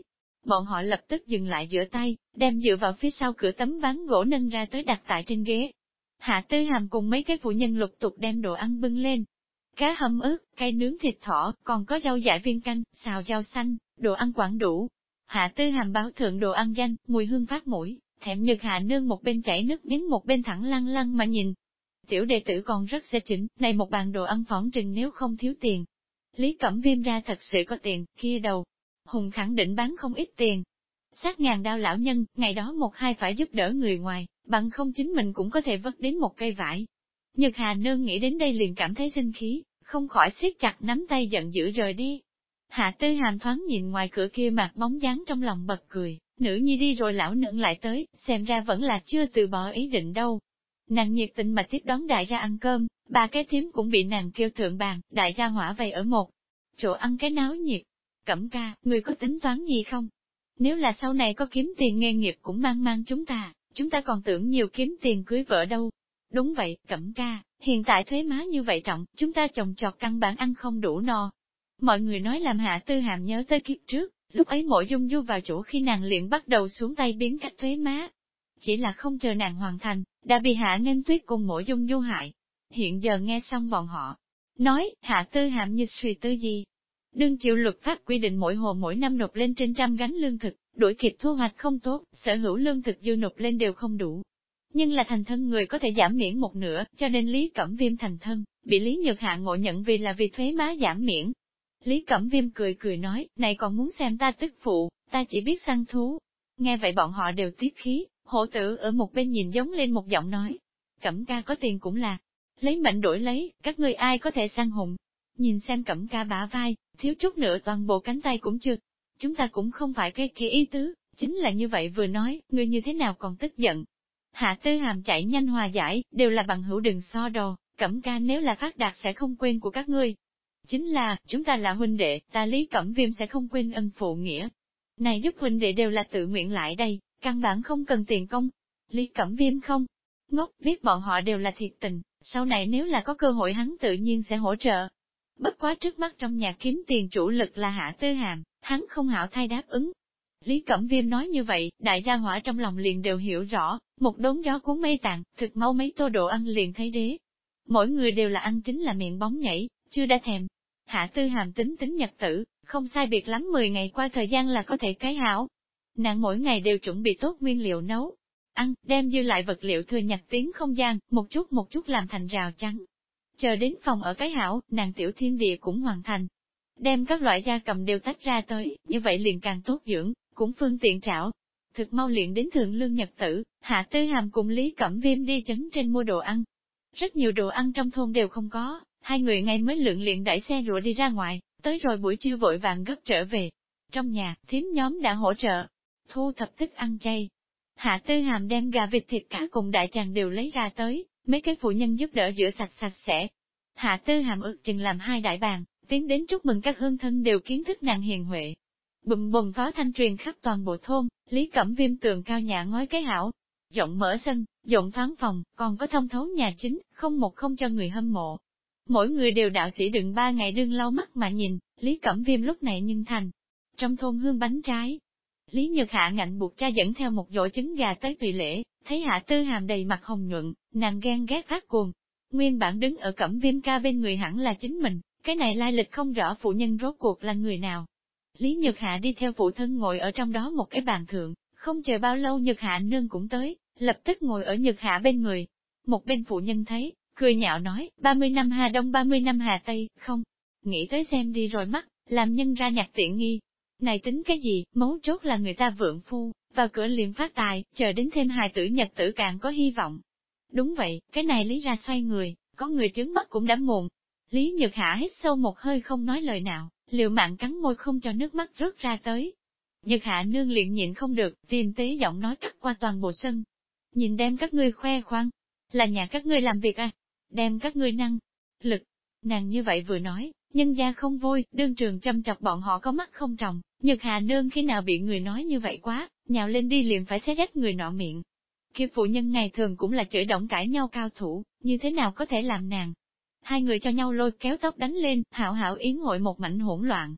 Bọn họ lập tức dừng lại giữa tay, đem dựa vào phía sau cửa tấm ván gỗ nâng ra tới đặt tại trên ghế. Hạ Tư Hàm cùng mấy cái phụ nhân lục tục đem đồ ăn bưng lên. Cá hầm ướt, cây nướng thịt thỏ, còn có rau dại viên canh, xào rau xanh, đồ ăn quảng đủ. Hạ Tư Hàm báo thượng đồ ăn danh, mùi hương phát mũi, thèm Nhược Hạ nương một bên chảy nước miếng một bên thẳng lăng lăng mà nhìn. Tiểu đệ tử còn rất sẽ chỉnh, này một bàn đồ ăn phỏng trừng nếu không thiếu tiền. Lý Cẩm Viêm ra thật sự có tiền, kia đầu. Hùng khẳng định bán không ít tiền. Sát ngàn đao lão nhân, ngày đó một hai phải giúp đỡ người ngoài, bằng không chính mình cũng có thể vớt đến một cây vải. Nhược Hà nương nghĩ đến đây liền cảm thấy sinh khí, không khỏi siết chặt nắm tay giận dữ rời đi. Hạ Tư Hàm thoáng nhìn ngoài cửa kia mặt bóng dáng trong lòng bật cười, nữ nhi đi rồi lão nương lại tới, xem ra vẫn là chưa từ bỏ ý định đâu. Nàng nhiệt tình mà tiếp đón đại gia ăn cơm, ba cái thím cũng bị nàng kêu thượng bàn, đại gia hỏa vây ở một chỗ ăn cái náo nhiệt. Cẩm ca, người có tính toán gì không? Nếu là sau này có kiếm tiền nghề nghiệp cũng mang mang chúng ta còn tưởng nhiều kiếm tiền cưới vợ đâu. Đúng vậy, Cẩm ca, hiện tại thuế má như vậy trọng, chúng ta trồng trọt căn bản ăn không đủ no. Mọi người nói làm Hạ Tư Hàm nhớ tới kiếp trước, lúc ấy Mộ Dung Du vào chỗ khi nàng liền bắt đầu xuống tay biến cách thuế má. Chỉ là không chờ nàng hoàn thành, đã bị Hạ Nghênh Tuyết cùng Mộ Dung Du hại. Hiện giờ nghe xong bọn họ nói, Hạ Tư Hàm như suy tư gì. Đương triệu luật pháp quy định mỗi hộ mỗi năm nộp lên trên 100 gánh lương thực, đuổi kịp thu hoạch không tốt, sở hữu lương thực dư nộp lên đều không đủ. Nhưng là thành thân người có thể giảm miễn một nửa, cho nên Lý Cẩm Viêm thành thân, bị Lý Nhược Hạ ngộ nhận vì là vì thuế má giảm miễn. Lý Cẩm Viêm cười cười nói, này còn muốn xem ta tức phụ, ta chỉ biết săn thú. Nghe vậy bọn họ đều tiết khí, hổ tử ở một bên nhìn giống lên một giọng nói. Cẩm ca có tiền cũng là, lấy mệnh đổi lấy, các ngươi ai có thể săn hùng. Nhìn xem Cẩm ca bả vai, thiếu chút nữa toàn bộ cánh tay cũng chưa. Chúng ta cũng không phải cái kia ý tứ, chính là như vậy vừa nói, ngươi như thế nào còn tức giận. Hạ Tư Hàm chạy nhanh hòa giải, đều là bằng hữu đừng so đồ, Cẩm ca nếu là phát đạt sẽ không quên của các ngươi. Chính là, chúng ta là huynh đệ, ta Lý Cẩm Viêm sẽ không quên ân phụ nghĩa. Này giúp huynh đệ đều là tự nguyện lại đây, căn bản không cần tiền công. Lý Cẩm Viêm không ngốc, biết bọn họ đều là thiệt tình, sau này nếu là có cơ hội hắn tự nhiên sẽ hỗ trợ. Bất quá trước mắt trong nhà kiếm tiền chủ lực là Hạ Tư Hàm, hắn không hảo thay đáp ứng. Lý Cẩm Viêm nói như vậy, đại gia hỏa trong lòng liền đều hiểu rõ, một đống gió cuốn mây tàn, thực mau mấy tô đồ ăn liền thấy đế. Mỗi người đều là ăn chính là miệng bóng nhảy, chưa đã thèm. Hạ Tư Hàm tính tính nhật tử, không sai biệt lắm 10 ngày qua thời gian là có thể cái hảo. Nàng mỗi ngày đều chuẩn bị tốt nguyên liệu nấu, ăn, đem dư lại vật liệu thừa nhặt tiến không gian, một chút làm thành rào chắn. Chờ đến phòng ở cái hảo, nàng tiểu thiên địa cũng hoàn thành. Đem các loại gia cầm đều tách ra tới, như vậy liền càng tốt dưỡng, cũng phương tiện trảo. Thực mau liền đến thượng lương nhật tử, Hạ Tư Hàm cùng Lý Cẩm Viêm đi trấn trên mua đồ ăn. Rất nhiều đồ ăn trong thôn đều không có, hai người ngày mới lượng liền đẩy xe rùa đi ra ngoài, tới rồi buổi trưa vội vàng gấp trở về. Trong nhà, thím nhóm đã hỗ trợ, thu thập thức ăn chay. Hạ Tư Hàm đem gà vịt thịt cả cùng đại tràng đều lấy ra tới, mấy cái phụ nhân giúp đỡ rửa sạch sạch sẽ. Hạ Tư Hàm ước chừng làm 2 đại bàn, tiến đến chúc mừng các hương thân đều kiến thức nàng hiền huệ. Bùm bùm pháo thanh truyền khắp toàn bộ thôn, Lý Cẩm Viêm tường cao nhà ngói cái hảo. Rộng mở sân, rộng thoáng phòng, còn có thông thấu nhà chính, không một không cho người hâm mộ. Mỗi người đều đạo sĩ đựng 3 ngày đương lau mắt mà nhìn, Lý Cẩm Viêm lúc này nhưng thành. Trong thôn hương bánh trái, Lý Nhược Hạ ngạnh buộc cha dẫn theo một dỗ trứng gà tới tùy lễ, thấy Hạ Tư Hàm đầy mặt hồng nhuận, nàng ghen ghét phát cuồng. Nguyên bản đứng ở Cẩm Viêm ca bên người hẳn là chính mình, cái này lai lịch không rõ phụ nhân rốt cuộc là người nào. Lý Nhược Hạ đi theo phụ thân ngồi ở trong đó một cái bàn thượng, không chờ bao lâu Nhược Hạ nương cũng tới, lập tức ngồi ở Nhược Hạ bên người. Một bên phụ nhân thấy, cười nhạo nói, 30 năm Hà Đông 30 năm Hà Tây, không, nghĩ tới xem đi rồi mắt, làm nhân ra nhặt tiện nghi. Này tính cái gì, mấu chốt là người ta vượng phu, vào cửa liền phát tài, chờ đến thêm hài tử nhật tử càng có hy vọng. Đúng vậy, cái này Lý ra xoay người, có người trướng mắt cũng đã muộn. Lý Nhược Hạ hít sâu một hơi không nói lời nào, liều mạng cắn môi không cho nước mắt rớt ra tới. Nhược Hạ nương liền nhịn không được, tìm tế giọng nói cắt qua toàn bộ sân. Nhìn đem các ngươi khoe khoang, là nhà các ngươi làm việc à, đem các ngươi năng lực. Nàng như vậy vừa nói, nhân gia không vui, đương trường châm chọc bọn họ có mắt không tròng. Nhược Hạ nương khi nào bị người nói như vậy quá, nhào lên đi liền phải xé rách người nọ miệng. Kia phụ nhân ngày thường cũng là chửi động cãi nhau cao thủ, như thế nào có thể làm nàng. Hai người cho nhau lôi kéo tóc đánh lên, hảo hảo yến hội một mảnh hỗn loạn.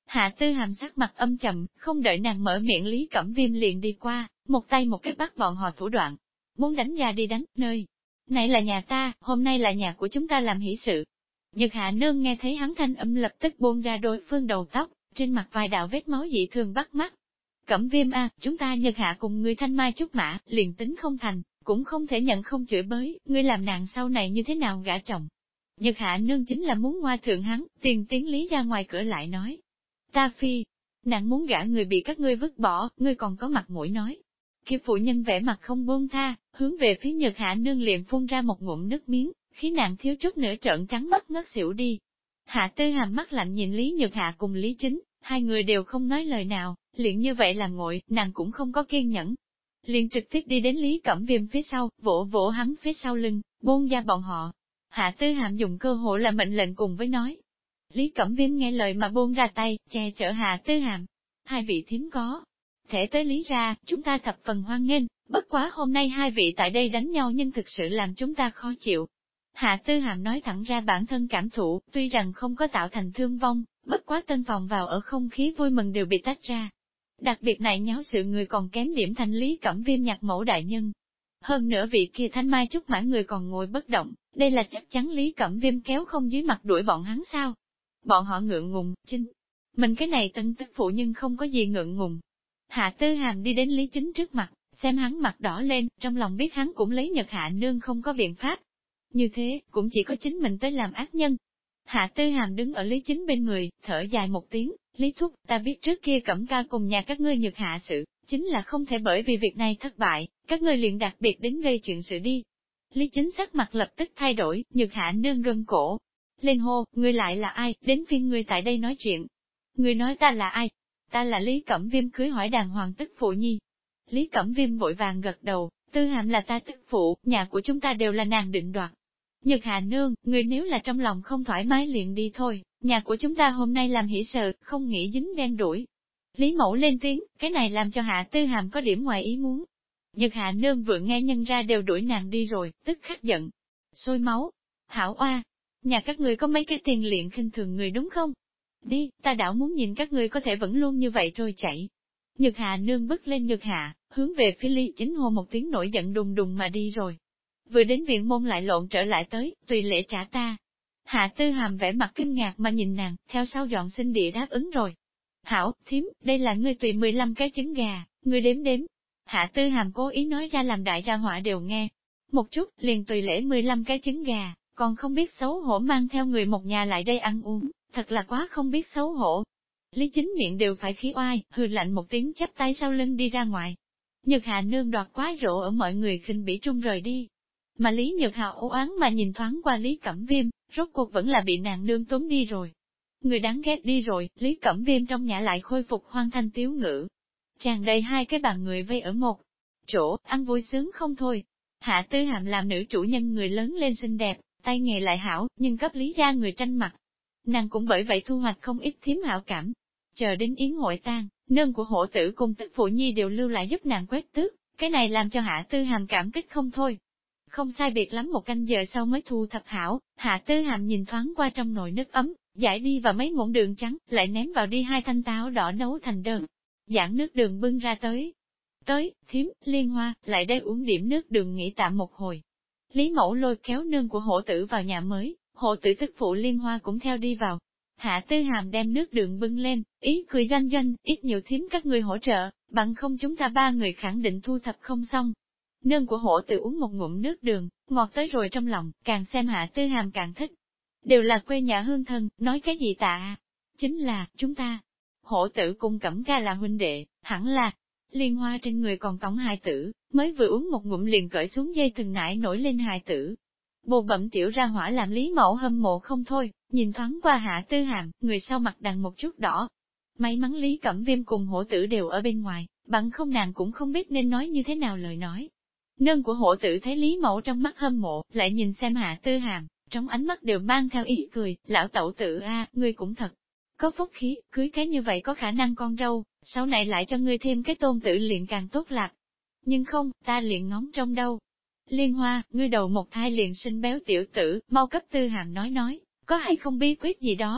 Hạ Tư Hàm sắc mặt âm trầm, không đợi nàng mở miệng Lý Cẩm Viêm liền đi qua, một tay một cái bắt bọn họ thủ đoạn. Muốn đánh ra đi đánh, nơi này là nhà ta, hôm nay là nhà của chúng ta làm hỷ sự. Nhật Hạ Nương nghe thấy hắn thanh âm lập tức buông ra đối phương đầu tóc, trên mặt vài đạo vết máu dị thường bắt mắt. Cẩm Viêm a, chúng ta Nhật Hạ cùng ngươi thanh mai trúc mã, liền tính không thành, cũng không thể nhận không chửi bới, ngươi làm nàng sau này như thế nào gả chồng. Nhật Hạ Nương chính là muốn ngoa thượng hắn, tiền tiến lý ra ngoài cửa lại nói. Ta phi, nàng muốn gả người bị các ngươi vứt bỏ, ngươi còn có mặt mũi nói. Khi phụ nhân vẻ mặt không buông tha, hướng về phía Nhật Hạ Nương liền phun ra một ngụm nước miếng, khí nàng thiếu chút nữa trợn trắng mắt ngất xỉu đi. Hạ Tư Hàm mắt lạnh nhìn Lý Nhật Hạ cùng Lý Chính, hai người đều không nói lời nào, liền như vậy làm ngội, nàng cũng không có kiên nhẫn. Liền trực tiếp đi đến Lý Cẩm Viêm phía sau, vỗ vỗ hắn phía sau lưng, buông ra bọn họ. Hạ Tư Hàm dùng cơ hội là mệnh lệnh cùng với nói. Lý Cẩm Viêm nghe lời mà buông ra tay, che chở Hạ Tư Hàm. Hai vị thím có thể tới Lý ra, chúng ta thập phần hoan nghênh, bất quá hôm nay hai vị tại đây đánh nhau nhưng thực sự làm chúng ta khó chịu. Hạ Tư Hàm nói thẳng ra bản thân cảm thụ, tuy rằng không có tạo thành thương vong, bất quá tân phòng vào ở không khí vui mừng đều bị tách ra. Đặc biệt này nháo sự người còn kém điểm thành Lý Cẩm Viêm nhạc mẫu đại nhân. Hơn nữa vị kia thanh mai trúc mã người còn ngồi bất động, đây là chắc chắn Lý Cẩm Viêm kéo không dưới mặt đuổi bọn hắn sao. Bọn họ ngượng ngùng, chính. Mình cái này tân tức phụ nhưng không có gì ngượng ngùng. Hạ Tư Hàm đi đến Lý Chính trước mặt, xem hắn mặt đỏ lên, trong lòng biết hắn cũng lấy Nhật Hạ Nương không có biện pháp. Như thế, cũng chỉ có chính mình tới làm ác nhân. Hạ Tư Hàm đứng ở Lý Chính bên người, thở dài một tiếng, Lý Thúc, ta biết trước kia Cẩm ca cùng nhà các ngươi Nhật Hạ sự, chính là không thể bởi vì việc này thất bại, các ngươi liền đặc biệt đến gây chuyện sự đi. Lý Chính sắc mặt lập tức thay đổi, Nhật Hạ Nương gân cổ. Lên hô, ngươi lại là ai, đến phiên ngươi tại đây nói chuyện. Ngươi nói ta là ai? Ta là Lý Cẩm Viêm cưới hỏi đàng hoàng tức phụ nhi. Lý Cẩm Viêm vội vàng gật đầu, Tư Hàm là ta tức phụ, nhà của chúng ta đều là nàng định đoạt. Nhật Hạ Nương, người nếu là trong lòng không thoải mái liền đi thôi, nhà của chúng ta hôm nay làm hỷ sự, không nghĩ dính đen đuổi. Lý Mẫu lên tiếng, cái này làm cho Hạ Tư Hàm có điểm ngoài ý muốn. Nhật Hạ Nương vừa nghe nhân ra đều đuổi nàng đi rồi, tức khắc giận. Sôi máu. Hảo oa, nhà các người có mấy cái tiền luyện khinh thường người đúng không? Đi, ta đảo muốn nhìn các người có thể vẫn luôn như vậy trôi chảy. Nhật Hạ Nương bước lên Nhật Hạ, hướng về phía Lý Chính hô một tiếng nổi giận đùng đùng mà đi rồi. Vừa đến viện môn lại lộn trở lại tới, tùy lễ trả ta. Hạ Tư Hàm vẻ mặt kinh ngạc mà nhìn nàng, theo sau dọn xin địa đáp ứng rồi. Hảo, thím, đây là ngươi tùy 15 cái trứng gà, ngươi đếm đếm. Hạ Tư Hàm cố ý nói ra làm đại gia họa đều nghe. Một chút, liền tùy lễ 15 cái trứng gà, còn không biết xấu hổ mang theo người một nhà lại đây ăn uống, thật là quá không biết xấu hổ. Lý Chính miệng đều phải khí oai, hừ lạnh một tiếng chắp tay sau lưng đi ra ngoài. Nhật Hạ Nương đoạt quá rộ ở mọi người khinh bỉ trung rời đi. Mà Lý Nhật Hạ u oán mà nhìn thoáng qua Lý Cẩm Viêm, rốt cuộc vẫn là bị nàng nương tốn đi rồi. Người đáng ghét đi rồi, Lý Cẩm Viêm trong nhà lại khôi phục hoan thanh tiếu ngữ. Tràn đầy hai cái bàn người vây ở một chỗ, ăn vui sướng không thôi. Hạ Tư Hàm làm nữ chủ nhân người lớn lên xinh đẹp, tay nghề lại hảo, nhưng cấp Lý ra người tranh mặt. Nàng cũng bởi vậy thu hoạch không ít thím hảo cảm. Chờ đến yến hội tang, nương của hổ tử cùng tức phụ nhi đều lưu lại giúp nàng quét tước, cái này làm cho Hạ Tư Hàm cảm kích không thôi. Không sai biệt lắm một canh giờ sau mới thu thập hảo, Hạ Tư Hàm nhìn thoáng qua trong nồi nước ấm, giải đi vào mấy muỗng đường trắng, lại ném vào đi 2 thanh táo đỏ nấu thành đơn. Giảng nước đường bưng ra tới. Tới, thím, Liên Hoa, lại đây uống điểm nước đường nghỉ tạm một hồi. Lý Mẫu lôi kéo nương của hộ tử vào nhà mới, hộ tử tức phụ Liên Hoa cũng theo đi vào. Hạ Tư Hàm đem nước đường bưng lên, ý cười doanh doanh, ít nhiều thím các người hỗ trợ, bằng không chúng ta 3 người khẳng định thu thập không xong. Nương của hổ tử uống một ngụm nước đường, ngọt tới rồi trong lòng, càng xem Hạ Tư Hàm càng thích. Đều là quê nhà hương thân, nói cái gì tạ? Chính là, chúng ta. Hổ tử cùng Cẩm ca là huynh đệ, hẳn là. Liên Hoa trên người còn cõng hài tử, mới vừa uống một ngụm liền cởi xuống dây thừng nải nổi lên hài tử. Bồ bẩm tiểu ra hỏa làm Lý Mẫu hâm mộ không thôi, nhìn thoáng qua Hạ Tư Hàm, người sau mặt đằng một chút đỏ. May mắn Lý Cẩm Viêm cùng hổ tử đều ở bên ngoài, bằng không nàng cũng không biết nên nói như thế nào lời nói. Nương của hổ tử thấy Lý Mẫu trong mắt hâm mộ, lại nhìn xem Hạ Tư Hàm, trong ánh mắt đều mang theo ý cười, lão tẩu tử a, ngươi cũng thật có phúc khí, cưới cái như vậy có khả năng con dâu, sau này lại cho ngươi thêm cái tôn tử liền càng tốt lạc. Nhưng không, ta liền ngóng trong đâu. Liên Hoa, ngươi đầu một thai liền sinh béo tiểu tử, mau cấp Tư Hàm nói, có hay không bí quyết gì đó.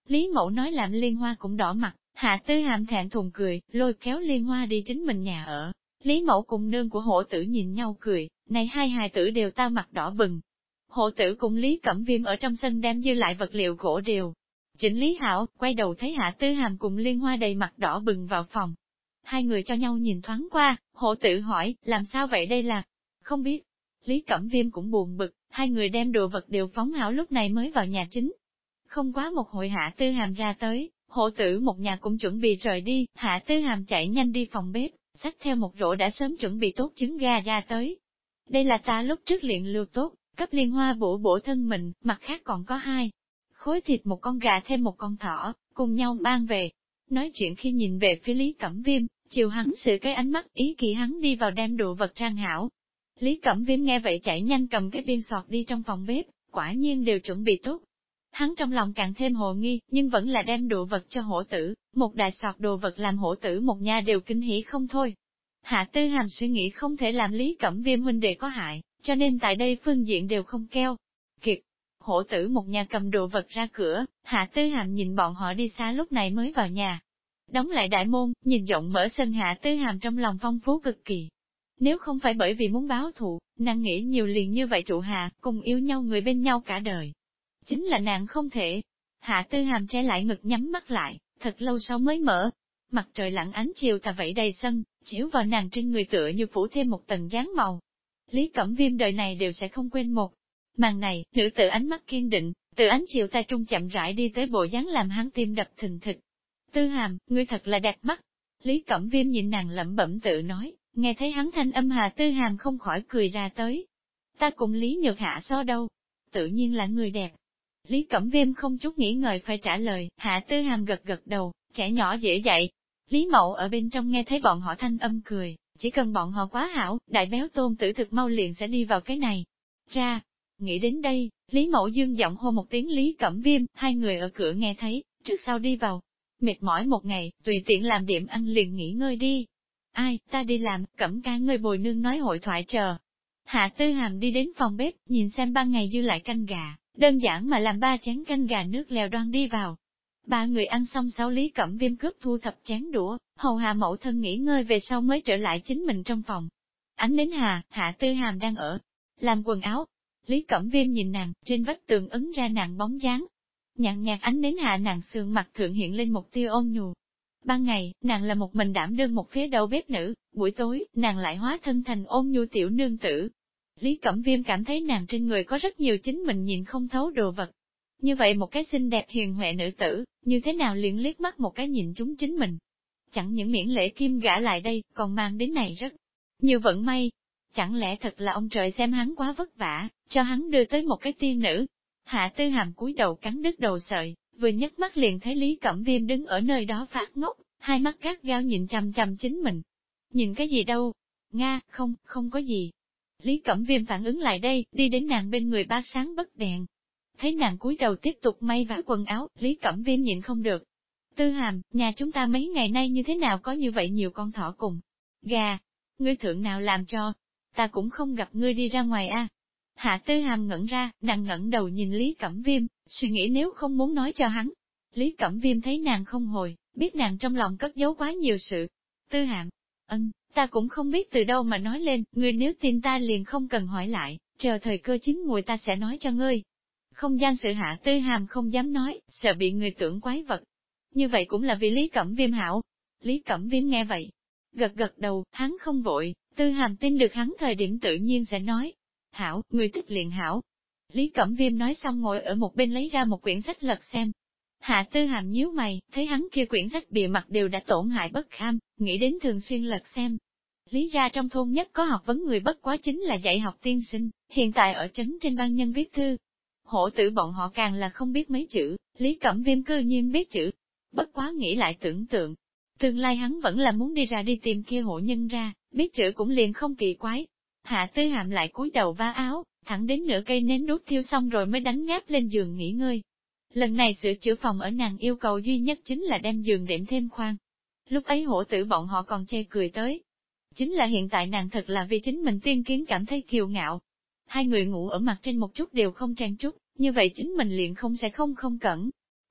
Lý Mẫu nói làm Liên Hoa cũng đỏ mặt, Hạ Tư Hàm thẹn thùng cười, lôi kéo Liên Hoa đi chính mình nhà ở. Lý Mẫu cùng nương của Hổ Tử nhìn nhau cười, này hai hài tử đều tao mặt đỏ bừng. Hổ Tử cùng Lý Cẩm Viêm ở trong sân đem dư lại vật liệu gỗ đều chỉnh lý hảo, quay đầu thấy Hạ Tư Hàm cùng Liên Hoa đầy mặt đỏ bừng vào phòng. Hai người cho nhau nhìn thoáng qua, Hổ Tử hỏi, làm sao vậy đây là? Không biết. Lý Cẩm Viêm cũng buồn bực, hai người đem đồ vật đều phóng hảo lúc này mới vào nhà chính. Không quá một hồi Hạ Tư Hàm ra tới, Hổ Tử một nhà cũng chuẩn bị rời đi, Hạ Tư Hàm chạy nhanh đi phòng bếp, xách theo một rổ đã sớm chuẩn bị tốt trứng gà ra tới. Đây là ta lúc trước luyện lưu tốt, cấp Liên Hoa bổ bổ thân mình, mặt khác còn có hai khối thịt, một con gà thêm một con thỏ, cùng nhau mang về. Nói chuyện khi nhìn về phía Lý Cẩm Viêm, chiều hắn sự cái ánh mắt ý kỳ hắn đi vào đem đồ vật trang hảo. Lý Cẩm Viêm nghe vậy chạy nhanh cầm cái viên sọt đi trong phòng bếp, quả nhiên đều chuẩn bị tốt. Hắn trong lòng càng thêm hồ nghi, nhưng vẫn là đem đồ vật cho Hổ Tử, một đại sọt đồ vật làm Hổ Tử một nhà đều kinh hỉ không thôi. Hạ Tư Hàm suy nghĩ không thể làm Lý Cẩm Viêm huynh đệ có hại, cho nên tại đây phương diện đều không keo kiệt. Hổ Tử một nhà cầm đồ vật ra cửa, Hạ Tư Hàm nhìn bọn họ đi xa lúc này mới vào nhà. Đóng lại đại môn, nhìn rộng mở sân, Hạ Tư Hàm trong lòng phong phú cực kỳ. Nếu không phải bởi vì muốn báo thù, nàng nghĩ nhiều liền như vậy trụ hạ, cùng yêu nhau người bên nhau cả đời. Chính là nàng không thể. Hạ Tư Hàm che lại ngực nhắm mắt lại, thật lâu sau mới mở. Mặt trời lặn ánh chiều tà vẫy đầy sân, chiếu vào nàng trên người tựa như phủ thêm một tầng dáng màu. Lý Cẩm Viêm đời này đều sẽ không quên một màn này, nữ tử ánh mắt kiên định, từ ánh chiều tà trung chậm rãi đi tới bộ dáng làm hắn tim đập thình thịch. Tư Hàm, ngươi thật là đẹp mắt. Lý Cẩm Viêm nhìn nàng lẩm bẩm tự nói, nghe thấy hắn thanh âm Hạ Tư Hàm không khỏi cười ra tới. Ta cùng Lý Nhược Hạ so đâu? Tự nhiên là người đẹp. Lý Cẩm Viêm không chút nghĩ ngợi phải trả lời, Hạ Tư Hàm gật gật đầu, trẻ nhỏ dễ dạy. Lý Mậu ở bên trong nghe thấy bọn họ thanh âm cười, chỉ cần bọn họ quá hảo, đại béo Tôn Tử thực mau liền sẽ đi vào cái này. Ra, nghĩ đến đây, Lý Mậu dương giọng hô một tiếng Lý Cẩm Viêm, hai người ở cửa nghe thấy, trước sau đi vào. Mệt mỏi một ngày, tùy tiện làm điểm ăn liền nghỉ ngơi đi. Ai, ta đi làm, Cẩm ca ngươi bồi nương nói hội thoại chờ. Hạ Tư Hàm đi đến phòng bếp, nhìn xem ban ngày dư lại canh gà, đơn giản mà làm 3 chén canh gà nước lèo đoan đi vào. Ba người ăn xong sau Lý Cẩm Viêm cướp thu thập chén đũa, hầu hạ mẫu thân nghỉ ngơi về sau mới trở lại chính mình trong phòng. Ánh đến Hạ Tư Hàm đang ở làm quần áo. Lý Cẩm Viêm nhìn nàng, trên vách tường ấn ra nàng bóng dáng. Nhàn nhạt ánh đến nàng sườn mặt thượng hiện lên một tia ôn nhu. Ban ngày, nàng là một mình đảm đương một phía đầu bếp nữ, buổi tối, nàng lại hóa thân thành ôn nhu tiểu nương tử. Lý Cẩm Viêm cảm thấy nàng trên người có rất nhiều chính mình nhìn không thấu đồ vật. Như vậy một cái xinh đẹp hiền huệ nữ tử, như thế nào liền liếc mắt một cái nhìn chúng chính mình. Chẳng những miễn lễ kim gả lại đây, còn mang đến này rất nhiều vận may. Chẳng lẽ thật là ông trời xem hắn quá vất vả, cho hắn đưa tới một cái tiên nữ. Hạ Tư Hàm cúi đầu cắn đứt đầu sợi, vừa nhấc mắt liền thấy Lý Cẩm Viêm đứng ở nơi đó phát ngốc, hai mắt gắt gao nhìn chằm chằm chính mình. Nhìn cái gì đâu? Nga, không có gì. Lý Cẩm Viêm phản ứng lại đây, đi đến nàng bên người ba sáng bất đèn. Thấy nàng cúi đầu tiếp tục may vá quần áo, Lý Cẩm Viêm nhịn không được. Tư Hàm, nhà chúng ta mấy ngày nay như thế nào có như vậy nhiều con thỏ cùng gà? Ngươi thượng nào làm cho? Ta cũng không gặp ngươi đi ra ngoài a. Hạ Tư Hàm ngẩn ra, nàng ngẩng đầu nhìn Lý Cẩm Viêm, suy nghĩ nếu không muốn nói cho hắn. Lý Cẩm Viêm thấy nàng không hồi, biết nàng trong lòng cất giấu quá nhiều sự. Tư Hàm, ta cũng không biết từ đâu mà nói lên, ngươi nếu tin ta liền không cần hỏi lại, chờ thời cơ chín mùi ta sẽ nói cho ngươi. Không gian sự Hạ Tư Hàm không dám nói, sợ bị người tưởng quái vật. Như vậy cũng là vì Lý Cẩm Viêm hảo. Lý Cẩm Viêm nghe vậy, gật gật đầu, hắn không vội, Tư Hàm tin được hắn thời điểm tự nhiên sẽ nói. Hảo, người thích liền hảo. Lý Cẩm Viêm nói xong ngồi ở một bên lấy ra một quyển sách lật xem. Hạ Tư Hàm nhíu mày, thấy hắn kia quyển sách bìa mặt đều đã tổn hại bất kham, nghĩ đến thường xuyên lật xem. Lý ra trong thôn nhất có học vấn người bất quá chính là dạy học tiên sinh, hiện tại ở trấn trên ban nhân viết thư. Hổ Tử bọn họ càng là không biết mấy chữ, Lý Cẩm Viêm cư nhiên biết chữ. Bất quá nghĩ lại tưởng tượng, tương lai hắn vẫn là muốn đi ra đi tìm kia hộ nhân ra, biết chữ cũng liền không kỳ quái. Hạ Tư Hàm lại cúi đầu vá áo, thẳng đến nửa cây nến đốt thiêu xong rồi mới đánh ngáp lên giường nghỉ ngơi. Lần này sửa chữa phòng ở nàng yêu cầu duy nhất chính là đem giường đệm thêm khoan. Lúc ấy Hổ Tử bọn họ còn chê cười tới. Chính là hiện tại nàng thật là vì chính mình tiên kiến cảm thấy kiêu ngạo. Hai người ngủ ở mặt trên một chút đều không trang chút, như vậy chính mình liền không sẽ không cẩn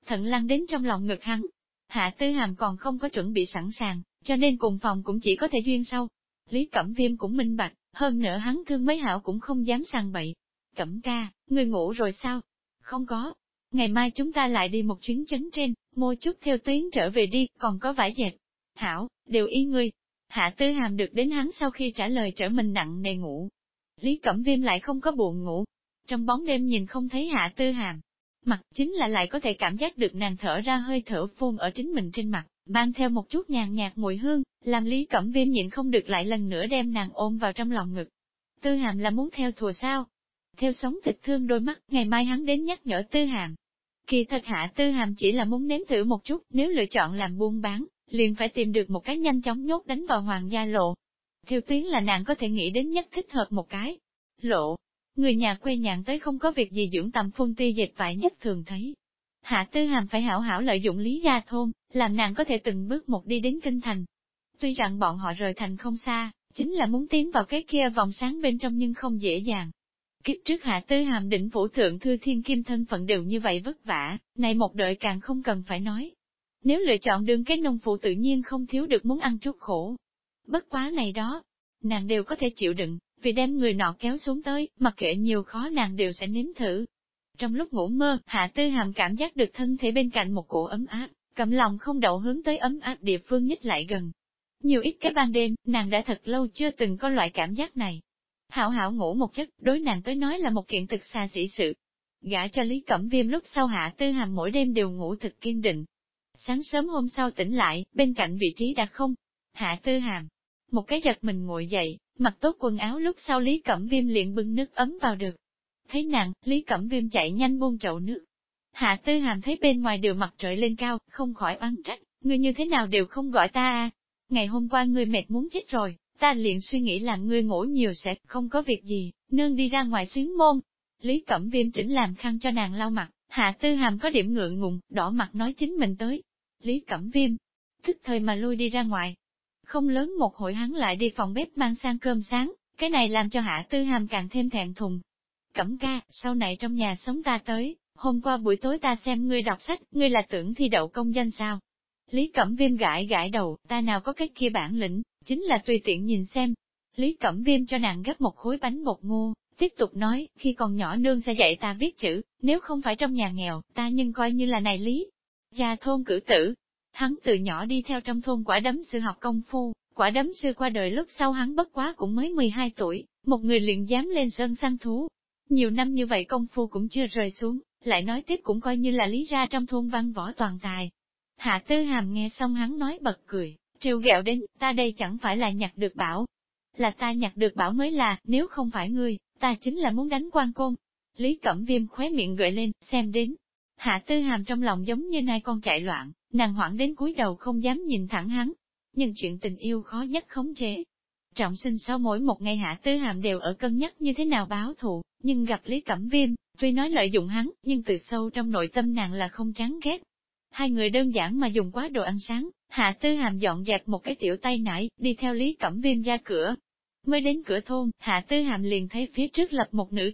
thận lăn đến trong lòng ngực hắn. Hạ Tư Hàm còn không có chuẩn bị sẵn sàng, cho nên cùng phòng cũng chỉ có thể duyên sau. Lý Cẩm Viêm cũng minh bạch, hơn nữa hắn thương mấy hảo cũng không dám sàng bậy. Cẩm ca, ngươi ngủ rồi sao? Không có. Ngày mai chúng ta lại đi một chuyến trấn trên, mua chút theo tuyến trở về đi, còn có vải dệt. Hảo, đều y ngươi. Hạ Tư Hàm được đến hắn sau khi trả lời trở mình nặng nề ngủ. Lý Cẩm Viêm lại không có buồn ngủ. Trong bóng đêm nhìn không thấy Hạ Tư Hàm, mặt chính là lại có thể cảm giác được nàng thở ra hơi thở phun ở chính mình trên mặt, mang theo một chút nhàn nhạt mùi hương, làm Lý Cẩm Viêm nhịn không được lại lần nữa đem nàng ôm vào trong lòng ngực. Tư Hàm là muốn theo thùa sao? Theo sống thịt thương đôi mắt, ngày mai hắn đến nhắc nhở Tư Hàm. Kỳ thật Hạ Tư Hàm chỉ là muốn nếm thử một chút, nếu lựa chọn làm buôn bán, liền phải tìm được một cái nhanh chóng nhốt đánh vào hoàng gia lộ. Theo tuyến là nàng có thể nghĩ đến nhất thích hợp một cái lộ. Người nhà quê nhàn tới không có việc gì dưỡng tầm phun ti dệt vải nhất thường thấy. Hạ Tư Hàm phải hảo hảo lợi dụng Lý gia thôn, làm nàng có thể từng bước một đi đến kinh thành. Tuy rằng bọn họ rời thành không xa, chính là muốn tiến vào cái kia vòng sáng bên trong nhưng không dễ dàng. Kiếp trước Hạ Tư Hàm đỉnh phủ thượng thư thiên kim thân phận đều như vậy vất vả, này một đời càng không cần phải nói. Nếu lựa chọn đường cái nông phụ tự nhiên không thiếu được muốn ăn chút khổ. Bất quá này đó, nàng đều có thể chịu đựng, vì đem người nọ kéo xuống tới, mặc kệ nhiều khó nàng đều sẽ nếm thử. Trong lúc ngủ mơ, Hạ Tư Hàm cảm giác được thân thể bên cạnh một cổ ấm áp, cầm lòng không đậu hướng tới ấm áp địa phương nhích lại gần. Nhiều ít cái ban đêm, nàng đã thật lâu chưa từng có loại cảm giác này. Hảo hảo ngủ một giấc, đối nàng tới nói là một kiện thực xa xỉ sự. Gả cho Lý Cẩm Viêm lúc sau Hạ Tư Hàm mỗi đêm đều ngủ thực kiên định. Sáng sớm hôm sau tỉnh lại, bên cạnh vị trí đã không. Hạ Tư Hàm, một cái giật mình ngồi dậy, mặc tốt quần áo lúc sau Lý Cẩm Viêm liền bưng nước ấm vào được. Thấy nàng, Lý Cẩm Viêm chạy nhanh buông chậu nước. Hạ Tư Hàm thấy bên ngoài đều mặt trời lên cao, không khỏi oán trách, ngươi như thế nào đều không gọi ta à? Ngày hôm qua ngươi mệt muốn chết rồi, ta liền suy nghĩ là ngươi ngủ nhiều sẽ không có việc gì, nương đi ra ngoài xuyến môn. Lý Cẩm Viêm chỉnh làm khăn cho nàng lau mặt, Hạ Tư Hàm có điểm ngượng ngùng, đỏ mặt nói chính mình tới. Lý Cẩm Viêm, thức thời mà lui đi ra ngoài. Không lớn một hội hắn lại đi phòng bếp mang sang cơm sáng, cái này làm cho Hạ Tư Hàm càng thêm thẹn thùng. Cẩm ca, sau này trong nhà sống ta tới, hôm qua buổi tối ta xem ngươi đọc sách, ngươi là tưởng thi đậu công danh sao? Lý Cẩm Viêm gãi gãi đầu, ta nào có cái kia bản lĩnh, chính là tùy tiện nhìn xem. Lý Cẩm Viêm cho nàng gấp một khối bánh bột ngô, tiếp tục nói, khi còn nhỏ nương sẽ dạy ta viết chữ, nếu không phải trong nhà nghèo, ta nhưng coi như là này Lý. Ra thôn cử tử. Hắn từ nhỏ đi theo trong thôn quả đấm sư học công phu, quả đấm sư qua đời lúc sau hắn bất quá cũng mới 12 tuổi, một người liền dám lên sơn săn thú. Nhiều năm như vậy công phu cũng chưa rơi xuống, lại nói tiếp cũng coi như là Lý ra trong thôn văn võ toàn tài. Hạ Tư Hàm nghe xong hắn nói bật cười, trêu ghẹo đến, ta đây chẳng phải là nhặt được bảo. Là ta nhặt được bảo mới là, nếu không phải ngươi, ta chính là muốn đánh quan côn. Lý Cẩm Viêm khóe miệng gợi lên, xem đến. Hạ Tư Hàm trong lòng giống như nai con chạy loạn, nàng hoảng đến cúi đầu không dám nhìn thẳng hắn. Nhưng chuyện tình yêu khó nhất khống chế. Trọng sinh sau mỗi một ngày Hạ Tư Hàm đều ở cân nhắc như thế nào báo thù, nhưng gặp Lý Cẩm Viêm, tuy nói lợi dụng hắn, nhưng từ sâu trong nội tâm nàng là không chán ghét. Hai người đơn giản mà dùng quá đồ ăn sáng, Hạ Tư Hàm dọn dẹp một cái tiểu tay nải, đi theo Lý Cẩm Viêm ra cửa. Mới đến cửa thôn, Hạ Tư Hàm liền thấy phía trước lập một nữ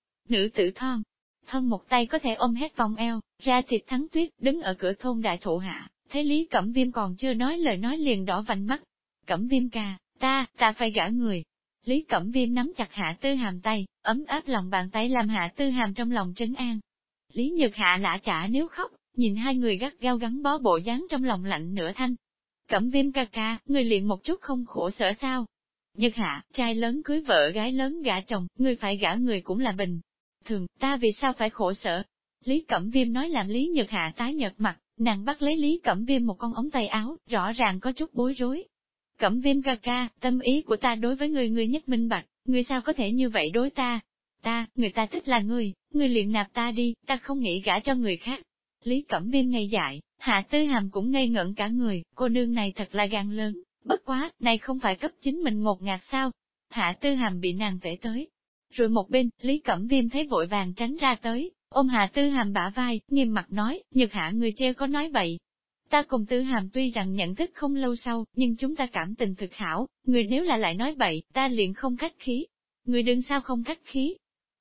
tử thon. Thân một tay có thể ôm hết vòng eo, ra thịt thắng tuyết, đứng ở cửa thôn đại thụ hạ, thấy Lý Cẩm Viêm còn chưa nói lời nói liền đỏ vành mắt. Cẩm Viêm ca, ta phải gả người. Lý Cẩm Viêm nắm chặt Hạ Tư Hàm tay, ấm áp lòng bàn tay làm Hạ Tư Hàm trong lòng trấn an. Lý Nhược Hạ lã chả nếu khóc, nhìn hai người gắt gao gắn bó bộ dáng trong lòng lạnh nửa thanh. Cẩm Viêm ca ca, người liền một chút không khổ sở sao? Nhược Hạ, trai lớn cưới vợ gái lớn gả chồng, người phải gả người cũng là bình thường, ta vì sao phải khổ sở? Lý Cẩm Viêm nói làm Lý Nhược Hạ tái nhợt mặt, nàng bắt lấy Lý Cẩm Viêm một con ống tay áo, rõ ràng có chút bối rối. Cẩm Viêm ca ca, tâm ý của ta đối với ngươi nhất minh bạch, ngươi sao có thể như vậy đối ta? Người ta thích là ngươi liền nạp ta đi, ta không nghĩ gả cho người khác. Lý Cẩm Viêm ngây dại, Hạ Tư Hàm cũng ngây ngẩn cả người, cô nương này thật là gan lớn, bất quá, này không phải cấp chính mình ngột ngạt sao? Hạ Tư Hàm bị nàng vẽ tới. Rồi một bên, Lý Cẩm Viêm thấy vội vàng tránh ra tới, ôm Hạ Tư Hàm bả vai, nghiêm mặt nói, Nhược Hạ người treo có nói vậy. Ta cùng Tư Hàm tuy rằng nhận thức không lâu sau, nhưng chúng ta cảm tình thực hảo, người nếu là lại nói bậy, ta liền không khách khí. Người đừng sao không khách khí.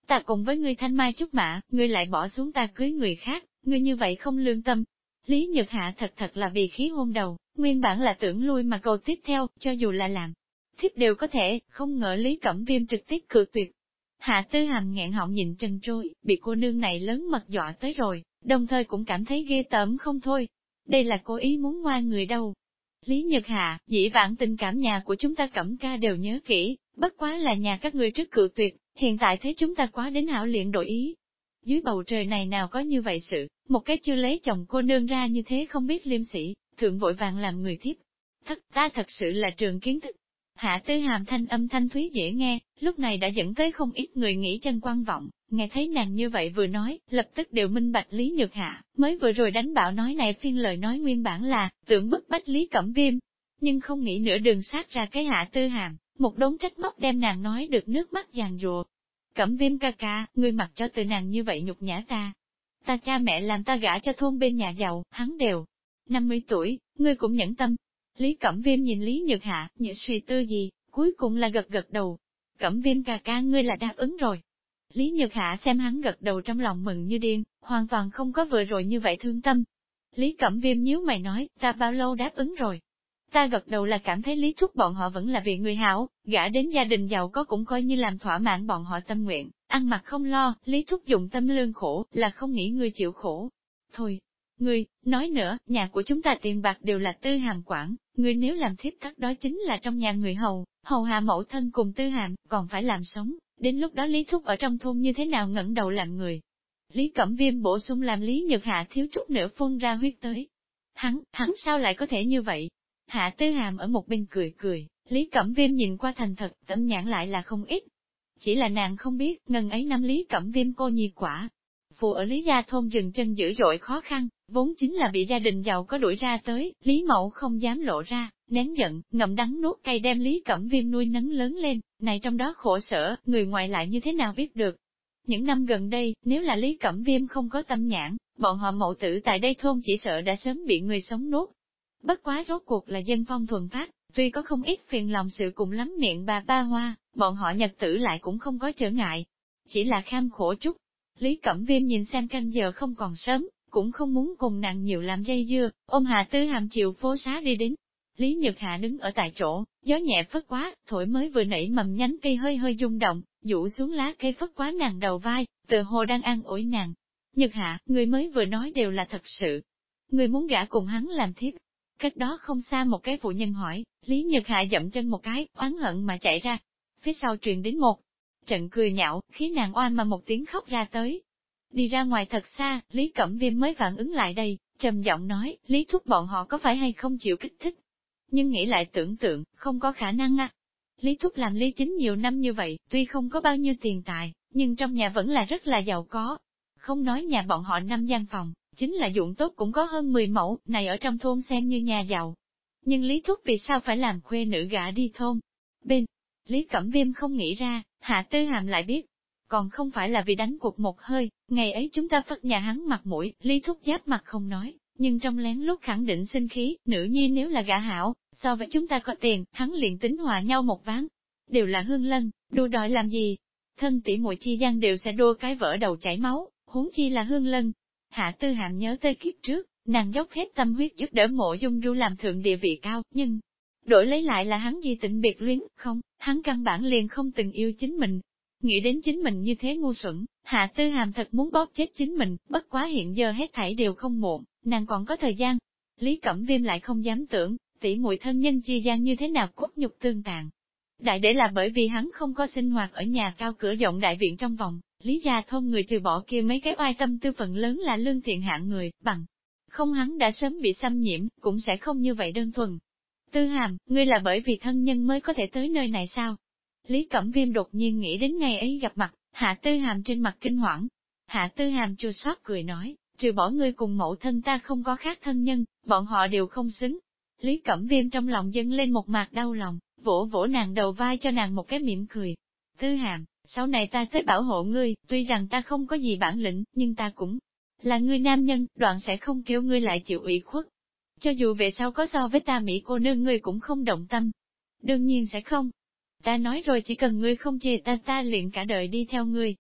Ta cùng với ngươi thanh mai trúc mã, ngươi lại bỏ xuống ta cưới người khác, ngươi như vậy không lương tâm. Lý Nhược Hạ thật là vì khí hôn đầu, nguyên bản là tưởng lui mà cầu tiếp theo, cho dù là làm thiếp đều có thể, không ngờ Lý Cẩm Viêm trực tiếp cự tuyệt. Hạ Tư Hàm nghẹn họng nhìn chân trôi, bị cô nương này lớn mật dọa tới rồi, đồng thời cũng cảm thấy ghê tởm không thôi. Đây là cố ý muốn ngoan người đâu. Lý Nhược Hạ, dĩ vãng tình cảm nhà của chúng ta Cẩm ca đều nhớ kỹ, bất quá là nhà các ngươi trước cự tuyệt, hiện tại thấy chúng ta quá đến hảo liền đổi ý. Dưới bầu trời này nào có như vậy sự, một cái chưa lấy chồng cô nương ra như thế không biết liêm sỉ, thượng vội vàng làm người thiếp. Ta thật sự là trường kiến thức. Hạ Tư Hàm thanh âm thanh thúy dễ nghe, lúc này đã dẫn tới không ít người nghĩ chân quan vọng, nghe thấy nàng như vậy vừa nói, lập tức đều minh bạch Lý Nhược Hạ, mới vừa rồi đánh bạo nói này phiên lời nói nguyên bản là, tưởng bức bách Lý Cẩm Viêm, nhưng không nghĩ nửa đường sát ra cái Hạ Tư Hàm, một đống trách móc đem nàng nói được nước mắt giàn rùa. Cẩm Viêm ca ca, ngươi mặc cho từ nàng như vậy nhục nhã ta. Ta cha mẹ làm ta gả cho thôn bên nhà giàu, hắn đều 50 tuổi, ngươi cũng nhẫn tâm. Lý Cẩm Viêm nhìn Lý Nhược Hạ, như suy tư gì, cuối cùng là gật gật đầu. Cẩm Viêm ca ca ngươi là đáp ứng rồi. Lý Nhược Hạ xem hắn gật đầu trong lòng mừng như điên, hoàn toàn không có vừa rồi như vậy thương tâm. Lý Cẩm Viêm nhíu mày nói, ta bao lâu đáp ứng rồi. Ta gật đầu là cảm thấy Lý Thúc bọn họ vẫn là vì người hảo, gả đến gia đình giàu có cũng coi như làm thỏa mãn bọn họ tâm nguyện, ăn mặc không lo, Lý Thúc dụng tâm lương khổ, là không nghĩ ngươi chịu khổ. Thôi, ngươi, nói nữa, nhà của chúng ta tiền bạc đều là Tư Hàm quản, ngươi nếu làm thiếp thất đó chính là trong nhà người hầu hạ mẫu thân cùng Tư Hàm, còn phải làm sống, đến lúc đó Lý Thúc ở trong thôn như thế nào ngẩng đầu làm người. Lý Cẩm Viêm bổ sung làm Lý Nhược Hạ thiếu chút nữa phun ra huyết tới. Hắn sao lại có thể như vậy? Hạ Tư Hàm ở một bên cười cười, Lý Cẩm Viêm nhìn qua thành thật, tấm nhãn lại là không ít. Chỉ là nàng không biết, ngần ấy năm Lý Cẩm Viêm cô nhi quả. Phụ ở Lý Gia thôn rừng chân dữ dội khó khăn, vốn chính là bị gia đình giàu có đuổi ra tới, Lý Mẫu không dám lộ ra, nén giận, ngậm đắng nuốt cay đem Lý Cẩm Viêm nuôi nấng lớn lên, này trong đó khổ sở, người ngoài lại như thế nào biết được. Những năm gần đây, nếu là Lý Cẩm Viêm không có tâm nhãn, bọn họ mậu tử tại đây thôn chỉ sợ đã sớm bị người sống nuốt. Bất quá rốt cuộc là dân phong thuần phát, tuy có không ít phiền lòng sự cùng lắm miệng bà ba hoa, bọn họ nhật tử lại cũng không có trở ngại. Chỉ là kham khổ chút. Lý Cẩm Viêm nhìn xem canh giờ không còn sớm, cũng không muốn cùng nàng nhiều làm dây dưa, ôm Hạ Tư Hàm chiều phố xá đi đến. Lý Nhược Hạ đứng ở tại chỗ, gió nhẹ phất quá, thổi mới vừa nảy mầm nhánh cây hơi hơi rung động, dụ xuống lá cây phất quá nàng đầu vai, tựa hồ đang an ủi nàng. Nhược Hạ, người mới vừa nói đều là thật sự. Người muốn gả cùng hắn làm thiếp. Cách đó không xa một cái phụ nhân hỏi, Lý Nhược Hạ dậm chân một cái, oán hận mà chạy ra. Phía sau truyền đến một trận cười nhạo, khiến nàng oan mà một tiếng khóc ra tới. Đi ra ngoài thật xa, Lý Cẩm Viêm mới phản ứng lại đây, trầm giọng nói, Lý Thúc bọn họ có phải hay không chịu kích thích. Nhưng nghĩ lại tưởng tượng, không có khả năng à. Lý Thúc làm Lý Chính nhiều năm như vậy, tuy không có bao nhiêu tiền tài, nhưng trong nhà vẫn là rất là giàu có. Không nói nhà bọn họ 5 gian phòng, chính là dụng tốt cũng có hơn 10 mẫu, này ở trong thôn xem như nhà giàu. Nhưng Lý Thúc vì sao phải làm khuê nữ gả đi thôn? Bên, Lý Cẩm Viêm không nghĩ ra, Hạ Tư Hàm lại biết. Còn không phải là vì đánh cuộc một hơi, ngày ấy chúng ta phất nhà hắn mặt mũi, Lý Thúc giáp mặt không nói, nhưng trong lén lút khẳng định sinh khí, nữ nhi nếu là gả hảo, so với chúng ta có tiền, hắn liền tính hòa nhau một ván. Đều là hương lân, đua đòi làm gì? Thân tỷ muội chi gian đều sẽ đua cái vỡ đầu chảy máu, huống chi là hương lân. Hạ Tư Hàm nhớ tới kiếp trước, nàng dốc hết tâm huyết giúp đỡ Mộ Dung Du làm thượng địa vị cao, nhưng đổi lấy lại là hắn di tình biệt luyến, không, hắn căn bản liền không từng yêu chính mình. Nghĩ đến chính mình như thế ngu xuẩn, Hạ Tư Hàm thật muốn bóp chết chính mình, bất quá hiện giờ hết thảy đều không muộn, nàng còn có thời gian. Lý Cẩm Viêm lại không dám tưởng, tỷ muội thân nhân chi gian như thế nào cốt nhục tương tàn. Đại để là bởi vì hắn không có sinh hoạt ở nhà cao cửa rộng đại viện trong vòng, Lý Gia thôn người trừ bỏ kia mấy cái oai tâm tư phần lớn là lương thiện hạng người, bằng không hắn đã sớm bị xâm nhiễm, cũng sẽ không như vậy đơn thuần. Tư Hàm, ngươi là bởi vì thân nhân mới có thể tới nơi này sao? Lý Cẩm Viêm đột nhiên nghĩ đến ngày ấy gặp mặt, Hạ Tư Hàm trên mặt kinh hoảng. Hạ Tư Hàm chua xót cười nói, trừ bỏ ngươi cùng mẫu thân ta không có khác thân nhân, bọn họ đều không xứng. Lý Cẩm Viêm trong lòng dâng lên một mạt đau lòng, vỗ vỗ nàng đầu vai cho nàng một cái mỉm cười. Tư Hàm, sau này ta tới bảo hộ ngươi, tuy rằng ta không có gì bản lĩnh, nhưng ta cũng là ngươi nam nhân, đoạn sẽ không kêu ngươi lại chịu ủy khuất. Cho dù về sau có so với ta Mỹ cô nương ngươi cũng không động tâm. Đương nhiên sẽ không. Ta nói rồi chỉ cần ngươi không chê ta liền cả đời đi theo ngươi.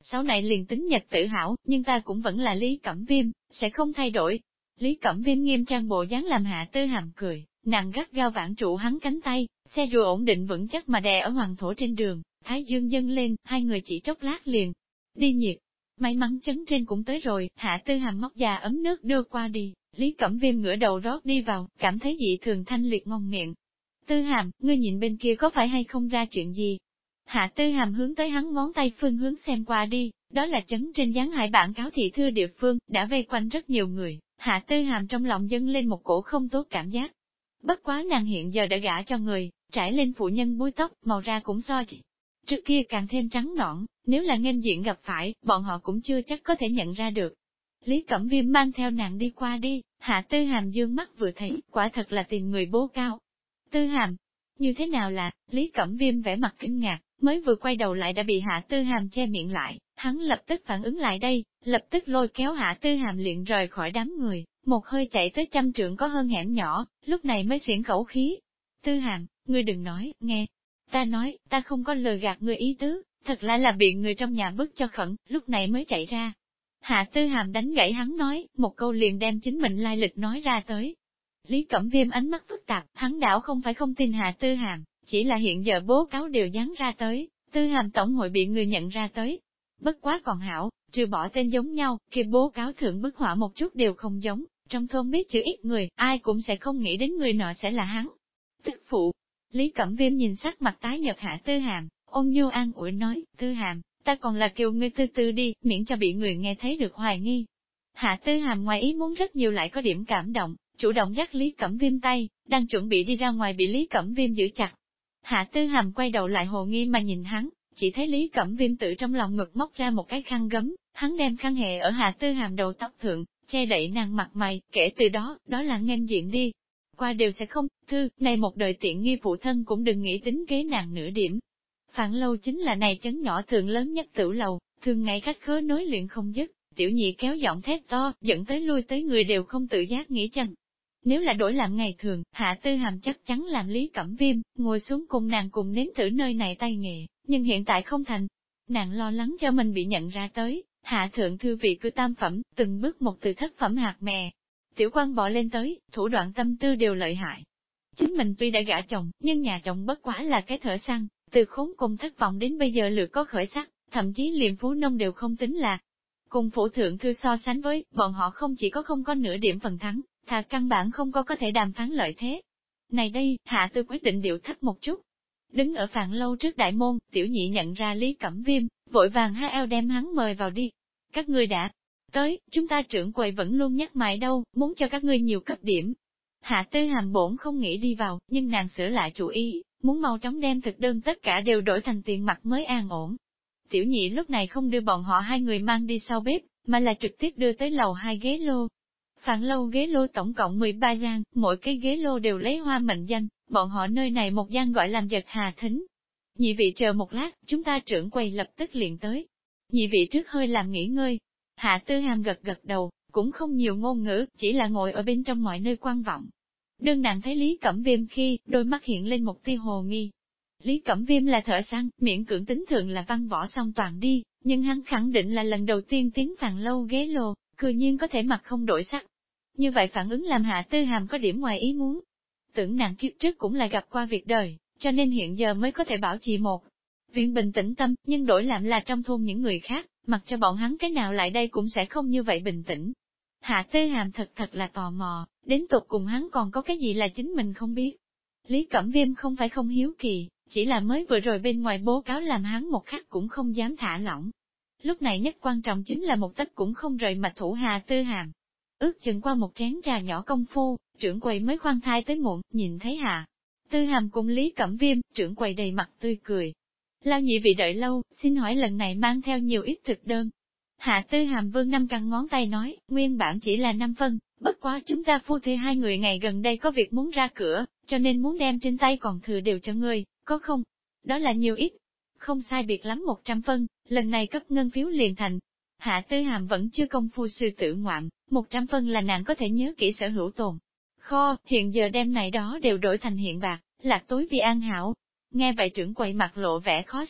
Sau này liền tính nhật tử hảo, nhưng ta cũng vẫn là Lý Cẩm Viêm, sẽ không thay đổi. Lý Cẩm Viêm nghiêm trang bộ dáng làm Hạ Tư Hàm cười, nàng gắt gao vãn trụ hắn cánh tay, xe rùa ổn định vững chắc mà đè ở hoàng thổ trên đường, thái dương dâng lên, hai người chỉ chốc lát liền đi nhiệt. May mắn chấn trên cũng tới rồi, Hạ Tư Hàm móc già ấm nước đưa qua đi, Lý Cẩm Viêm ngửa đầu rót đi vào, cảm thấy dị thường thanh liệt ngon miệng. Tư Hàm, ngươi nhìn bên kia có phải hay không ra chuyện gì? Hạ Tư Hàm hướng tới hắn ngón tay phương hướng xem qua đi, đó là chấn trên gián hải bản cáo thị thư địa phương, đã vây quanh rất nhiều người. Hạ Tư Hàm trong lòng dâng lên một cổ không tốt cảm giác. Bất quá nàng hiện giờ đã gả cho người, trải lên phụ nhân búi tóc, màu da cũng so trước kia càng thêm trắng nõn, nếu là nghênh diện gặp phải, bọn họ cũng chưa chắc có thể nhận ra được. Lý Cẩm Viêm mang theo nàng đi qua đi, Hạ Tư Hàm dương mắt vừa thấy, quả thật là tìm người bố cao. Tư Hàm, như thế nào là, Lý Cẩm Viêm vẻ mặt kinh ngạc, mới vừa quay đầu lại đã bị Hạ Tư Hàm che miệng lại, hắn lập tức phản ứng lại đây, lập tức lôi kéo Hạ Tư Hàm liền rời khỏi đám người, một hơi chạy tới 100 trượng có hơn hẻm nhỏ, lúc này mới xuyển khẩu khí. Tư Hàm, ngươi đừng nói, nghe. Ta nói, ta không có lừa gạt ngươi ý tứ, thật là bị người trong nhà bức cho khẩn, lúc này mới chạy ra. Hạ Tư Hàm đánh gãy hắn nói, một câu liền đem chính mình lai lịch nói ra tới. Lý Cẩm Viêm ánh mắt phức tạp, hắn đảo không phải không tin Hạ Tư Hàm, chỉ là hiện giờ bố cáo đều dán ra tới, Tư Hàm tổng hội bị người nhận ra tới. Bất quá còn hảo, trừ bỏ tên giống nhau, khi bố cáo thượng bức họa một chút đều không giống, trong thôn biết chữ ít người, ai cũng sẽ không nghĩ đến người nọ sẽ là hắn. Tức phụ, Lý Cẩm Viêm nhìn sắc mặt tái nhợt Hạ Tư Hàm, ôn nhu an ủi nói, Tư Hàm, ta còn là kêu ngươi từ từ đi, miễn cho bị người nghe thấy được hoài nghi. Hạ Tư Hàm ngoài ý muốn rất nhiều lại có điểm cảm động, chủ động dắt Lý Cẩm Viêm tay, đang chuẩn bị đi ra ngoài bị Lý Cẩm Viêm giữ chặt. Hạ Tư Hàm quay đầu lại hồ nghi mà nhìn hắn, chỉ thấy Lý Cẩm Viêm tự trong lòng ngực móc ra một cái khăn gấm, hắn đem khăn hệ ở Hạ Tư Hàm đầu tóc thượng, che đậy nàng mặt mày, kể từ đó, đó là nghênh diện đi. Qua đều sẽ không, này một đời tiện nghi phụ thân cũng đừng nghĩ tính kế nàng nửa điểm. Phạn lâu chính là này chấn nhỏ thường lớn nhất tửu lầu, thường ngày khách khứa nối luyện không dứt, tiểu nhị kéo giọng thét to, dẫn tới lui tới người đều không tự giác nghĩ chăng. Nếu là đổi làm ngày thường, Hạ Tư Hàm chắc chắn làm Lý Cẩm Viêm, ngồi xuống cùng nàng cùng nếm thử nơi này tay nghề, nhưng hiện tại không thành. Nàng lo lắng cho mình bị nhận ra tới, hạ thượng thư vị cư tam phẩm, từng bước một từ thất phẩm hạt mè. Tiểu quan bỏ lên tới, thủ đoạn tâm tư đều lợi hại. Chính mình tuy đã gả chồng, nhưng nhà chồng bất quá là cái thở săn, từ khốn cùng thất vọng đến bây giờ lược có khởi sắc, thậm chí liền phú nông đều không tính là. Cùng phủ thượng thư so sánh với, bọn họ không chỉ có không có nửa điểm phần thắng, thà căn bản không có thể đàm phán lợi thế. Này đây, Hạ Tư quyết định điệu thấp một chút. Đứng ở Phạn lâu trước đại môn, tiểu nhị nhận ra Lý Cẩm Viêm, vội vàng há eo đem hắn mời vào đi. Các ngươi đã tới, chúng ta trưởng quầy vẫn luôn nhắc mãi đâu, muốn cho các ngươi nhiều cấp điểm. Hạ Tư Hàm bổn không nghĩ đi vào, nhưng nàng sửa lại chủ ý, muốn mau chóng đem thực đơn tất cả đều đổi thành tiền mặt mới an ổn. Tiểu nhị lúc này không đưa bọn họ hai người mang đi sau bếp, mà là trực tiếp đưa tới lầu 2 ghế lô. Phạn lâu ghế lô tổng cộng 13 gian, mỗi cái ghế lô đều lấy hoa mệnh danh, bọn họ nơi này một gian gọi làm Giật Hà Thính. Nhị vị chờ một lát, chúng ta trưởng quầy lập tức liền tới. Nhị vị trước hơi làm nghỉ ngơi. Hạ Tư Hàm gật gật đầu, cũng không nhiều ngôn ngữ, chỉ là ngồi ở bên trong mọi nơi quan vọng. Đương nàng thấy Lý Cẩm Viêm khi, đôi mắt hiện lên một tia hồ nghi. Lý Cẩm Viêm là thợ săn, miễn cưỡng tính thường là văn võ song toàn đi, nhưng hắn khẳng định là lần đầu tiên tiến Phạn lâu ghế lô, cư nhiên có thể mặt không đổi sắc. Như vậy phản ứng làm Hạ Tư Hàm có điểm ngoài ý muốn. Tưởng nàng kiếp trước cũng là gặp qua việc đời, cho nên hiện giờ mới có thể bảo trì một viên bình tĩnh tâm, nhưng đổi làm là trong thôn những người khác, mặc cho bọn hắn cái nào lại đây cũng sẽ không như vậy bình tĩnh. Hạ Tư Hàm thật là tò mò, đến tột cùng hắn còn có cái gì là chính mình không biết. Lý Cẩm Viêm không phải không hiếu kỳ, chỉ là mới vừa rồi bên ngoài bố cáo làm hắn một khắc cũng không dám thả lỏng. Lúc này nhất quan trọng chính là một tấc cũng không rời mạch thủ Hạ Tư Hàm. Ước chừng qua một chén trà nhỏ công phu, trưởng quầy mới khoan thai tới muộn, nhìn thấy Hạ Tư Hàm cùng Lý Cẩm Viêm, trưởng quầy đầy mặt tươi cười. Lao nhị vị đợi lâu, xin hỏi lần này mang theo nhiều ít thực đơn. Hạ Tư Hàm vươn 5 căn ngón tay nói, nguyên bản chỉ là 5 phân, bất quá chúng ta phu thê hai người ngày gần đây có việc muốn ra cửa, cho nên muốn đem trên tay còn thừa đều cho ngươi, có không? Đó là nhiều ít. Không sai biệt lắm 100 phân, lần này cấp ngân phiếu liền thành. Hạ Tư Hàm vẫn chưa công phu sư tử ngoạm, 100 phân là nàng có thể nhớ kỹ sở hữu tồn. Kho, hiện giờ đem này đó đều đổi thành hiện bạc, lạc tối vì an hảo. Nghe vậy trưởng quầy mặt lộ vẻ khó xử,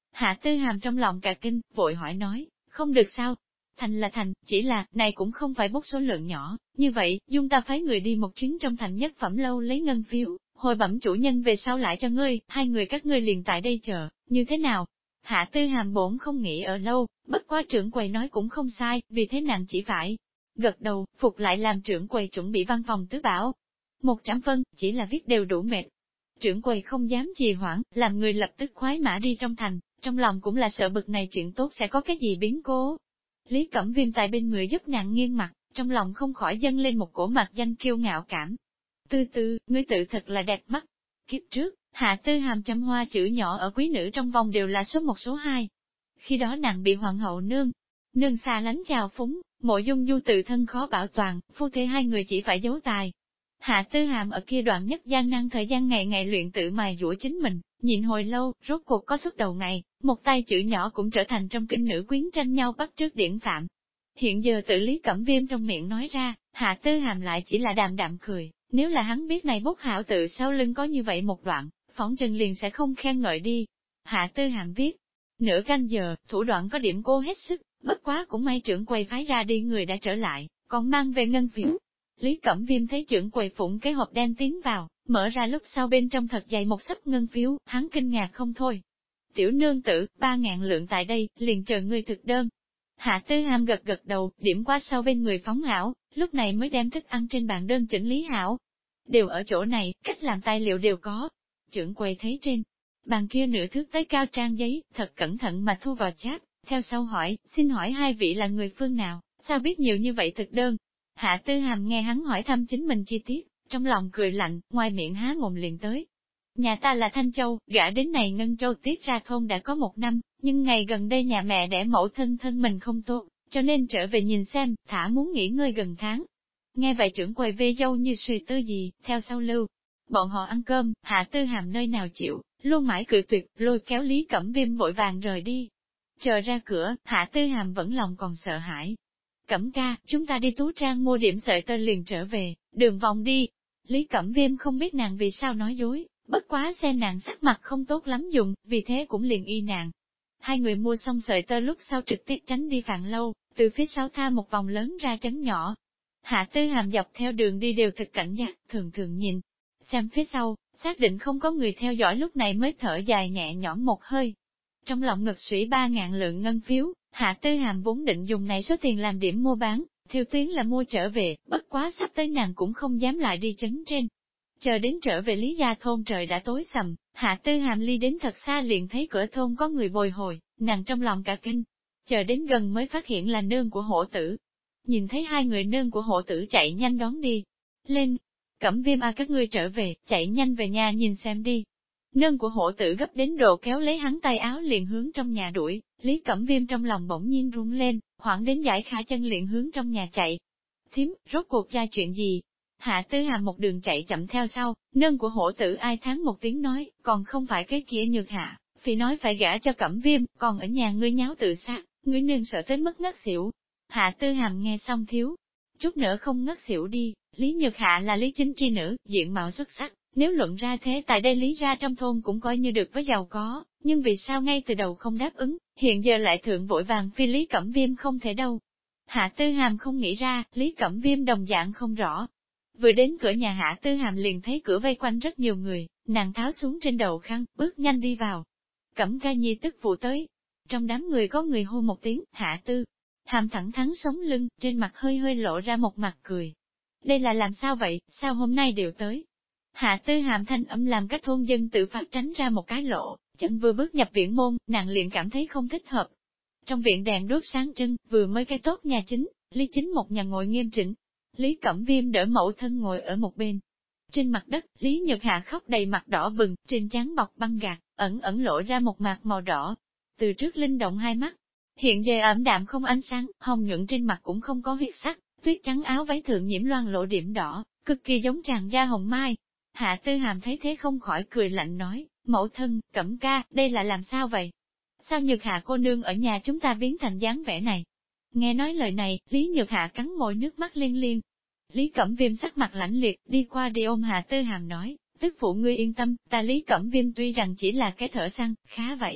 Hạ Tư Hàm trong lòng cả kinh, vội hỏi nói, không được sao? Thành là thành, chỉ là, này cũng không phải bốc số lượng nhỏ, như vậy, dung ta phái người đi một chuyến trong thành nhất phẩm lâu lấy ngân phiếu, hồi bẩm chủ nhân về sau lại cho ngươi, hai người các ngươi liền tại đây chờ, như thế nào? Hạ Tư Hàm bổn không nghĩ ở lâu, bất quá trưởng quầy nói cũng không sai, vì thế nàng chỉ phải gật đầu, phục lại làm trưởng quầy chuẩn bị văn phòng tứ bảo. 100 phân, chỉ là viết đều đủ mệt. Trưởng quầy không dám trì hoãn, làm người lập tức khoái mã đi trong thành, trong lòng cũng là sợ bực này chuyện tốt sẽ có cái gì biến cố. Lý Cẩm Viêm tại bên người giúp nàng nghiêng mặt, trong lòng không khỏi dâng lên một cổ mặt danh kiêu ngạo cảm. Tư tư, ngươi tự thật là đẹp mắt. Kiếp trước, Hạ Tư Hàm trăm hoa chữ nhỏ ở quý nữ trong vòng đều là số 1 số 2. Khi đó nàng bị hoàng hậu nương xa lánh chào phúng, Mộ Dung Du tự thân khó bảo toàn, phu thê hai người chỉ phải giấu tài. Hạ Tư Hàm ở kia đoạn nhất gian nan thời gian ngày ngày luyện tự mài dũa chính mình, nhịn hồi lâu, rốt cuộc có suốt đầu ngày, một tay chữ nhỏ cũng trở thành trong kinh nữ quyến tranh nhau bắt trước điển phạm. Hiện giờ tự Lý Cẩm Viêm trong miệng nói ra, Hạ Tư Hàm lại chỉ là đạm đạm cười, nếu là hắn biết này bốc hảo tự sau lưng có như vậy một đoạn, phỏng chừng liền sẽ không khen ngợi đi. Hạ Tư Hàm viết, nửa canh giờ, thủ đoạn có điểm cô hết sức, bất quá cũng may trưởng quầy phái ra đi người đã trở lại, còn mang về ngân phiếu. Lý Cẩm Viêm thấy trưởng quầy phụng cái hộp đen tiến vào, mở ra lúc sau bên trong thật dày một sấp ngân phiếu, hắn kinh ngạc không thôi. Tiểu nương tử, 3.000 lượng tại đây, liền chờ ngươi thực đơn. Hạ Tư Hàm gật gật đầu, điểm qua sau bên người phóng hảo, lúc này mới đem thức ăn trên bàn đơn chỉnh lý hảo. Đều ở chỗ này, cách làm tài liệu đều có. Trưởng quầy thấy trên bàn kia nửa thước tới cao trang giấy, thật cẩn thận mà thu vào cháp, theo sau hỏi, xin hỏi hai vị là người phương nào, sao biết nhiều như vậy thực đơn? Hạ Tư Hàm nghe hắn hỏi thăm chính mình chi tiết, trong lòng cười lạnh, ngoài miệng há mồm liền tới. Nhà ta là Thanh Châu, gả đến này Ngân Châu tiết ra thôn đã có 1 năm, nhưng ngày gần đây nhà mẹ đẻ mẫu thân mình không tốt, cho nên trở về nhìn xem, thả muốn nghỉ ngơi gần tháng. Nghe vậy trưởng quầy vê dâu như suy tư gì, theo sau lưu. Bọn họ ăn cơm, Hạ Tư Hàm nơi nào chịu, luôn mãi cự tuyệt, lôi kéo Lý Cẩm Viêm vội vàng rời đi. Chờ ra cửa, Hạ Tư Hàm vẫn lòng còn sợ hãi. Cẩm ca, chúng ta đi Tú Trang mua điểm sợi tơ liền trở về, đường vòng đi. Lý Cẩm Viêm không biết nàng vì sao nói dối, bất quá xem nàng sắc mặt không tốt lắm dùng, vì thế cũng liền y nàng. Hai người mua xong sợi tơ lúc sau trực tiếp tránh đi Phạn Lâu, từ phía sau tha một vòng lớn ra trấn nhỏ. Hạ Tư Hàm dọc theo đường đi đều thực cảnh giác, thường thường nhìn. Xem phía sau, xác định không có người theo dõi lúc này mới thở dài nhẹ nhõm một hơi. Trong lòng ngực sủy 3.000 lượng ngân phiếu, Hạ Tư Hàm vốn định dùng này số tiền làm điểm mua bán, theo tuyến là mua trở về, bất quá sắp tới nàng cũng không dám lại đi trấn trên. Chờ đến trở về Lý Gia thôn trời đã tối sầm, Hạ Tư Hàm ly đến thật xa liền thấy cửa thôn có người bồi hồi, nàng trong lòng cả kinh. Chờ đến gần mới phát hiện là nương của Hổ Tử. Nhìn thấy hai người nương của Hổ Tử chạy nhanh đón đi. Lên, Cẩm Viêm các ngươi trở về, chạy nhanh về nhà nhìn xem đi. Nương của Hổ Tử gấp đến độ kéo lấy hắn tay áo liền hướng trong nhà đuổi, Lý Cẩm Viêm trong lòng bỗng nhiên run lên, hoảng đến giải khả chân liền hướng trong nhà chạy. Thím, rốt cuộc ra chuyện gì? Hạ Tư Hàm một đường chạy chậm theo sau, nương của Hổ Tử ai thán một tiếng nói, còn không phải cái kia Nhược Hạ, phi nói phải gả cho Cẩm Viêm, còn ở nhà ngươi nháo tự sát, ngươi nương sợ tới mức ngất xỉu. Hạ Tư Hàm nghe xong thiếu chút nữa không ngất xỉu đi, Lý Nhược Hạ là Lý chính tri nữ, diện mạo xuất sắc, nếu luận ra thế tại đây Lý ra trong thôn cũng coi như được với giàu có, nhưng vì sao ngay từ đầu không đáp ứng, hiện giờ lại thượng vội vàng phi Lý Cẩm Viêm không thể đâu. Hạ Tư Hàm không nghĩ ra, Lý Cẩm Viêm đồng dạng không rõ. Vừa đến cửa nhà Hạ Tư Hàm liền thấy cửa vây quanh rất nhiều người, nàng tháo xuống trên đầu khăn, bước nhanh đi vào. Cẩm ca nhi tức phụ tới. Trong đám người có người hô một tiếng, Hạ Tư Hàm thẳng thắn sống lưng, trên mặt hơi hơi lộ ra một mặt cười. Đây là làm sao vậy, sao hôm nay đều tới? Hạ Tư Hàm thanh âm làm các thôn dân tự phát tránh ra một cái lộ, chẳng vừa bước nhập viện môn, nàng liền cảm thấy không thích hợp. Trong viện đèn đuốc sáng trưng, vừa mới cái tốt nhà chính, Lý Chính một nhà ngồi nghiêm chỉnh. Lý Cẩm Viêm đỡ mẫu thân ngồi ở một bên. Trên mặt đất, Lý Nhược Hạ khóc đầy mặt đỏ bừng, trên trán bọc băng gạc, ẩn ẩn lộ ra một mạc màu đỏ. Từ trước linh động hai mắt, hiện giờ ẩm đạm không ánh sáng, hồng nhuận trên mặt cũng không có huyết sắc, tuyết trắng áo váy thượng nhiễm loang lộ điểm đỏ, cực kỳ giống tràn da hồng mai. Hạ Tư Hàm thấy thế không khỏi cười lạnh nói, mẫu thân, Cẩm ca, đây là làm sao vậy? Sao Nhược Hạ cô nương ở nhà chúng ta biến thành dáng vẻ này? Nghe nói lời này, Lý Nhược Hạ cắn môi nước mắt liên liên. Lý Cẩm Viêm sắc mặt lãnh liệt, đi qua đi ôm Hạ Tư Hàm nói, tức phụ ngươi yên tâm, ta Lý Cẩm Viêm tuy rằng chỉ là cái thợ săn, khá vậy.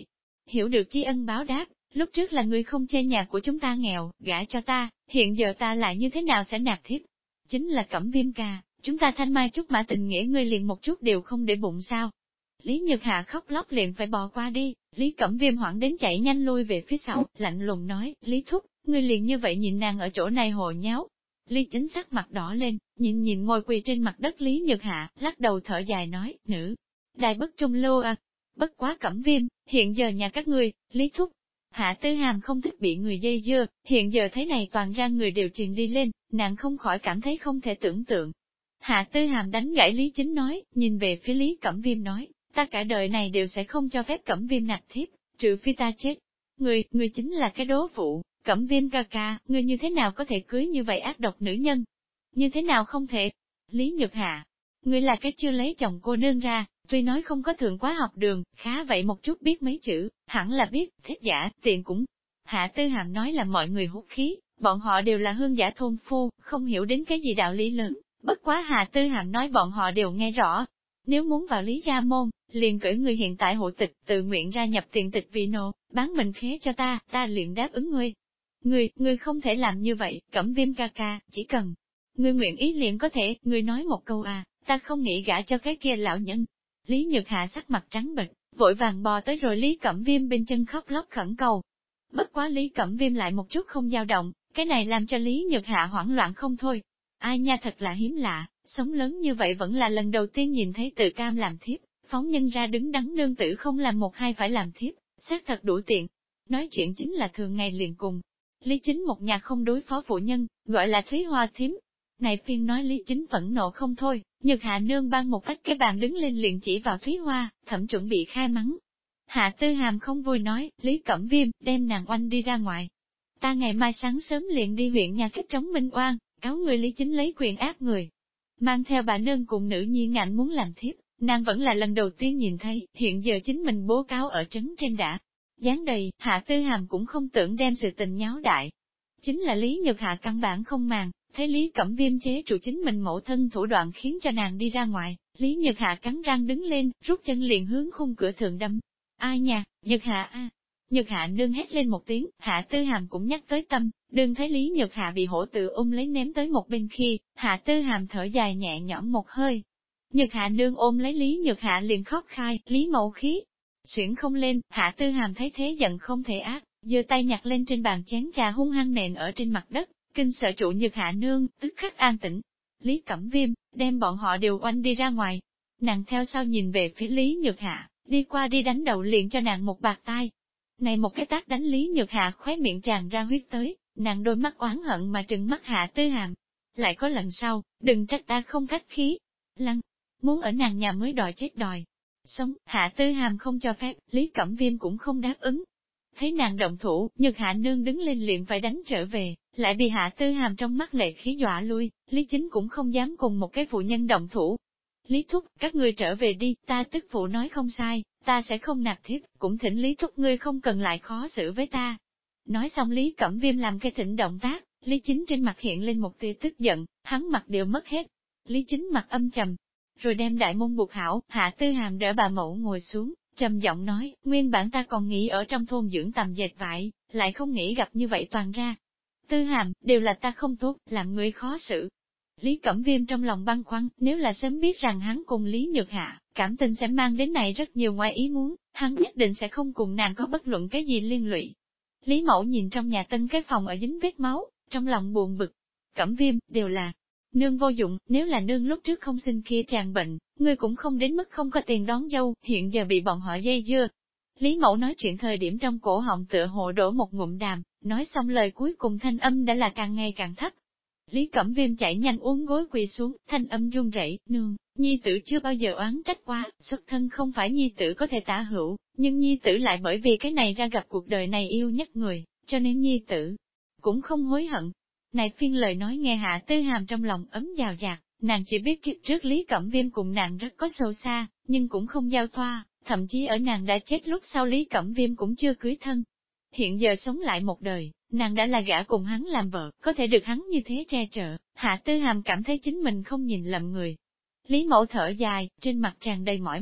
hiểu được tri ân báo đáp, lúc trước là ngươi không chê nhà của chúng ta nghèo, gả cho ta, hiện giờ ta lại như thế nào sẽ nạp thiếp? Chính là Cẩm Viêm ca, chúng ta thanh mai trúc mã tình nghĩa ngươi liền một chút đều không để bụng sao? Lý Nhược Hạ khóc lóc liền phải bò qua đi, Lý Cẩm Viêm hoảng đến chạy nhanh lui về phía sau, lạnh lùng nói, Lý Thúc, ngươi liền như vậy nhìn nàng ở chỗ này hồ nháo. Lý Chính sắc mặt đỏ lên, nhìn ngồi quỳ trên mặt đất Lý Nhược Hạ, lắc đầu thở dài nói, nữ, đại bất trung lưu à, bất quá Cẩm Viêm, hiện giờ nhà các ngươi, Lý Thúc. Hạ Tư Hàm không thích bị người dây dưa, hiện giờ thấy này toàn ra người đều truyền đi lên, nàng không khỏi cảm thấy không thể tưởng tượng. Hạ Tư Hàm đánh gãy Lý Chính nói, nhìn về phía Lý Cẩm Viêm nói, ta cả đời này đều sẽ không cho phép Cẩm Viêm nạp thiếp, trừ phi ta chết. Người chính là cái đố phụ, Cẩm Viêm ca ca, ngươi như thế nào có thể cưới như vậy ác độc nữ nhân? Như thế nào không thể? Lý Nhược Hạ, ngươi là cái chưa lấy chồng cô nương ra, tuy nói không có thượng quá học đường, khá vậy một chút biết mấy chữ, hẳn là biết, thiết giả, tiện cũng. Hạ Tư Hàm nói là mọi người hút khí, bọn họ đều là hương giả thôn phu, không hiểu đến cái gì đạo lý lớn, bất quá Hạ Tư Hàm nói bọn họ đều nghe rõ. Nếu muốn vào Lý Gia Môn, liền cởi người hiện tại hộ tịch, tự nguyện ra nhập tiền tịch vì nô, bán mình khế cho ta liền đáp ứng ngươi. Ngươi không thể làm như vậy, Cẩm Viêm ca ca, chỉ cần ngươi nguyện ý liền có thể, ngươi nói một câu à, ta không nghĩ gả cho cái kia lão nhân. Lý Nhược Hạ sắc mặt trắng bệch, vội vàng bò tới rồi Lý Cẩm Viêm bên chân khóc lóc khẩn cầu. Bất quá Lý Cẩm Viêm lại một chút không dao động, cái này làm cho Lý Nhược Hạ hoảng loạn không thôi. Ai nha thật là hiếm lạ, sống lớn như vậy vẫn là lần đầu tiên nhìn thấy tự cam làm thiếp, phóng nhân ra đứng đắn nương tử không làm một hai phải làm thiếp, xác thật đủ tiện. Nói chuyện chính là thường ngày liền cùng. Lý Chính một nhà không đối phó phụ nhân, gọi là Thúy Hoa thím. Này phiên nói Lý Chính phẫn nộ không thôi, Nhược Hạ nương ban một vách cái bàn đứng lên liền chỉ vào Thúy Hoa, thẩm chuẩn bị khai mắng. Hạ Tư Hàm không vui nói, Lý Cẩm Viêm, đem nàng oanh đi ra ngoài. Ta ngày mai sáng sớm liền đi huyện nhà cách trống Minh Oan, cáo người Lý Chính lấy quyền áp người. Mang theo bà nương cùng nữ nhi ngạnh muốn làm thiếp, nàng vẫn là lần đầu tiên nhìn thấy, hiện giờ chính mình bố cáo ở trấn trên đã. Gián đầy, Hạ Tư Hàm cũng không tưởng đem sự tình nháo đại. Chính là Lý Nhược Hạ căn bản không màng, thấy Lý Cẩm Viêm chế trụ chính mình mẫu thân thủ đoạn khiến cho nàng đi ra ngoài, Lý Nhược Hạ cắn răng đứng lên, rút chân liền hướng khung cửa thượng đâm. Ai nha, Nhược Hạ a! Nhược Hạ nương hét lên một tiếng, Hạ Tư Hàm cũng nhắc tới tâm, đừng thấy Lý Nhược Hạ bị hổ tự ôm lấy ném tới một bên khi, Hạ Tư Hàm thở dài nhẹ nhõm một hơi. Nhược Hạ nương ôm lấy Lý Nhược Hạ liền khóc khai, Lý mẫu khí. Xuyển không lên, Hạ Tư Hàm thấy thế giận không thể ác, giơ tay nhặt lên trên bàn chén trà hung hăng nện ở trên mặt đất, kinh sợ trụ Nhược Hạ nương, tức khắc an tĩnh. Lý Cẩm Viêm, đem bọn họ đều oanh đi ra ngoài. Nàng theo sau nhìn về phía Lý Nhược Hạ, đi qua đi đánh đầu liền cho nàng một bạt tai. Này một cái tác đánh Lý Nhược Hạ khóe miệng tràn ra huyết tới, nàng đôi mắt oán hận mà trừng mắt Hạ Tư Hàm. Lại có lần sau, đừng trách ta không khách khí. Lăng, muốn ở nàng nhà mới đòi chết đòi. Sống, Hạ Tư Hàm không cho phép, Lý Cẩm Viêm cũng không đáp ứng. Thấy nàng động thủ, Nhược Hạ nương đứng lên liền phải đánh trở về, lại bị Hạ Tư Hàm trong mắt lệ khí dọa lui, Lý Chính cũng không dám cùng một cái phụ nhân động thủ. Lý Thúc, các ngươi trở về đi, ta tức phụ nói không sai, ta sẽ không nạp thiếp, cũng thỉnh Lý Thúc ngươi không cần lại khó xử với ta. Nói xong Lý Cẩm Viêm làm cái thỉnh động tác, Lý Chính trên mặt hiện lên một tia tức giận, hắn mặt đều mất hết. Lý Chính mặt âm trầm, rồi đem đại môn buộc hảo, Hạ Tư Hàm đỡ bà mẫu ngồi xuống, trầm giọng nói, nguyên bản ta còn nghĩ ở trong thôn dưỡng tầm dệt vải, lại không nghĩ gặp như vậy toàn ra. Tư Hàm, đều là ta không tốt, làm người khó xử. Lý Cẩm Viêm trong lòng băn khoăn, nếu là sớm biết rằng hắn cùng Lý Nhược Hạ, cảm tình sẽ mang đến này rất nhiều ngoài ý muốn, hắn nhất định sẽ không cùng nàng có bất luận cái gì liên lụy. Lý Mẫu nhìn trong nhà tân cái phòng ở dính vết máu, trong lòng buồn bực. Cẩm Viêm, đều là nương vô dụng, nếu là nương lúc trước không sinh kia tràn bệnh, ngươi cũng không đến mức không có tiền đón dâu, hiện giờ bị bọn họ dây dưa. Lý Mẫu nói chuyện thời điểm trong cổ họng tựa hồ đổ một ngụm đàm, nói xong lời cuối cùng thanh âm đã là càng ngày càng thấp. Lý Cẩm Viêm chạy nhanh uốn gối quỳ xuống, thanh âm run rẩy, nương, nhi tử chưa bao giờ oán trách qua, xuất thân không phải nhi tử có thể tả hữu, nhưng nhi tử lại bởi vì cái này ra gặp cuộc đời này yêu nhất người, cho nên nhi tử cũng không hối hận. Này phiên lời nói nghe Hạ Tư Hàm trong lòng ấm dào dạt, nàng chỉ biết kiếp trước Lý Cẩm Viêm cùng nàng rất có sâu xa, nhưng cũng không giao thoa, thậm chí ở nàng đã chết lúc sau Lý Cẩm Viêm cũng chưa cưới thân. Hiện giờ sống lại một đời, nàng đã là gả cùng hắn làm vợ, có thể được hắn như thế che chở, Hạ Tư Hàm cảm thấy chính mình không nhìn lầm người. Lý Mẫu thở dài, trên mặt tràn đầy mỏi mệt,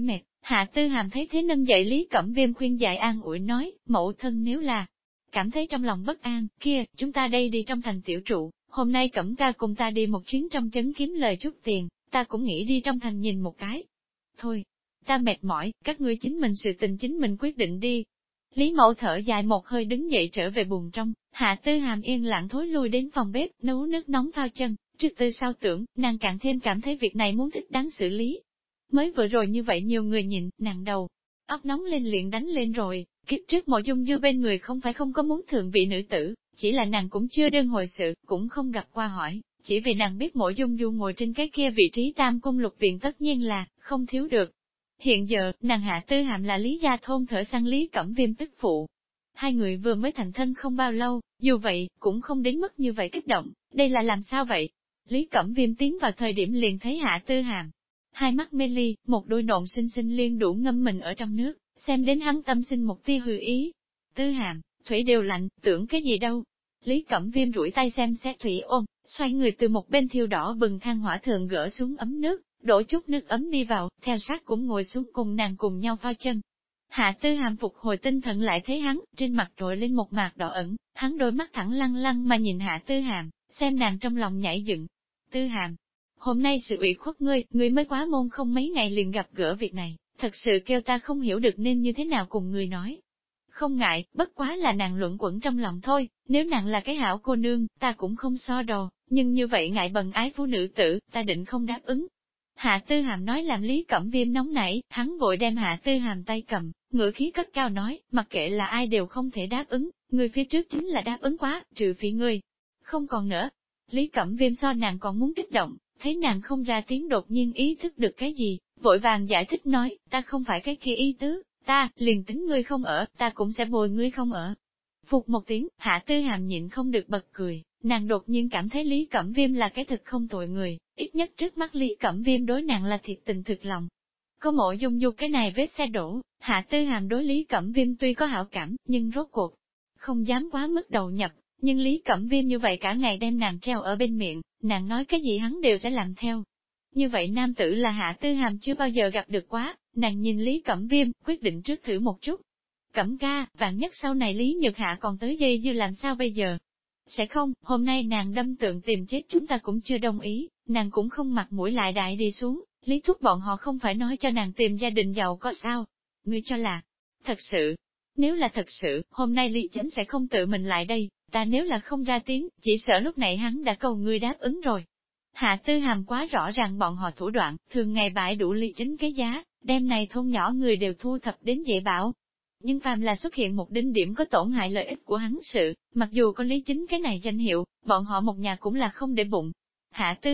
Hạ Tư Hàm thấy thế nâng dậy Lý Cẩm Viêm khuyên giải an ủi nói, mẫu thân nếu là cảm thấy trong lòng bất an, kia, chúng ta đây đi trong thành tiểu trụ, hôm nay Cẩm ca cùng ta đi một chuyến trong trấn kiếm lời chút tiền, ta cũng nghĩ đi trong thành nhìn một cái. Thôi, ta mệt mỏi, các ngươi chính mình sự tình chính mình quyết định đi. Lý Mẫu thở dài một hơi đứng dậy trở về buồng trong, Hạ Tư Hàm yên lặng thối lui đến phòng bếp, nấu nước nóng phao chân, trước tư sau tưởng, nàng càng thêm cảm thấy việc này muốn thích đáng xử lý. Mới vừa rồi như vậy nhiều người nhìn, nàng đầu, óc nóng lên liền đánh lên rồi, kiếp trước Mộ Dung Du bên người không phải không có muốn thượng vị nữ tử, chỉ là nàng cũng chưa đơn hồi sự, cũng không gặp qua hỏi, chỉ vì nàng biết Mộ Dung Du ngồi trên cái kia vị trí tam cung lục viện tất nhiên là, không thiếu được. Hiện giờ, nàng Hạ Tư Hàm là Lý gia thôn thở sang Lý Cẩm Viêm tức phụ. Hai người vừa mới thành thân không bao lâu, dù vậy, cũng không đến mức như vậy kích động, đây là làm sao vậy? Lý Cẩm Viêm tiến vào thời điểm liền thấy Hạ Tư Hàm. Hai mắt mê ly, một đôi nộn xinh xinh liên đủ ngâm mình ở trong nước, xem đến hắn tâm sinh một tia hư ý. Tư Hàm, thủy đều lạnh, tưởng cái gì đâu. Lý Cẩm Viêm rủi tay xem xét thủy ôm, xoay người từ một bên thiêu đỏ bừng than hỏa thường gỡ xuống ấm nước, đổ chút nước ấm đi vào, theo sát cũng ngồi xuống cùng nàng cùng nhau phao chân. Hạ Tư Hàm phục hồi tinh thần lại thấy hắn, trên mặt trội lên một mạc đỏ ẩn, hắn đôi mắt thẳng lăng lăng mà nhìn Hạ Tư Hàm, xem nàng trong lòng nhảy dựng. Tư Hàm, hôm nay sự ủy khuất ngươi mới quá môn không mấy ngày liền gặp gỡ việc này, thật sự kêu ta không hiểu được nên như thế nào cùng ngươi nói. Không ngại, bất quá là nàng luẩn quẩn trong lòng thôi, nếu nàng là cái hảo cô nương, ta cũng không so đồ, nhưng như vậy ngại bần ái phụ nữ tử, ta định không đáp ứng. Hạ Tư Hàm nói làm Lý Cẩm Viêm nóng nảy, hắn vội đem Hạ Tư Hàm tay cầm, ngữ khí cất cao nói, mặc kệ là ai đều không thể đáp ứng, người phía trước chính là đáp ứng quá, trừ phi ngươi. Không còn nữa. Lý Cẩm Viêm so nàng còn muốn kích động, thấy nàng không ra tiếng đột nhiên ý thức được cái gì, vội vàng giải thích nói, ta không phải cái kia ý tứ, ta, liền tính ngươi không ở, ta cũng sẽ bồi ngươi không ở. Phục một tiếng, Hạ Tư Hàm nhịn không được bật cười, nàng đột nhiên cảm thấy Lý Cẩm Viêm là cái thực không tội người, ít nhất trước mắt Lý Cẩm Viêm đối nàng là thiệt tình thực lòng. Có Mộ Dung Du cái này vết xe đổ, Hạ Tư Hàm đối Lý Cẩm Viêm tuy có hảo cảm, nhưng rốt cuộc không dám quá mức đầu nhập, nhưng Lý Cẩm Viêm như vậy cả ngày đem nàng treo ở bên miệng, nàng nói cái gì hắn đều sẽ làm theo. Như vậy nam tử là Hạ Tư Hàm chưa bao giờ gặp được quá, nàng nhìn Lý Cẩm Viêm, quyết định trước thử một chút. Cẩm ca, vạn nhất sau này Lý Nhược Hạ còn tới dây dưa làm sao bây giờ? Sẽ không, hôm nay nàng đâm tượng tìm chết chúng ta cũng chưa đồng ý, nàng cũng không mặt mũi lại đại đi xuống, Lý Thúc bọn họ không phải nói cho nàng tìm gia đình giàu có sao? Ngươi cho là thật sự? Nếu là thật sự, hôm nay Lý Chánh sẽ không tự mình lại đây, ta nếu là không ra tiếng, chỉ sợ lúc này hắn đã cầu ngươi đáp ứng rồi. Hạ Tư Hàm quá rõ ràng bọn họ thủ đoạn, thường ngày bãi đủ Lý Chính cái giá, đêm này thôn nhỏ người đều thu thập đến dễ bảo. Nhưng phàm là xuất hiện một đinh điểm có tổn hại lợi ích của hắn sự, mặc dù có Lý Chính cái này danh hiệu, bọn họ một nhà cũng là không để bụng. Hạ Tư